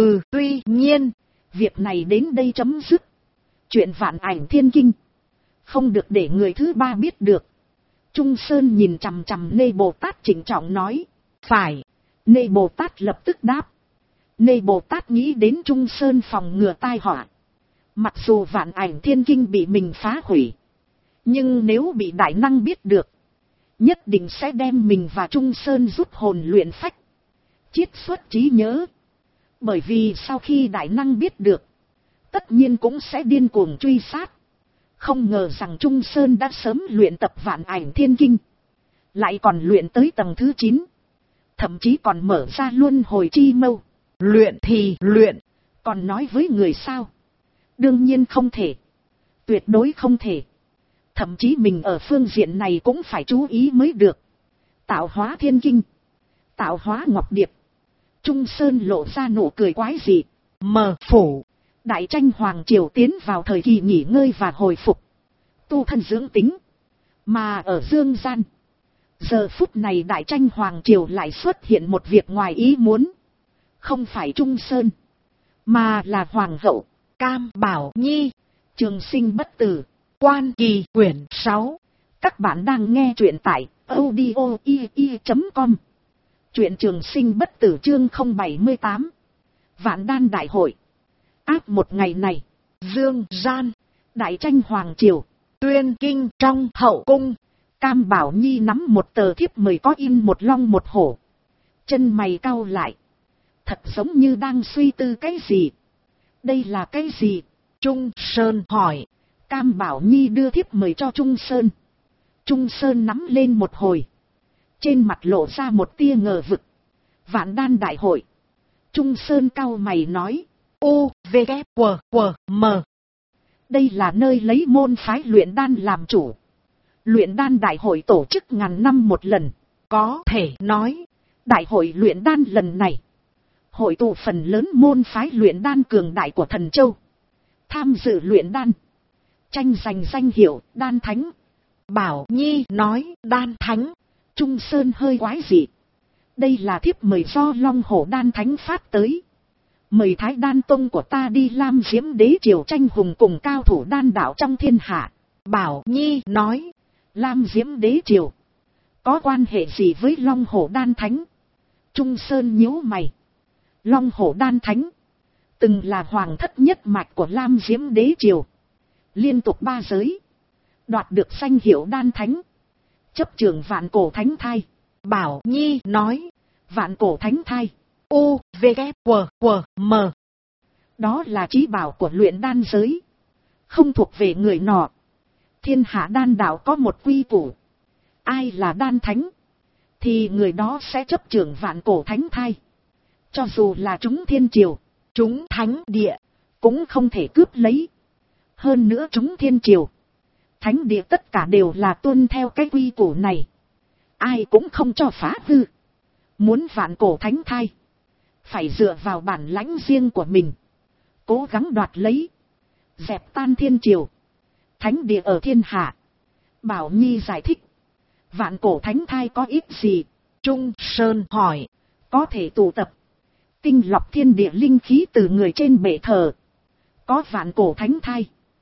Tuy nhiên. Việc này đến đây chấm dứt. Chuyện Vạn Ảnh Thiên Kinh. Không được để người thứ ba biết được. Trung Sơn nhìn chằm chằm Nê Bồ Tát trịnh trọng nói. Phải. Nê Bồ Tát lập tức đáp. Nê Bồ Tát nghĩ đến Trung Sơn phòng ngừa tai họa. Mặc dù Vạn Ảnh Thiên Kinh bị mình phá hủy. Nhưng nếu bị đại năng biết được. Nhất định sẽ đem mình và Trung Sơn rút hồn luyện phách. Chiết xuất trí nhớ. Bởi vì sau khi đại năng biết được, tất nhiên cũng sẽ điên cuồng truy sát. Không ngờ rằng Trung Sơn đã sớm luyện tập Vạn Ảnh Thiên Kinh. Lại còn luyện tới tầng thứ 9. Thậm chí còn mở ra luân hồi chi mâu. Luyện thì luyện, còn nói với người sao? Đương nhiên không thể. Tuyệt đối không thể. Thậm chí mình ở phương diện này cũng phải chú ý mới được. Tạo hóa thiên kinh. Tạo hóa ngọc điệp. Trung Sơn lộ ra nụ cười quái dị. Mờ phủ. Đại tranh hoàng triều tiến vào thời kỳ nghỉ ngơi và hồi phục. Tu thân dưỡng tính. Mà ở dương gian. Giờ phút này đại tranh hoàng triều lại xuất hiện một việc ngoài ý muốn. Không phải Trung Sơn. Mà là hoàng hậu. Cam Bảo Nhi. Trường sinh bất tử. Quan Kỳ quyển 6. Các bạn đang nghe truyện tại audio.com. Truyện trường sinh bất tử chương 078. Vạn đan đại hội. Áp một ngày này. Dương gian. Đại tranh hoàng triều. Tuyên kinh trong hậu cung. Cam Bảo Nhi nắm một tờ thiếp mời có in một long một hổ. Chân mày cau lại. Thật giống như đang suy tư cái gì. Đây là cái gì? Trung Sơn hỏi. Cam Bảo Nhi đưa thiếp mời cho Trung Sơn. Trung Sơn nắm lên một hồi. Trên mặt lộ ra một tia ngờ vực. Vạn đan đại hội. Trung Sơn cau mày nói. U, V, K, W, W, M. Đây là nơi lấy môn phái luyện đan làm chủ. Luyện đan đại hội tổ chức ngàn năm một lần. Có thể nói, đại hội luyện đan lần này hội tụ phần lớn môn phái luyện đan cường đại của Thần Châu. Tham dự luyện đan. Tranh giành danh hiệu đan thánh. Bảo Nhi nói đan thánh. Trung Sơn hơi quái dị. Đây là thiếp mời do Long Hổ đan thánh phát tới. Mời Thái Đan Tông của ta đi Lam Diễm Đế triều tranh hùng cùng cao thủ đan đạo trong thiên hạ. Bảo Nhi nói. Lam Diễm Đế triều. Có quan hệ gì với Long Hổ đan thánh? Trung Sơn nhíu mày. Long Hổ đan thánh. Từng là hoàng thất nhất mạch của Lam Diễm Đế triều. Liên tục 3 giới. Đoạt được danh hiệu đan thánh. Chấp trưởng vạn cổ thánh thai. Bảo Nhi nói. Vạn cổ thánh thai. U, V, K, W, W, M. Đó là chí bảo của luyện đan giới. Không thuộc về người nọ. Thiên hạ đan đạo có một quy củ. Ai là đan thánh, thì người đó sẽ chấp trưởng vạn cổ thánh thai. Cho dù là chúng thiên triều, chúng thánh địa, cũng không thể cướp lấy. Hơn nữa chúng thiên triều, thánh địa tất cả đều là tuân theo cái quy củ này. Ai cũng không cho phá hư. Muốn vạn cổ thánh thai, phải dựa vào bản lãnh riêng của mình. Cố gắng đoạt lấy. Dẹp tan thiên triều. Thánh địa ở thiên hạ. Bảo Nhi giải thích. Vạn cổ thánh thai có ích gì? Trung Sơn hỏi. Có thể tụ tập. Tinh lọc thiên địa linh khí từ người trên bệ thờ. Có vạn cổ thánh thai.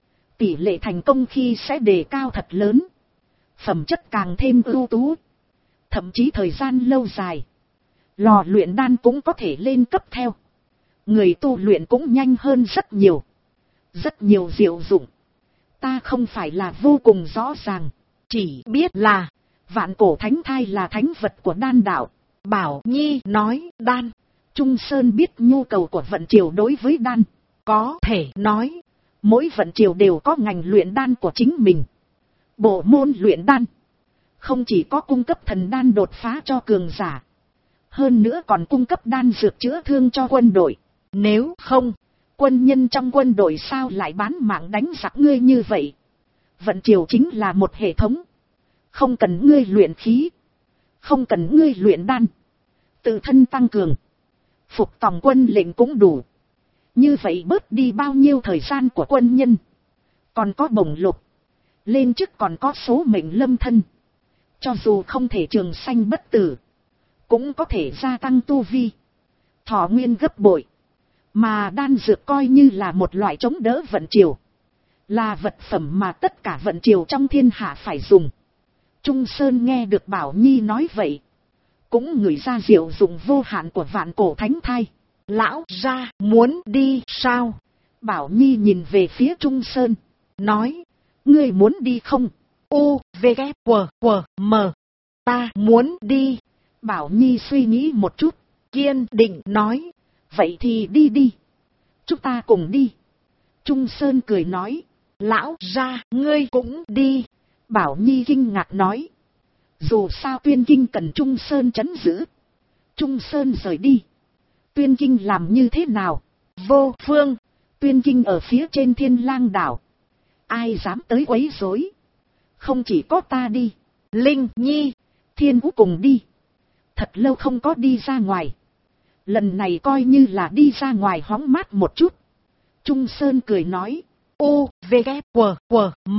Tỷ lệ thành công khi sẽ đề cao thật lớn. Phẩm chất càng thêm ưu tú. Thậm chí thời gian lâu dài. Lò luyện đan cũng có thể lên cấp theo. Người tu luyện cũng nhanh hơn rất nhiều. Rất nhiều diệu dụng. Ta không phải là vô cùng rõ ràng. Chỉ biết là vạn cổ thánh thai là thánh vật của đan đạo. Bảo Nhi nói đan. Trung Sơn biết nhu cầu của vận triều đối với đan. Có thể nói, mỗi vận triều đều có ngành luyện đan của chính mình. Bộ môn luyện đan không chỉ có cung cấp thần đan đột phá cho cường giả, hơn nữa còn cung cấp đan dược chữa thương cho quân đội. Nếu không, quân nhân trong quân đội sao lại bán mạng đánh giặc ngươi như vậy? Vận triều chính là một hệ thống. Không cần ngươi luyện khí, không cần ngươi luyện đan, tự thân tăng cường, phục tòng quân lệnh cũng đủ. Như vậy bớt đi bao nhiêu thời gian của quân nhân. Còn có bổng lộc, lên chức còn có số mệnh lâm thân. Cho dù không thể trường sanh bất tử, cũng có thể gia tăng tu vi, thọ nguyên gấp bội. Mà đan dược coi như là một loại chống đỡ vận triều, là vật phẩm mà tất cả vận triều trong thiên hạ phải dùng. Trung Sơn nghe được Bảo Nhi nói vậy, cũng ngửi ra diệu dụng vô hạn của vạn cổ thánh thai. Lão gia muốn đi sao? Bảo Nhi nhìn về phía Trung Sơn, nói, ngươi muốn đi không? U, V, K, W, W, M. Ta muốn đi. Bảo Nhi suy nghĩ một chút, kiên định nói, Vậy thì đi đi. Chúng ta cùng đi. Trung Sơn cười nói. Lão gia, ngươi cũng đi. Bảo Nhi kinh ngạc nói. Dù sao Tuyên Kinh cần Trung Sơn trấn giữ. Trung Sơn rời đi. Tuyên Kinh làm như thế nào? Vô phương. Tuyên Kinh ở phía trên Thiên Lang đảo. Ai dám tới quấy rối? Không chỉ có ta đi. Linh Nhi, Thiên Vũ cùng đi. Thật lâu không có đi ra ngoài. Lần này coi như là đi ra ngoài hóng mát một chút. Trung Sơn cười nói. U, V, K, W, W, M.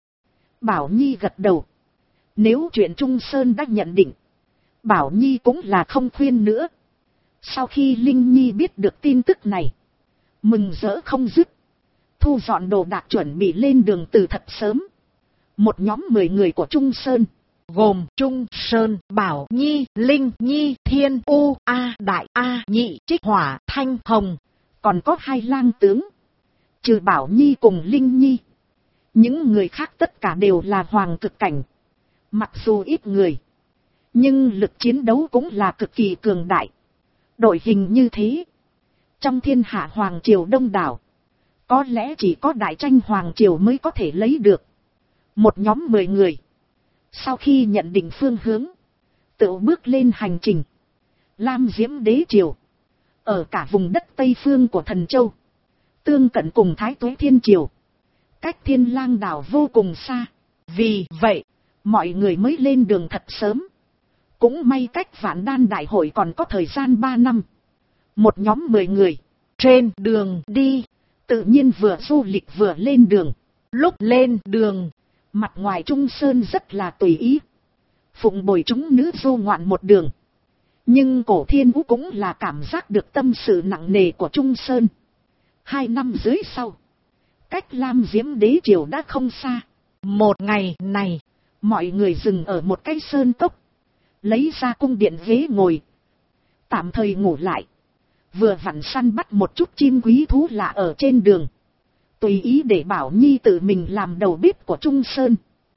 Bảo Nhi gật đầu. Nếu chuyện Trung Sơn đã nhận định, Bảo Nhi cũng là không khuyên nữa. Sau khi Linh Nhi biết được tin tức này, mừng rỡ không dứt. Thu dọn đồ đạc chuẩn bị lên đường từ thật sớm. Một nhóm 10 người của Trung Sơn, gồm Trung Sơn, Bảo Nhi, Linh Nhi, Thiên U, A Đại, A Nhị, Trích Hỏa, Thanh Hồng. Còn có 2 lang tướng. Trừ Bảo Nhi cùng Linh Nhi, những người khác tất cả đều là hoàng cực cảnh. Mặc dù ít người, nhưng lực chiến đấu cũng là cực kỳ cường đại. Đội hình như thế, trong thiên hạ hoàng triều đông đảo, có lẽ chỉ có Đại Tranh hoàng triều mới có thể lấy được. Một nhóm 10 người, sau khi nhận định phương hướng, tự bước lên hành trình. Lam Diễm đế triều, ở cả vùng đất Tây phương của Thần Châu, tương cận cùng Thái Tuế Thiên triều, cách Thiên Lang đảo vô cùng xa. Vì vậy, mọi người mới lên đường thật sớm. Cũng may cách Vạn Đan đại hội còn có thời gian 3 năm. Một nhóm 10 người, trên đường đi, tự nhiên vừa du lịch vừa lên đường. Lúc lên đường, mặt ngoài Trung Sơn rất là tùy ý. Phụng bồi chúng nữ du ngoạn một đường. Nhưng Cổ Thiên Vũ cũng là cảm giác được tâm sự nặng nề của Trung Sơn. 2 năm dưới sau, cách Lam Diễm đế triều đã không xa. Một ngày này, mọi người dừng ở một cái sơn cốc, lấy ra cung điện ghế ngồi, tạm thời ngủ lại. Vừa vặn săn bắt một chút chim quý thú lạ ở trên đường, tùy ý để Bảo Nhi tự mình làm đầu bếp của Trung Sơn.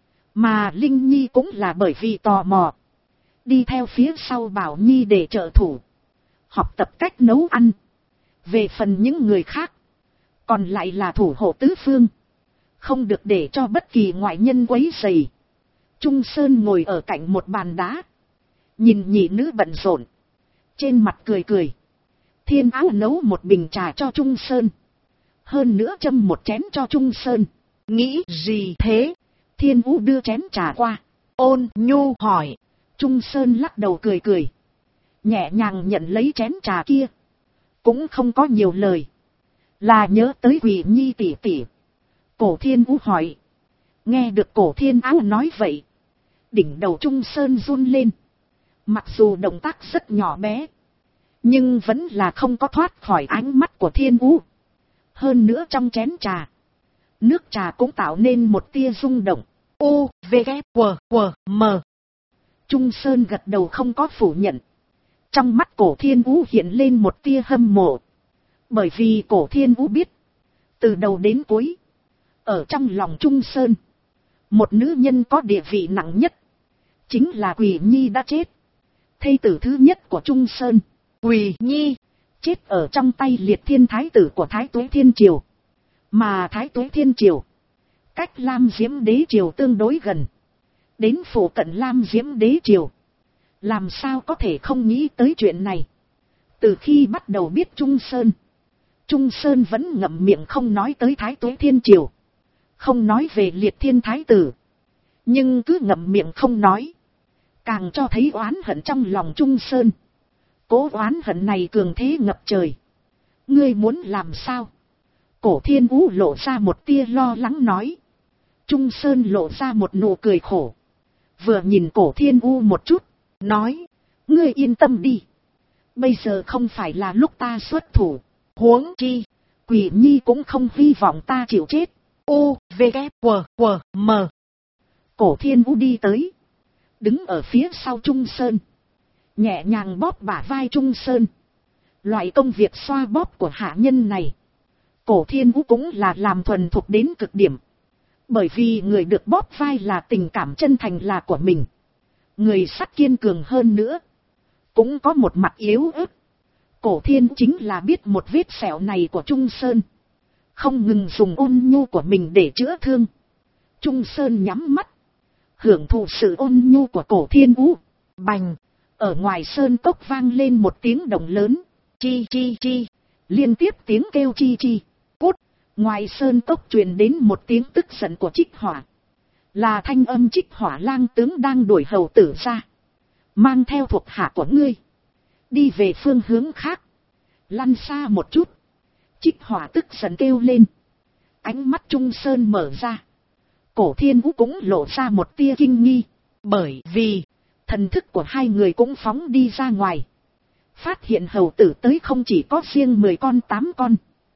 Mà Linh Nhi cũng là bởi vì tò mò, đi theo phía sau Bảo Nhi để trợ thủ, học tập cách nấu ăn. Về phần những người khác, còn lại là thủ hộ tứ phương, không được để cho bất kỳ ngoại nhân quấy rầy. Trung Sơn ngồi ở cạnh một bàn đá, nhìn nhị nữ bận rộn, trên mặt cười cười. Thiên Áo nấu một bình trà cho Trung Sơn, hơn nữa châm một chén cho Trung Sơn. Nghĩ gì thế? Thiên Vũ đưa chén trà qua, ôn nhu hỏi. Trung Sơn lắc đầu cười cười, nhẹ nhàng nhận lấy chén trà kia, cũng không có nhiều lời. Là nhớ tới Quỷ Nhi tỷ tỷ. Cổ Thiên Vũ hỏi. Nghe được Cổ Thiên Áo nói vậy, đỉnh đầu Trung Sơn run lên. Mặc dù động tác rất nhỏ bé, nhưng vẫn là không có thoát khỏi ánh mắt của Thiên Vũ. Hơn nữa trong chén trà, nước trà cũng tạo nên một tia rung động. U, V, K, W, W, M. Trung Sơn gật đầu không có phủ nhận. Trong mắt Cổ Thiên Vũ hiện lên một tia hâm mộ. Bởi vì Cổ Thiên Vũ biết, từ đầu đến cuối, ở trong lòng Trung Sơn, một nữ nhân có địa vị nặng nhất, chính là Quỷ Nhi đã chết. Thê tử thứ nhất của Trung Sơn, Quỷ Nhi, chết ở trong tay Liệt Thiên Thái tử của Thái Tuế Thiên triều. Mà Thái Tuế Thiên triều, cách Lam Diễm đế triều tương đối gần. Đến phủ cận Lam Diễm đế triều, làm sao có thể không nghĩ tới chuyện này. Từ khi bắt đầu biết Trung Sơn vẫn ngậm miệng không nói tới Thái Tuế Thiên triều, không nói về Liệt Thiên Thái tử. Nhưng cứ ngậm miệng không nói, càng cho thấy oán hận trong lòng Trung Sơn. Cố oán hận này cường thế ngập trời. Ngươi muốn làm sao? Cổ Thiên Vũ lộ ra một tia lo lắng nói. Trung Sơn lộ ra một nụ cười khổ, vừa nhìn Cổ Thiên Vũ một chút, nói. Ngươi yên tâm đi, bây giờ không phải là lúc ta xuất thủ. Huống chi, Quỷ Nhi cũng không hy vọng ta chịu chết. U, V, K, W, W, M. Cổ Thiên Vũ đi tới, đứng ở phía sau Trung Sơn, nhẹ nhàng bóp bả vai Trung Sơn. Loại công việc xoa bóp của hạ nhân này, Cổ Thiên Vũ cũng là làm thuần thục đến cực điểm. Bởi vì người được bóp vai là tình cảm chân thành là của mình. Người sắt kiên cường hơn nữa, cũng có một mặt yếu ớt. Cổ Thiên chính là biết một vết sẹo này của Trung Sơn. Không ngừng dùng ôn nhu của mình để chữa thương. Trung Sơn nhắm mắt. Hưởng thụ sự ôn nhu của Cổ Thiên Vũ. Bành. Ở ngoài sơn cốc vang lên một tiếng động lớn. Chi chi chi. Liên tiếp tiếng kêu chi chi. Cút. Ngoài sơn cốc truyền đến một tiếng tức giận của Trích Hỏa. Là thanh âm Trích Hỏa lang tướng đang đuổi hầu tử ra. Mang theo thuộc hạ của ngươi. Đi về phương hướng khác. Lăn xa một chút. Trích Hỏa tức giận kêu lên. Ánh mắt Trung Sơn mở ra. Cổ Thiên Vũ cũng lộ ra một tia kinh nghi. Bởi vì thần thức của hai người cũng phóng đi ra ngoài. Phát hiện hầu tử tới không chỉ có riêng 10 con 8 con.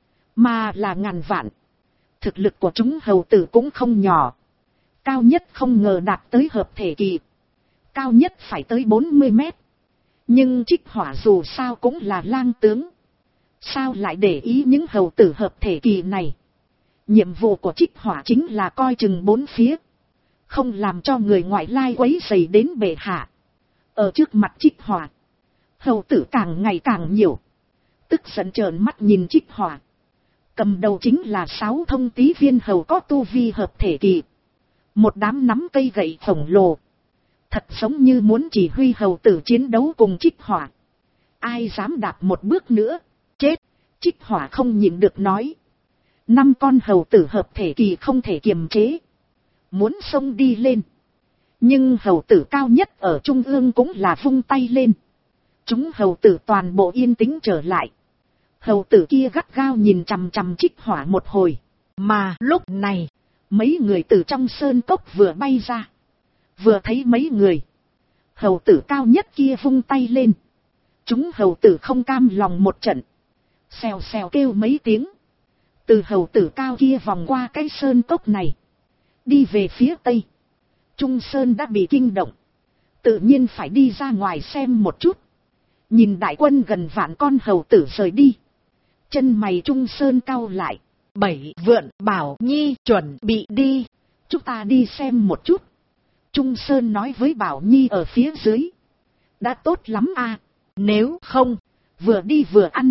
Mà là ngàn vạn. Thực lực của chúng hầu tử cũng không nhỏ. Cao nhất không ngờ đạt tới hợp thể kỳ. Cao nhất phải tới 40 mét. Nhưng Trích Hỏa dù sao cũng là lang tướng. Sao lại để ý những hầu tử hợp thể kỳ này? Nhiệm vụ của Trích Hỏa chính là coi chừng bốn phía. Không làm cho người ngoại lai quấy rầy đến bệ hạ. Ở trước mặt Trích Hỏa, hầu tử càng ngày càng nhiều. Tức giận trợn mắt nhìn Trích Hỏa. Cầm đầu chính là 6 thông tí viên hầu có tu vi hợp thể kỳ. Một đám nắm cây gậy khổng lồ. Thật giống như muốn chỉ huy hầu tử chiến đấu cùng Trích Hỏa. Ai dám đạp một bước nữa, chết. Trích Hỏa không nhịn được nói. 5 con hầu tử hợp thể kỳ không thể kiềm chế. Muốn xông đi lên. Nhưng hầu tử cao nhất ở trung ương cũng là vung tay lên. Chúng hầu tử toàn bộ yên tĩnh trở lại. Hầu tử kia gắt gao nhìn chằm chằm Trích Hỏa một hồi. Mà lúc này, mấy người từ trong sơn cốc vừa bay ra. Vừa thấy mấy người. Hầu tử cao nhất kia vung tay lên. Chúng hầu tử không cam lòng một trận. Xèo xèo kêu mấy tiếng. Từ hầu tử cao kia vòng qua cái sơn cốc này. Đi về phía tây. Trung Sơn đã bị kinh động. Tự nhiên phải đi ra ngoài xem một chút. Nhìn đại quân gần vạn con hầu tử rời đi. Chân mày Trung Sơn cau lại. 7 Vượn Bảo Nhi chuẩn bị đi. Chúng ta đi xem một chút. Trung Sơn nói với Bảo Nhi ở phía dưới. Đã tốt lắm à. Nếu không, vừa đi vừa ăn.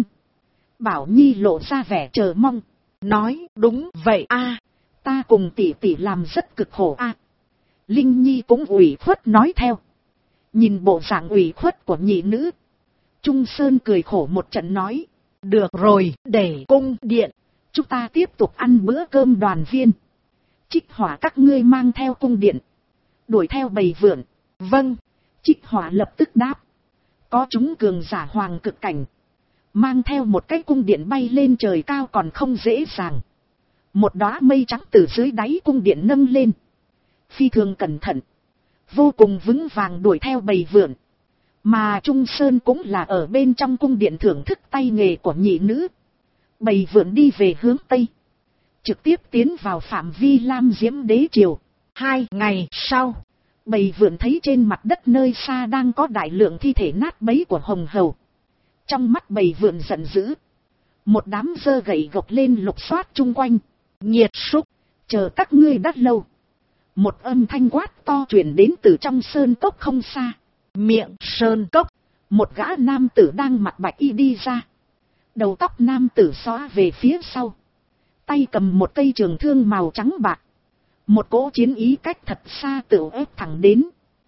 Bảo Nhi lộ ra vẻ chờ mong. Nói đúng vậy à. Ta cùng tỷ tỷ làm rất cực khổ à. Linh Nhi cũng ủy khuất nói theo. Nhìn bộ dạng ủy khuất của nhị nữ. Trung Sơn cười khổ một trận nói. Được rồi, để cung điện. Chúng ta tiếp tục ăn bữa cơm đoàn viên. Trích Hỏa các ngươi mang theo cung điện. Đuổi theo bầy vượn. Vâng. Trích Hỏa lập tức đáp. Có chúng cường giả hoàng cực cảnh. Mang theo một cái cung điện bay lên trời cao còn không dễ dàng. Một đóa mây trắng từ dưới đáy cung điện nâng lên. Phi thường cẩn thận. Vô cùng vững vàng đuổi theo bầy vượn. Mà Trung Sơn cũng là ở bên trong cung điện thưởng thức tay nghề của nhị nữ. Bầy vượn đi về hướng Tây. Trực tiếp tiến vào phạm vi Lam Diễm Đế Triều. 2 ngày sau, bầy vượn thấy trên mặt đất nơi xa đang có đại lượng thi thể nát bấy của hồng hầu. Trong mắt bầy vượn giận dữ. Một đám giơ gậy gộc lên lục soát chung quanh. Nghiệt súc, chờ các ngươi đã lâu. Một âm thanh quát to truyền đến từ trong sơn cốc không xa. Miệng sơn cốc, một gã nam tử đang mặc bạch y đi ra. Đầu tóc nam tử xõa về phía sau. Tay cầm một cây trường thương màu trắng bạc. Một cỗ chiến ý cách thật xa tự ép thẳng đến.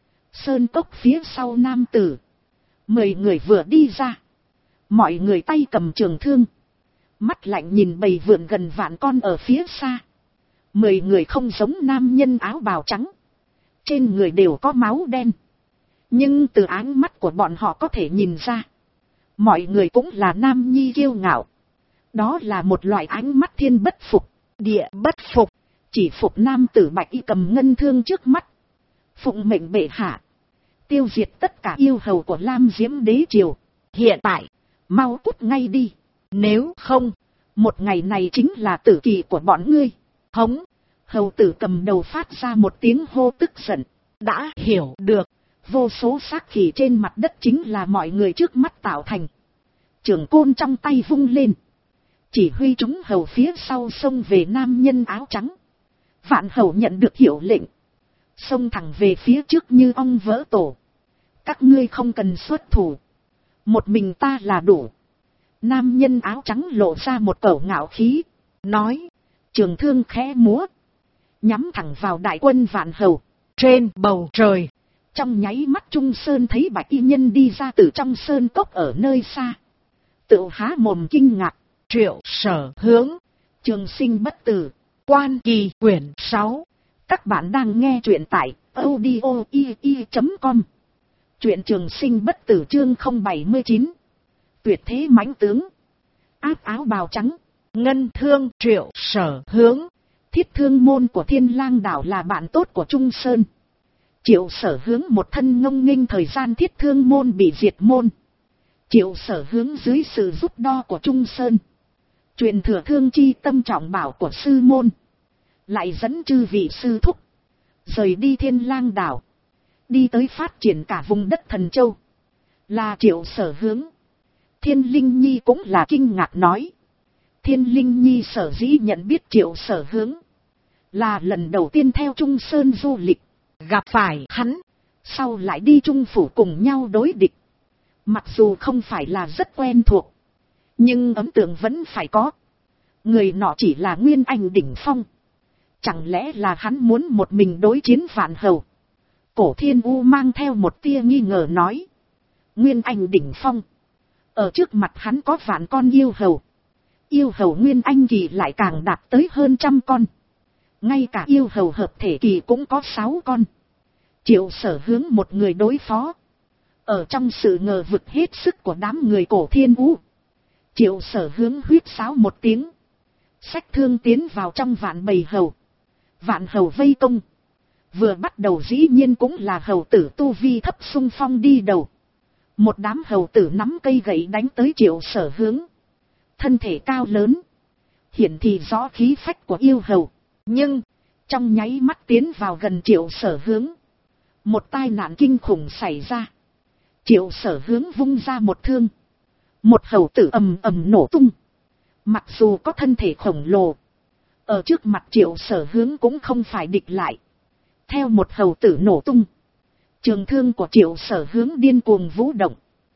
Sơn cốc phía sau nam tử. 10 người vừa đi ra. Mọi người tay cầm trường thương. Mắt lạnh nhìn bầy vượn gần vạn con ở phía xa. 10 người không giống nam nhân áo bào trắng. Trên người đều có máu đen. Nhưng từ ánh mắt của bọn họ có thể nhìn ra. Mọi người cũng là nam nhi kiêu ngạo. Đó là một loại ánh mắt thiên bất phục, địa bất phục. Chỉ phục nam tử bạch y cầm ngân thương trước mắt. Phụng mệnh bệ hạ. Tiêu diệt tất cả yêu hầu của Lam Diễm Đế Triều. Hiện tại, mau cút ngay đi. Nếu không, một ngày này chính là tử kỳ của bọn ngươi. Hống, hầu tử cầm đầu phát ra một tiếng hô tức giận. Đã hiểu được, vô số xác khỉ trên mặt đất chính là mọi người trước mắt tạo thành. Trường côn trong tay vung lên. Chỉ huy chúng hầu phía sau xông về nam nhân áo trắng. Vạn hầu nhận được hiệu lệnh. Xông thẳng về phía trước như ong vỡ tổ. Các ngươi không cần xuất thủ. Một mình ta là đủ. Nam nhân áo trắng lộ ra một cẩu ngạo khí, nói, trường thương khẽ múa, nhắm thẳng vào đại quân Vạn Hầu. Trên bầu trời, trong nháy mắt Trung Sơn thấy bạch y nhân đi ra từ trong sơn cốc ở nơi xa. Tự há mồm kinh ngạc, Triệu Sở Hướng, trường sinh bất tử, Quan Kỳ quyển 6. Các bạn đang nghe truyện tại audio.com. Truyện trường sinh bất tử chương 079. Tuyệt thế mãnh tướng, áp áo bào trắng, ngân thương. Triệu Sở Hướng, Thiết Thương môn của Thiên Lang đảo là bạn tốt của Trung Sơn. Triệu Sở Hướng một thân ngông nghênh thời gian Thiết Thương môn bị diệt môn. Triệu Sở Hướng dưới sự giúp đo của Trung Sơn, truyền thừa thương chi tâm trọng bảo của sư môn, lại dẫn chư vị sư thúc rời đi Thiên Lang đảo, đi tới phát triển cả vùng đất Thần Châu. Là Triệu Sở Hướng. Thiên Linh Nhi cũng là kinh ngạc nói. Thiên Linh Nhi sở dĩ nhận biết Triệu Sở Hướng, là lần đầu tiên theo Trung Sơn du lịch, gặp phải hắn, sau lại đi Trung phủ cùng nhau đối địch. Mặc dù không phải là rất quen thuộc, nhưng ấn tượng vẫn phải có. Người nọ chỉ là Nguyên Anh đỉnh phong. Chẳng lẽ là hắn muốn một mình đối chiến Vạn Hầu? Cổ Thiên U mang theo một tia nghi ngờ nói. Nguyên Anh đỉnh phong, ở trước mặt hắn có vạn con yêu hầu. Yêu hầu Nguyên Anh kỳ lại càng đạt tới hơn 100 con. Ngay cả yêu hầu hợp thể kỳ cũng có 6 con. Triệu Sở Hướng một người đối phó. Ở trong sự ngờ vực hết sức của đám người Cổ Thiên U, Triệu Sở Hướng huýt sáo một tiếng, xách thương tiến vào trong vạn bầy hầu. Vạn hầu vây công. Vừa bắt đầu dĩ nhiên cũng là hầu tử tu vi thấp xung phong đi đầu. Một đám hầu tử nắm cây gậy đánh tới Triệu Sở Hướng. Thân thể cao lớn, hiển thị rõ khí phách của yêu hầu. Nhưng trong nháy mắt tiến vào gần Triệu Sở Hướng, một tai nạn kinh khủng xảy ra. Triệu Sở Hướng vung ra một thương, một hầu tử ầm ầm nổ tung. Mặc dù có thân thể khổng lồ, ở trước mặt Triệu Sở Hướng cũng không phải địch lại. Theo một hầu tử nổ tung, trường thương của Triệu Sở Hướng điên cuồng vũ động.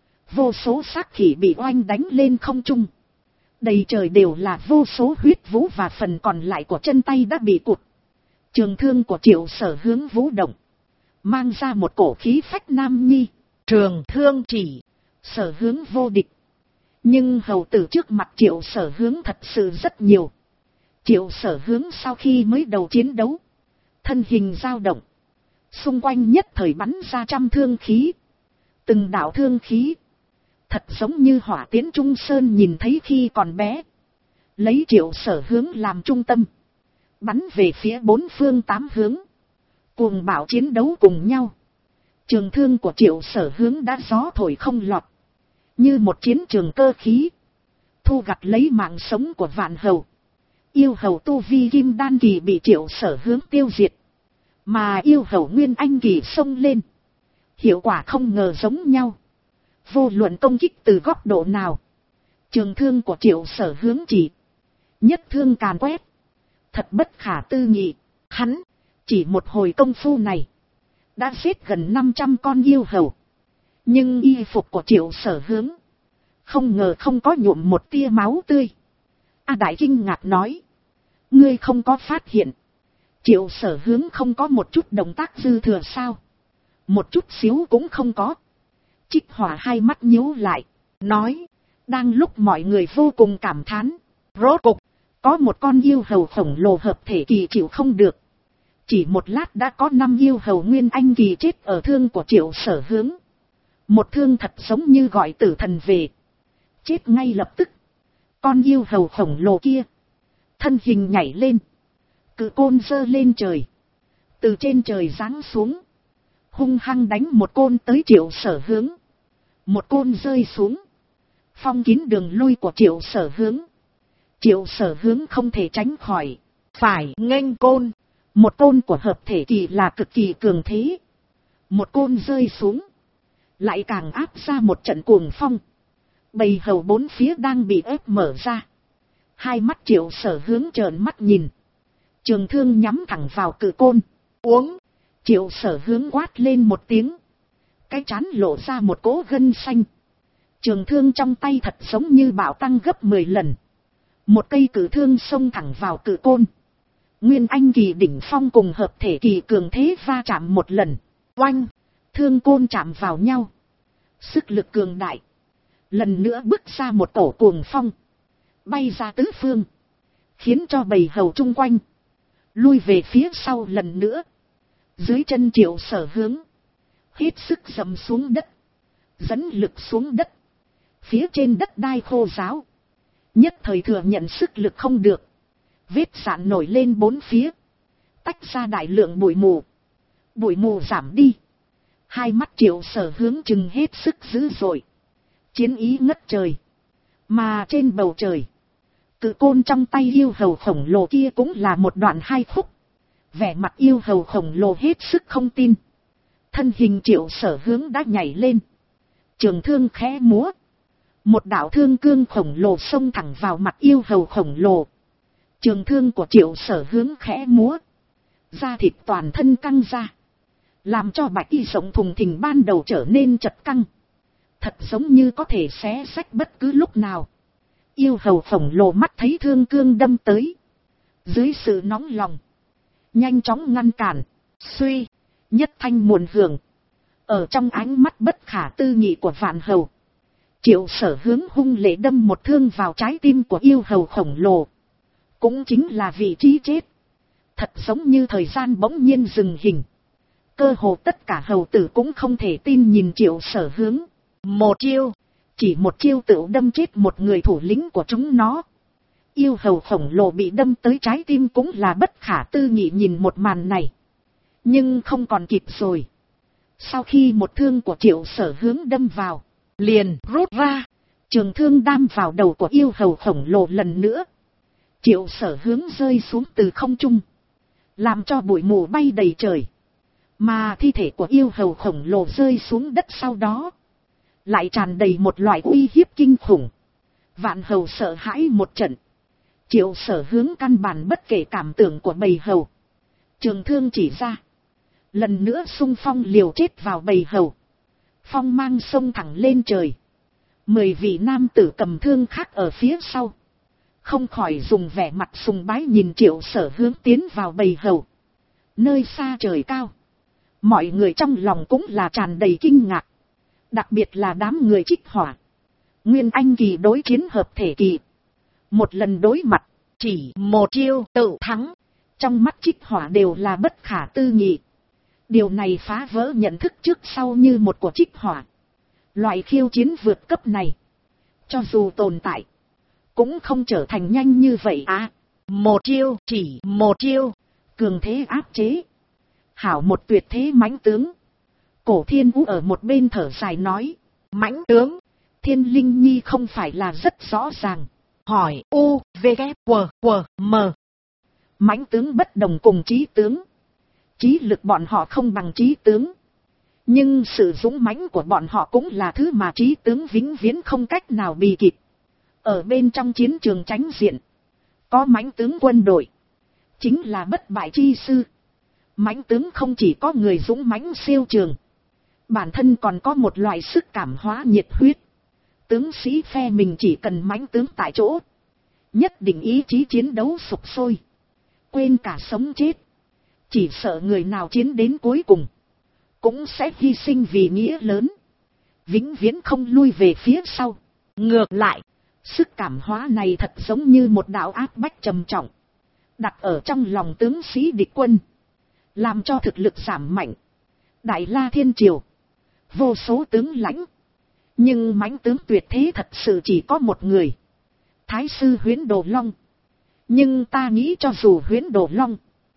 Vô số xác khỉ bị oanh đánh lên không trung. Đầy trời đều là vô số huyết vũ và phần còn lại của chân tay đã bị cụt. Trường thương của Triệu Sở Hướng vũ động, mang ra một cổ khí phách nam nhi. Trường thương chỉ, Sở Hướng vô địch. Nhưng hầu tử trước mặt Triệu Sở Hướng thật sự rất nhiều. Triệu Sở Hướng sau khi mới đầu chiến đấu, thân hình dao động, xung quanh nhất thời bắn ra 100 thương khí. Từng đạo thương khí, thật giống như hỏa tiễn Trung Sơn nhìn thấy khi còn bé. Lấy Triệu Sở Hướng làm trung tâm, bắn về phía 4 phương 8 hướng, cuồng bạo chiến đấu cùng nhau. Trường thương của Triệu Sở Hướng đã gió thổi không lọt, như một chiến trường cơ khí, thu gặt lấy mạng sống của Vạn Hầu. Yêu hầu tu vi kim đan kỳ bị Triệu Sở Hướng tiêu diệt, mà yêu hầu Nguyên Anh kỳ xông lên. Hiệu quả không ngờ giống nhau. Vô luận công kích từ góc độ nào, trường thương của Triệu Sở Hướng chỉ nhất thương càn quét. Thật bất khả tư nghị. Hắn chỉ một hồi công phu này đã giết gần 500 con yêu hầu. Nhưng y phục của Triệu Sở Hướng không ngờ không có nhuộm một tia máu tươi. A Đại kinh ngạc nói. Ngươi không có phát hiện Triệu Sở Hướng không có một chút động tác dư thừa sao? Một chút xíu cũng không có. Trích Hỏa hai mắt nhíu lại, nói. Đang lúc mọi người vô cùng cảm thán, rốt cục có một con yêu hầu khổng lồ hợp thể kỳ chịu không được. Chỉ một lát đã có 5 yêu hầu Nguyên Anh kỳ chết ở thương của Triệu Sở Hướng. Một thương thật giống như gọi tử thần về. Chết ngay lập tức. Con yêu hầu khổng lồ kia thân hình nhảy lên, cự côn giơ lên trời, từ trên trời giáng xuống, hung hăng đánh một côn tới Triệu Sở Hướng. Một côn rơi xuống, phong kín đường lui của Triệu Sở Hướng. Triệu Sở Hướng không thể tránh khỏi, phải nghênh côn. Một côn của hợp thể kỳ là cực kỳ cường thế. Một côn rơi xuống, lại càng áp ra một trận cuồng phong. Bầy hầu bốn phía đang bị ép mở ra. Hai mắt Triệu Sở Hướng trợn mắt nhìn, trường thương nhắm thẳng vào cự côn. Uống. Triệu Sở Hướng quát lên một tiếng, cái trán lộ ra một cỗ gân xanh. Trường thương trong tay thật giống như bạo tăng gấp 10 lần. Một cây cử thương xông thẳng vào cử côn. Nguyên anh kỳ đỉnh phong cùng hợp thể kỳ cường thế va chạm một lần. Oanh! Thương côn chạm vào nhau. Sức lực cường đại. Lần nữa bước ra một tổ cuồng phong. Bay ra tứ phương. Khiến cho bầy hầu chung quanh lui về phía sau lần nữa. Dưới chân Triệu Sở Hướng hết sức dầm xuống đất. Dẫn lực xuống đất. Phía trên đất đai khô ráo. Nhất thời thừa nhận sức lực không được. Vết sạn nổi lên bốn phía. Tách ra đại lượng bụi mù. Bụi mù giảm đi. Hai mắt Triệu Sở Hướng chừng hết sức dữ dội. Chiến ý ngất trời. Mà trên bầu trời, cự côn trong tay yêu hầu khổng lồ kia cũng là một đoạn hai khúc. Vẻ mặt yêu hầu khổng lồ hết sức không tin. Thân hình Triệu Sở Hướng đã nhảy lên. Trường thương khẽ múa. Một đạo thương cương khổng lồ xông thẳng vào mặt yêu hầu khổng lồ. Trường thương của Triệu Sở Hướng khẽ múa. Da thịt toàn thân căng ra. Làm cho bạch y rộng thùng thình ban đầu trở nên chật căng. Thật giống như có thể xé xách bất cứ lúc nào. Yêu hầu khổng lồ mắt thấy thương cương đâm tới. Dưới sự nóng lòng, nhanh chóng ngăn cản. Suy, nhất thanh muộn hưởng. Ở trong ánh mắt bất khả tư nghị của vạn hầu, Triệu Sở Hướng hung lệ đâm một thương vào trái tim của yêu hầu khổng lồ. Cũng chính là vị trí chết. Thật giống như thời gian bỗng nhiên dừng hình. Cơ hồ tất cả hầu tử cũng không thể tin nhìn Triệu Sở Hướng. Một chiêu, chỉ một chiêu tự đâm chết một người thủ lĩnh của chúng nó. Yêu hầu khổng lồ bị đâm tới trái tim cũng là bất khả tư nghị nhìn một màn này. Nhưng không còn kịp rồi. Sau khi một thương của Triệu Sở Hướng đâm vào, liền rút ra. Trường thương đâm vào đầu của yêu hầu khổng lồ lần nữa. Triệu Sở Hướng rơi xuống từ không trung, làm cho bụi mù bay đầy trời. Mà thi thể của yêu hầu khổng lồ rơi xuống đất sau đó, lại tràn đầy một loại uy hiếp kinh khủng. Vạn hầu sợ hãi một trận. Triệu Sở Hướng căn bản bất kể cảm tưởng của bầy hầu. Trường thương chỉ ra, lần nữa xung phong liều chết vào bầy hầu. Phong mang sông thẳng lên trời. 10 vị nam tử cầm thương khác ở phía sau, không khỏi dùng vẻ mặt sùng bái nhìn Triệu Sở Hướng tiến vào bầy hầu. Nơi xa trời cao, mọi người trong lòng cũng là tràn đầy kinh ngạc. Đặc biệt là đám người Trích Hỏa. Nguyên anh kỳ đối chiến hợp thể kỳ. Một lần đối mặt, chỉ một chiêu tự thắng. Trong mắt Trích Hỏa đều là bất khả tư nghị. Điều này phá vỡ nhận thức trước sau như một của Trích Hỏa. Loại khiêu chiến vượt cấp này, cho dù tồn tại, cũng không trở thành nhanh như vậy à. Một chiêu, chỉ một chiêu, cường thế áp chế. Hảo một tuyệt thế mãnh tướng. Cổ Thiên Vũ ở một bên thở dài nói. Mãnh tướng, Thiên Linh Nhi không phải là rất rõ ràng. Hỏi U, V, K, W, M. Mãnh tướng bất đồng cùng trí tướng. Trí lực bọn họ không bằng trí tướng. Nhưng sự dũng mãnh của bọn họ cũng là thứ mà trí tướng vĩnh viễn không cách nào bì kịp. Ở bên trong chiến trường chánh diện, có mãnh tướng quân đội, chính là bất bại chi sư. Mãnh tướng không chỉ có người dũng mãnh siêu trường, bản thân còn có một loại sức cảm hóa nhiệt huyết. Tướng sĩ phe mình chỉ cần mãnh tướng tại chỗ, nhất định ý chí chiến đấu sục sôi, quên cả sống chết. Chỉ sợ người nào chiến đến cuối cùng, cũng sẽ hy sinh vì nghĩa lớn, vĩnh viễn không lui về phía sau. Ngược lại, sức cảm hóa này thật giống như một đạo áp bách trầm trọng, đặt ở trong lòng tướng sĩ địch quân, làm cho thực lực giảm mạnh. Đại La Thiên Triều, vô số tướng lãnh, nhưng mãnh tướng tuyệt thế thật sự chỉ có một người, Thái sư Huyễn Đồ Long. Nhưng ta nghĩ cho dù Huyễn Đồ Long,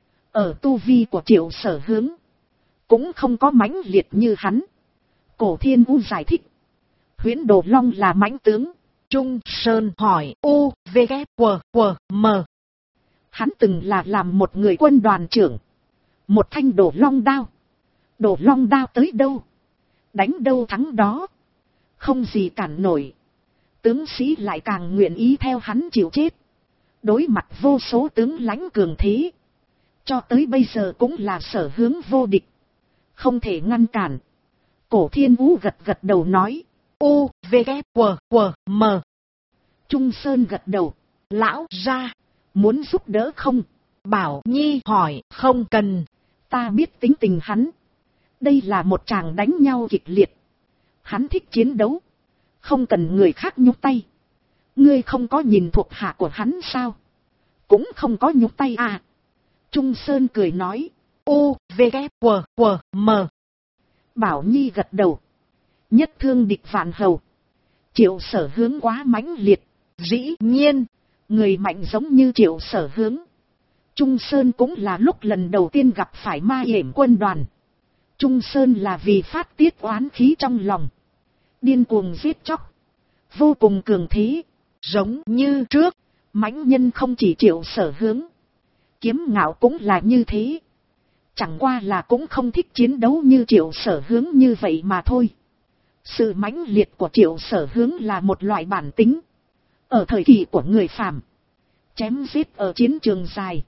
ở tu vi của Triệu Sở Hướng, cũng không có mãnh liệt như hắn. Cổ Thiên U giải thích, Huyễn Đồ Long là mãnh tướng. Trung Sơn hỏi U, V, K, W, M. Hắn từng là làm một người quân đoàn trưởng. Một thanh Đồ Long đao. Đồ Long đao tới đâu, đánh đâu thắng đó, không gì cản nổi. Tướng sĩ lại càng nguyện ý theo hắn chịu chết. Đối mặt vô số tướng lãnh cường thế, cho tới bây giờ cũng là Sở Hướng vô địch, không thể ngăn cản. Cổ Thiên Vũ gật gật đầu nói. U, V, K, W, M. Trung Sơn gật đầu. Lão gia, muốn giúp đỡ không? Bảo Nhi hỏi, không cần. Ta biết tính tình hắn. Đây là một chàng đánh nhau kịch liệt. Hắn thích chiến đấu. Không cần người khác nhúc tay. Ngươi không có nhìn thuộc hạ của hắn sao? Cũng không có nhúc tay à? Trung Sơn cười nói. U, V, K, W, M. Bảo Nhi gật đầu. Nhất thương địch vạn hầu. Triệu Sở Hướng quá mãnh liệt. Dĩ nhiên, người mạnh giống như Triệu Sở Hướng. Trung Sơn cũng là lúc lần đầu tiên gặp phải Ma Yểm quân đoàn. Trung Sơn là vì phát tiết oán khí trong lòng. Điên cuồng giết chóc. Vô cùng cường thế. Giống như trước, mãnh nhân không chỉ Triệu Sở Hướng. Kiếm Ngạo cũng là như thế. Chẳng qua là cũng không thích chiến đấu như Triệu Sở Hướng như vậy mà thôi. Sự mãnh liệt của Triệu Sở Hướng là một loại bản tính. Ở thời kỳ của người phàm, chém giết ở chiến trường dài,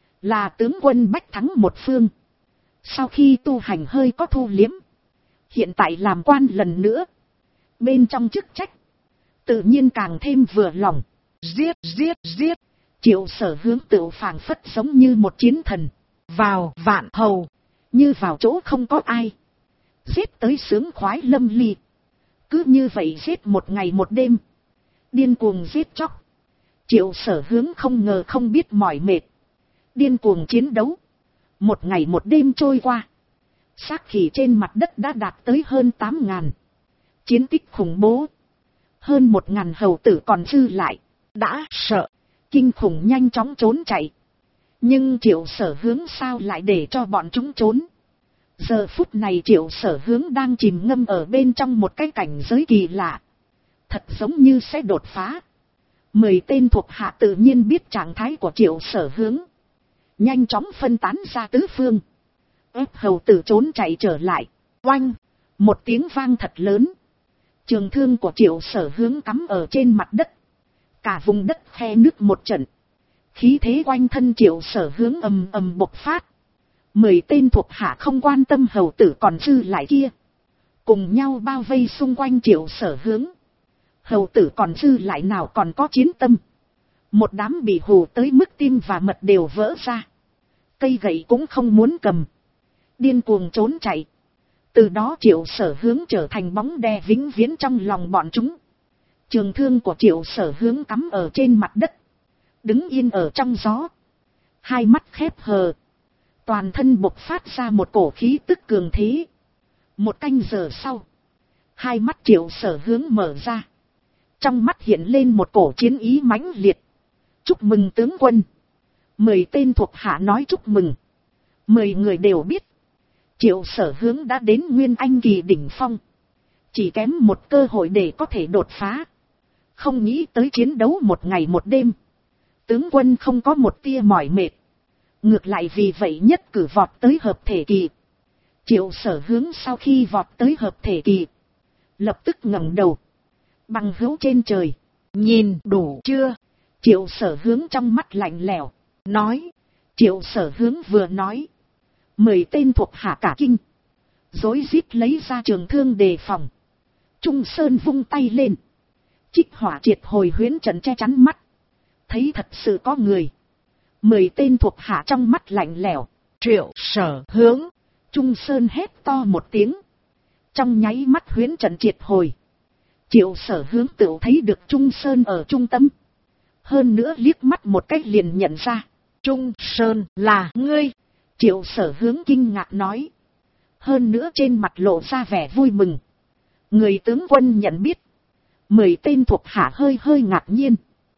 là tướng quân bách thắng một phương. Sau khi tu hành hơi có thu liếm, hiện tại làm quan lần nữa, bên trong chức trách, tự nhiên càng thêm vừa lòng. Giết, giết, giết. Triệu Sở Hướng tự phảng phất giống như một chiến thần. Vào vạn hầu, như vào chỗ không có ai. Giết tới sướng khoái lâm ly. Cứ như vậy giết một ngày một đêm. Điên cuồng giết chóc. Triệu Sở Hướng không ngờ không biết mỏi mệt. Điên cuồng chiến đấu. Một ngày một đêm trôi qua. Xác khỉ trên mặt đất đã đạt tới hơn 8.000. Chiến tích khủng bố. Hơn 1.000 hầu tử còn dư lại. Đã sợ. Kinh khủng nhanh chóng trốn chạy. Nhưng Triệu Sở Hướng sao lại để cho bọn chúng trốn? Giờ phút này Triệu Sở Hướng đang chìm ngâm ở bên trong một cái cảnh giới kỳ lạ. Thật giống như sẽ đột phá. 10 tên thuộc hạ tự nhiên biết trạng thái của Triệu Sở Hướng. Nhanh chóng phân tán ra tứ phương. Ép hầu tử trốn chạy trở lại. Oanh! Một tiếng vang thật lớn. Trường thương của Triệu Sở Hướng cắm ở trên mặt đất. Cả vùng đất khe nứt một trận. Khí thế quanh thân Triệu Sở Hướng ầm ầm bộc phát. 10 tên thuộc hạ không quan tâm hầu tử còn dư lại kia. Cùng nhau bao vây xung quanh Triệu Sở Hướng. Hầu tử còn dư lại nào còn có chiến tâm. Một đám bị hù tới mức tim và mật đều vỡ ra. Cây gậy cũng không muốn cầm. Điên cuồng trốn chạy. Từ đó Triệu Sở Hướng trở thành bóng đè vĩnh viễn trong lòng bọn chúng. Trường thương của Triệu Sở Hướng cắm ở trên mặt đất. Đứng yên ở trong gió. Hai mắt khép hờ. Toàn thân bộc phát ra một cổ khí tức cường thế. Một canh giờ sau. Hai mắt Triệu Sở Hướng mở ra. Trong mắt hiện lên một cổ chiến ý mãnh liệt. Chúc mừng tướng quân. 10 tên thuộc hạ nói chúc mừng. 10 người đều biết. Triệu Sở Hướng đã đến Nguyên Anh kỳ đỉnh phong. Chỉ kém một cơ hội để có thể đột phá. Không nghĩ tới chiến đấu một ngày một đêm. Tướng quân không có một tia mỏi mệt. Ngược lại vì vậy nhất cử vọt tới hợp thể kỳ. Triệu Sở Hướng sau khi vọt tới hợp thể kỳ. Lập tức ngẩng đầu. Bằng hữu trên trời. Nhìn đủ chưa? Triệu Sở Hướng trong mắt lạnh lẽo. Nói. Triệu Sở Hướng vừa nói. 10 tên thuộc hạ cả kinh. Rối rít lấy ra trường thương đề phòng. Trung Sơn vung tay lên. Trích hỏa triệt hồi huyễn trận che chắn mắt. Thấy thật sự có người. 10 tên thuộc hạ trong mắt lạnh lẽo. Triệu Sở Hướng. Trung Sơn hét to một tiếng. Trong nháy mắt huyễn trận triệt hồi. Triệu Sở Hướng tự thấy được Trung Sơn ở trung tâm. Hơn nữa liếc mắt một cách liền nhận ra. Trung Sơn là ngươi. Triệu Sở Hướng kinh ngạc nói. Hơn nữa trên mặt lộ ra vẻ vui mừng. Người tướng quân nhận biết. 10 tên thuộc hạ hơi hơi ngạc nhiên.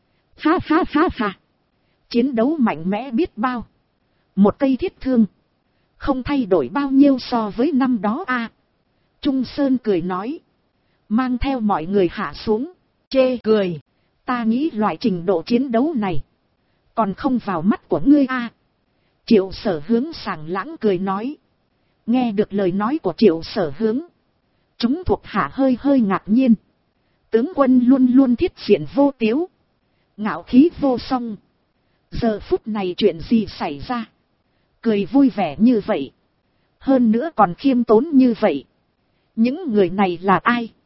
Ha ha ha ha. Chiến đấu mạnh mẽ biết bao. Một cây thiết thương. Không thay đổi bao nhiêu so với năm đó a. Trung Sơn cười nói. Mang theo mọi người hạ xuống. Chê cười. Ta nghĩ loại trình độ chiến đấu này. Còn không vào mắt của ngươi a. Triệu Sở Hướng sảng lãng cười nói. Nghe được lời nói của Triệu Sở Hướng. Chúng thuộc hạ hơi hơi ngạc nhiên. Tướng quân luôn luôn thiết diện vô tiếu. Ngạo khí vô song. Giờ phút này chuyện gì xảy ra? Cười vui vẻ như vậy. Hơn nữa còn khiêm tốn như vậy. Những người này là ai?